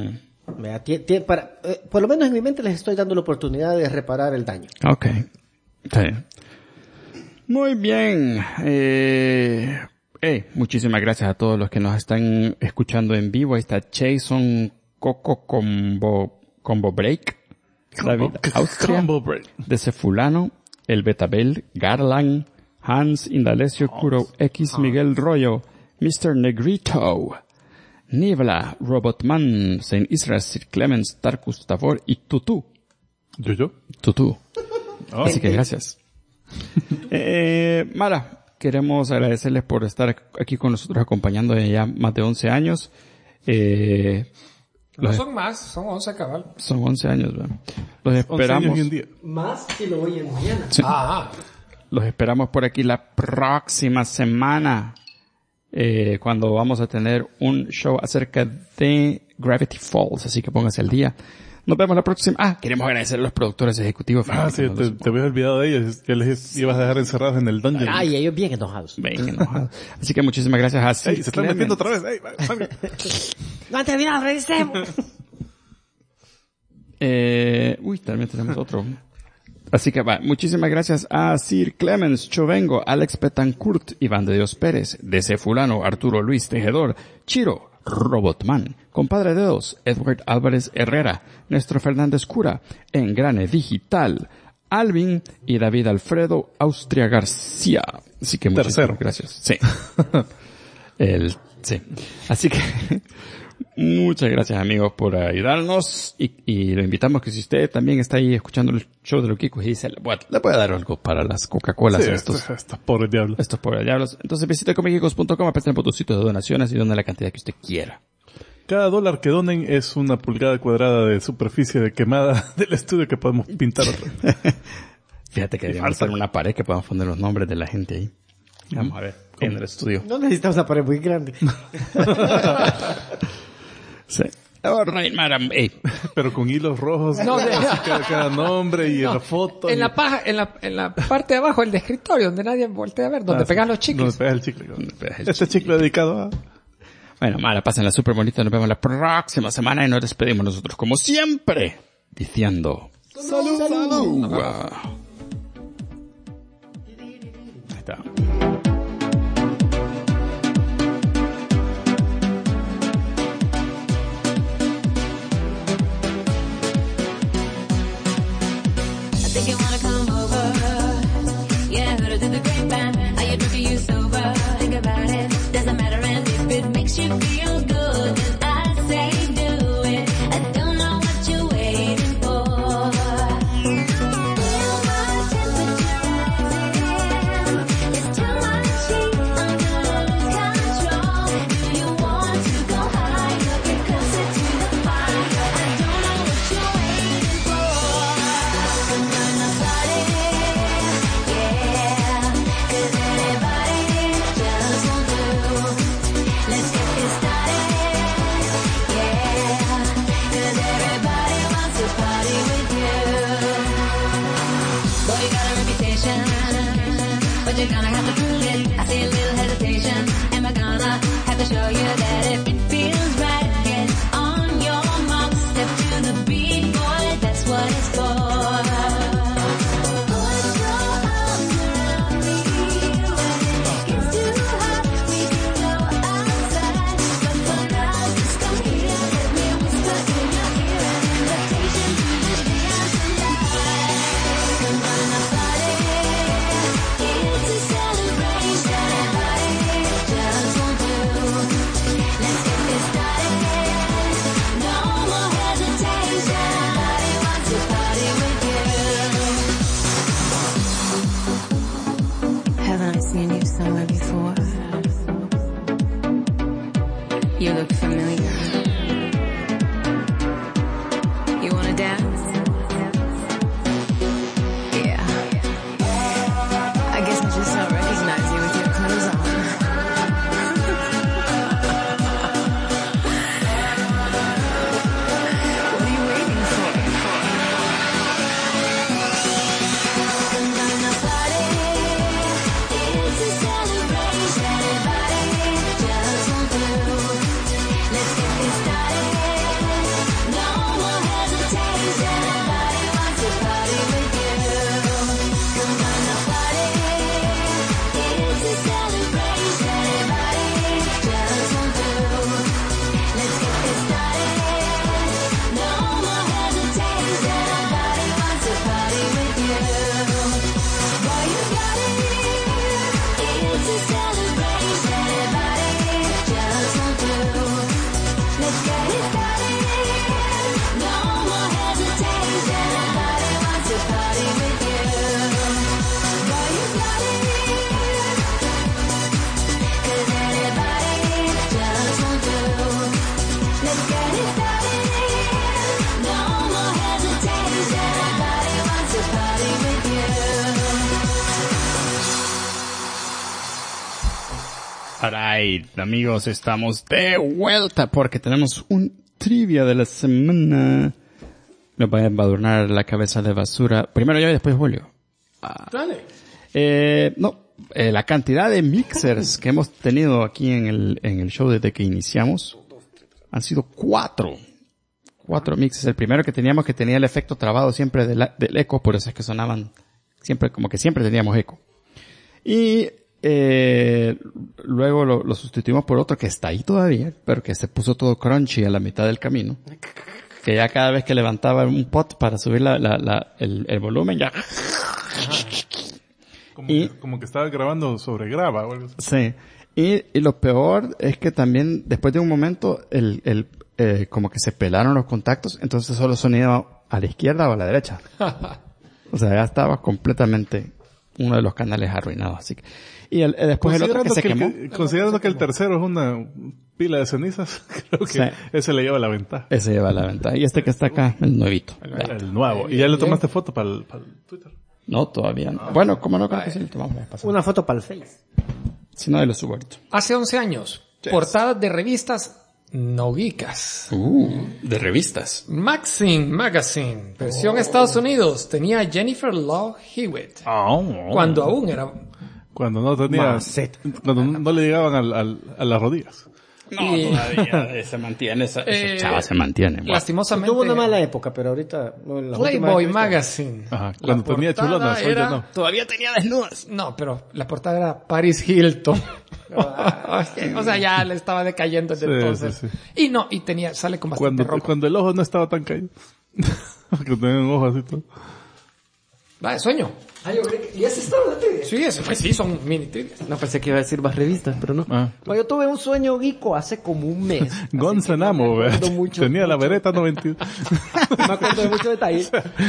Por lo menos en mi mente les estoy dando la oportunidad de reparar el daño. Ok. Sí. Muy bien. Muchísimas gracias a todos los que nos están escuchando en vivo. Ahí está Jason Coco Combo Break, David Austria, Combo Break. de Cefulano, El Betabel, Garland, Hans Indalecio, Kuro X, Miguel Royo, Mr. Negrito, Niebla, Robotman, Saint Israel, Sir Clemens, Tarkus Tavor y Tutu. Tutu. Así que gracias. Mara, queremos agradecerles por estar aquí con nosotros acompañando ya más de 11 años. No son más, son 11 cabal. Son 11 años, ¿verdad? Los esperamos. 11 años y un día. Más si lo oyen mañana. Sí. los esperamos por aquí la próxima semana, cuando vamos a tener un show acerca de Gravity Falls, así que pónganse al día. Nos vemos la próxima. Queremos agradecer a los productores ejecutivos. Sí, te habías olvidado de ellos, que les ibas a dejar encerrados en el dungeon. Y ellos bien enojados. Así que muchísimas gracias a se están metiendo otra vez. No han terminado, regresemos. También tenemos otro. Así que muchísimas gracias a Sir Clemens Chovengo, Alex Betancourt, Iván de Dios Pérez, DC Fulano, Arturo Luis Tejedor, Chiro, Robotman, Compadre de Dos, Edward Álvarez Herrera, Néstor Fernández Cura, Engrane Digital, Alvin y David Alfredo Austria García. Así que muchas gracias. Sí. Sí. Así que muchas gracias, amigos, por ayudarnos y lo invitamos que si usted también está ahí escuchando el show de Loquicos y dice, le puede dar algo para las Coca-Colas a estos pobres diablos. Estos pobres diablos. Entonces visite comiquicos.com, apriete el botoncito de donaciones y donen la cantidad que usted quiera. Cada $1 que donen es una pulgada cuadrada de superficie de quemada del estudio que podemos pintar otra vez. Fíjate que deberíamos hacer una pared que podamos poner los nombres de la gente ahí. Vamos a ver, en el estudio. No necesitamos una pared muy grande. Sí. Pero con hilos rojos. No, cada nombre y la foto. En la parte de abajo, el de escritorio, donde nadie voltea a ver, donde pegan los chicles. Donde pegas el chicle. Este chicle dedicado a... Bueno, pásenla súper bonita. Nos vemos la próxima semana y nos despedimos nosotros, como siempre, diciendo... ¡Salud! ¡Salud! Wow. Ahí está. You wanna come over? Yeah, heard it in the grapevine. Are you drunk or you sober? Think about it, doesn't matter. And if it makes you feel good, then I say do it. I don't know what you're waiting for. Feel my temperature rising. It's too much heat, I'm gonna lose control. Do you want to go higher? Get closer to the fire. I don't know what you're waiting for. But you're gonna have to prove it. I see a little hesitation. Am I gonna have to show you that if it feels right, get on your mark, step to the beat, boy, that's what it's for. Put your arms around me. When it gets too hot, we can go outside. But for now, just come here. Let me whisper in your ear an invitation to the dance tonight. Come on, my body. It's a celebration, everybody just won't do. Let's get this started. No more hesitation. Everybody wants to party with you. Haven't I seen you somewhere before? You look familiar. You wanna dance? Yeah. I guess I just don't recognize you with your clothes on. What are you waiting for? Come on, the party. It's a celebration. Everybody just won't do. Let's get this started. No more hesitation. Everybody wants to party with you. Come on, the party. It's a celebration, everybody just won't do. Let's get this started. No more hesitation, everybody wants to party with you. Boy, you got it. It's a celebration, everybody just won't do. Let's get it started. No more hesitation, everybody wants to party with you. Boy, you got it. 'Cause everybody just won't do. Let's get it started. No more hesitation. Everybody wants to party with you. Alright, amigos, estamos de vuelta porque tenemos un trivia de la semana. Me va a embadurnar la cabeza de basura. Primero yo y después Julio. Dale. La cantidad de mixers que hemos tenido aquí en el show desde que iniciamos han sido 4 mixers. El primero que teníamos que tenía el efecto trabado siempre del eco, por eso es que sonaban siempre, como que siempre teníamos eco. Y luego lo sustituimos por otro que está ahí todavía, pero que se puso todo crunchy a la mitad del camino. Que ya cada vez que levantaba un pot para subir el volumen ya... Como que estaba grabando sobre grava o algo así. Sí. Y lo peor es que también después de un momento como que se pelaron los contactos, entonces solo sonaba a la izquierda o a la derecha. O sea, ya estaba completamente uno de los canales arruinados, así que... Y después el otro que se quemó. Considerando que el tercero es una pila de cenizas, creo que Sí. ese le lleva la ventaja. Ese lleva la ventaja. Y este que está acá, el nuevito. El nuevo. ¿Y ya le tomaste foto para el Twitter? No, todavía no. Bueno, como no creo que sí lo tomamos la pasada. Una foto para el Face. Si no, ahí lo subo ahorita. Hace 11 años, portadas de revistas no geekas. De revistas. Maxim Magazine, versión Estados Unidos, tenía Jennifer Love Hewitt. Cuando aún era... Cuando no tenía... Cuando no le llegaban a las rodillas. No, todavía se mantiene, esa chava se mantiene. Lastimosamente... Tuvo una mala época, pero ahorita... no, en las Playboy últimas- Magazine. Ajá. Cuando La tenía portada chulonas, hoy ya era- no. Todavía tenía desnudas. No, pero la portada era Paris Hilton. O sea, ya le estaba decayendo desde Sí, entonces. sí, Y tenía, sale con bastante ropa. Cuando el ojo no estaba tan caído. Que tenía un ojo así todo. Va, sueño. Ah, yo creo que... ¿Y ese estaba en la trivia? Sí, pues sí, son mini trivias. No, pensé que iba a decir más revistas, pero no. Ah. Bueno, yo tuve un sueño geeko hace como un mes. Gonzanamo, ¿verdad? acuerdo mucho, Tenía la vereta 92. No me acuerdo de muchos detalles.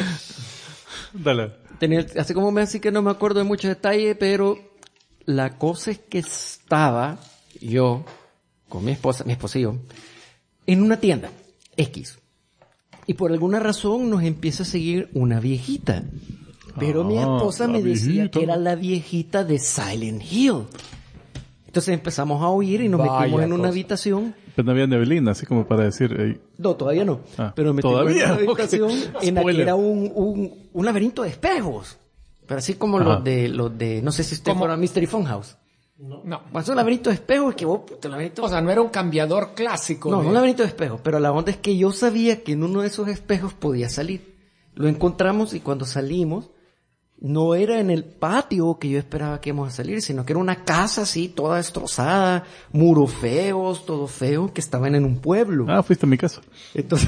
Dale. Hace como un mes, así que no me acuerdo de muchos detalles, pero la cosa es que estaba yo con mi esposa y yo, en una tienda X. Y por alguna razón nos empieza a seguir una viejita. Pero mi esposa la me decía viejita. que era la viejita de Silent Hill. Entonces empezamos a oír y nos Vaya metimos en una cosa. habitación. Pero no había neblina, así como para decir... "Ey". No, todavía no. Ah, Pero metimos ¿todavía? en una habitación Ok. en la que Spoiler. era un laberinto de espejos. Pero así como Ajá. los de, no sé si usted ¿Cómo? fuera Mystery Funhouse. No. Bueno, es un laberinto de espejos que vos, puta, laberinto... O sea, no era un cambiador clásico. no, de- no un laberinto de espejos, pero la onda es que yo sabía que en uno de esos espejos podía salir. Lo encontramos y cuando salimos, no era en el patio que yo esperaba que íbamos a salir, sino que era una casa así, toda destrozada, muros feos, todo feo, que estaban en un pueblo. Ah, fuiste a mi casa. Entonces,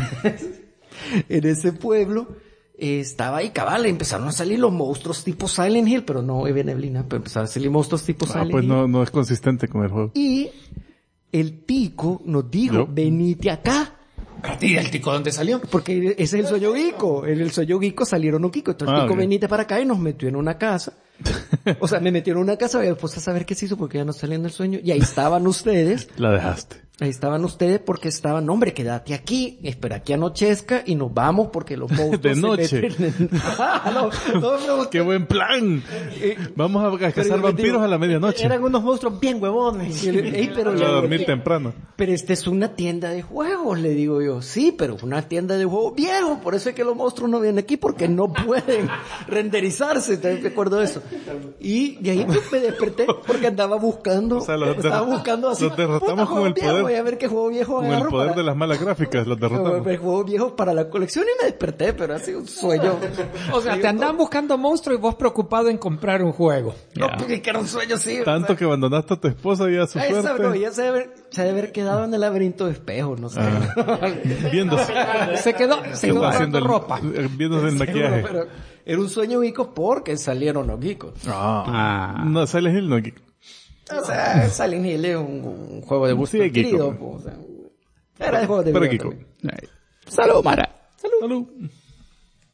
en ese pueblo estaba ahí cabal, empezaron a salir los monstruos tipo Silent Hill, pero no había neblina, pero empezaron a salir monstruos tipo Ah, Silent pues Hill. no es consistente con el juego. Y el tico nos dijo, Yo. venite acá. ¿Y el tico dónde salió? Porque ese es el sueño geeko. En el sueño geeko salieron un geeko. Entonces el tico, Ok. venite para acá y nos metió en una casa. O sea, me metió en una casa y después a saber qué se hizo porque ya no salía en el sueño. Y ahí estaban ustedes. La dejaste. Ahí estaban ustedes porque estaban, hombre, quédate aquí, espera que anochezca y nos vamos porque los monstruos De se noche. meten en- no, pero ¡Qué buen plan! Vamos a cazar pero vampiros digo, a la medianoche. Eran unos monstruos bien huevones. Ey, pero A dormir temprano. Pero esta es una tienda de juegos, le digo yo. Sí, pero es una tienda de juegos viejo. Por eso es que los monstruos no vienen aquí porque no pueden renderizarse. También me acuerdo de eso. Y de ahí pues, me desperté porque andaba buscando. O sea, los estaba buscando así. los derrotamos puta, con juego el viejo, poder. Voy a ver qué juego viejo Con el agarro poder para- de las malas gráficas, los derrotamos. juegos viejos para la colección y me desperté, pero ha sido un sueño. O sea, te andaban buscando monstruos y vos preocupado en comprar un juego. No, porque era un sueño, sí. Tanto que abandonaste a tu esposa y a su Esa, suerte. no, ya se debe haber quedado en el laberinto de espejos, no sé. Viéndose. Se quedó comprando ropa. Viéndose el maquillaje. Pero era un sueño geeko porque salieron los geekos. No, Silent Hill no. O sea, Silent Hill es un juego de gusto Sí, es geeko. adquirido. O sea, era de juego de Pero video geeko. también. Salud, Mara. Salud.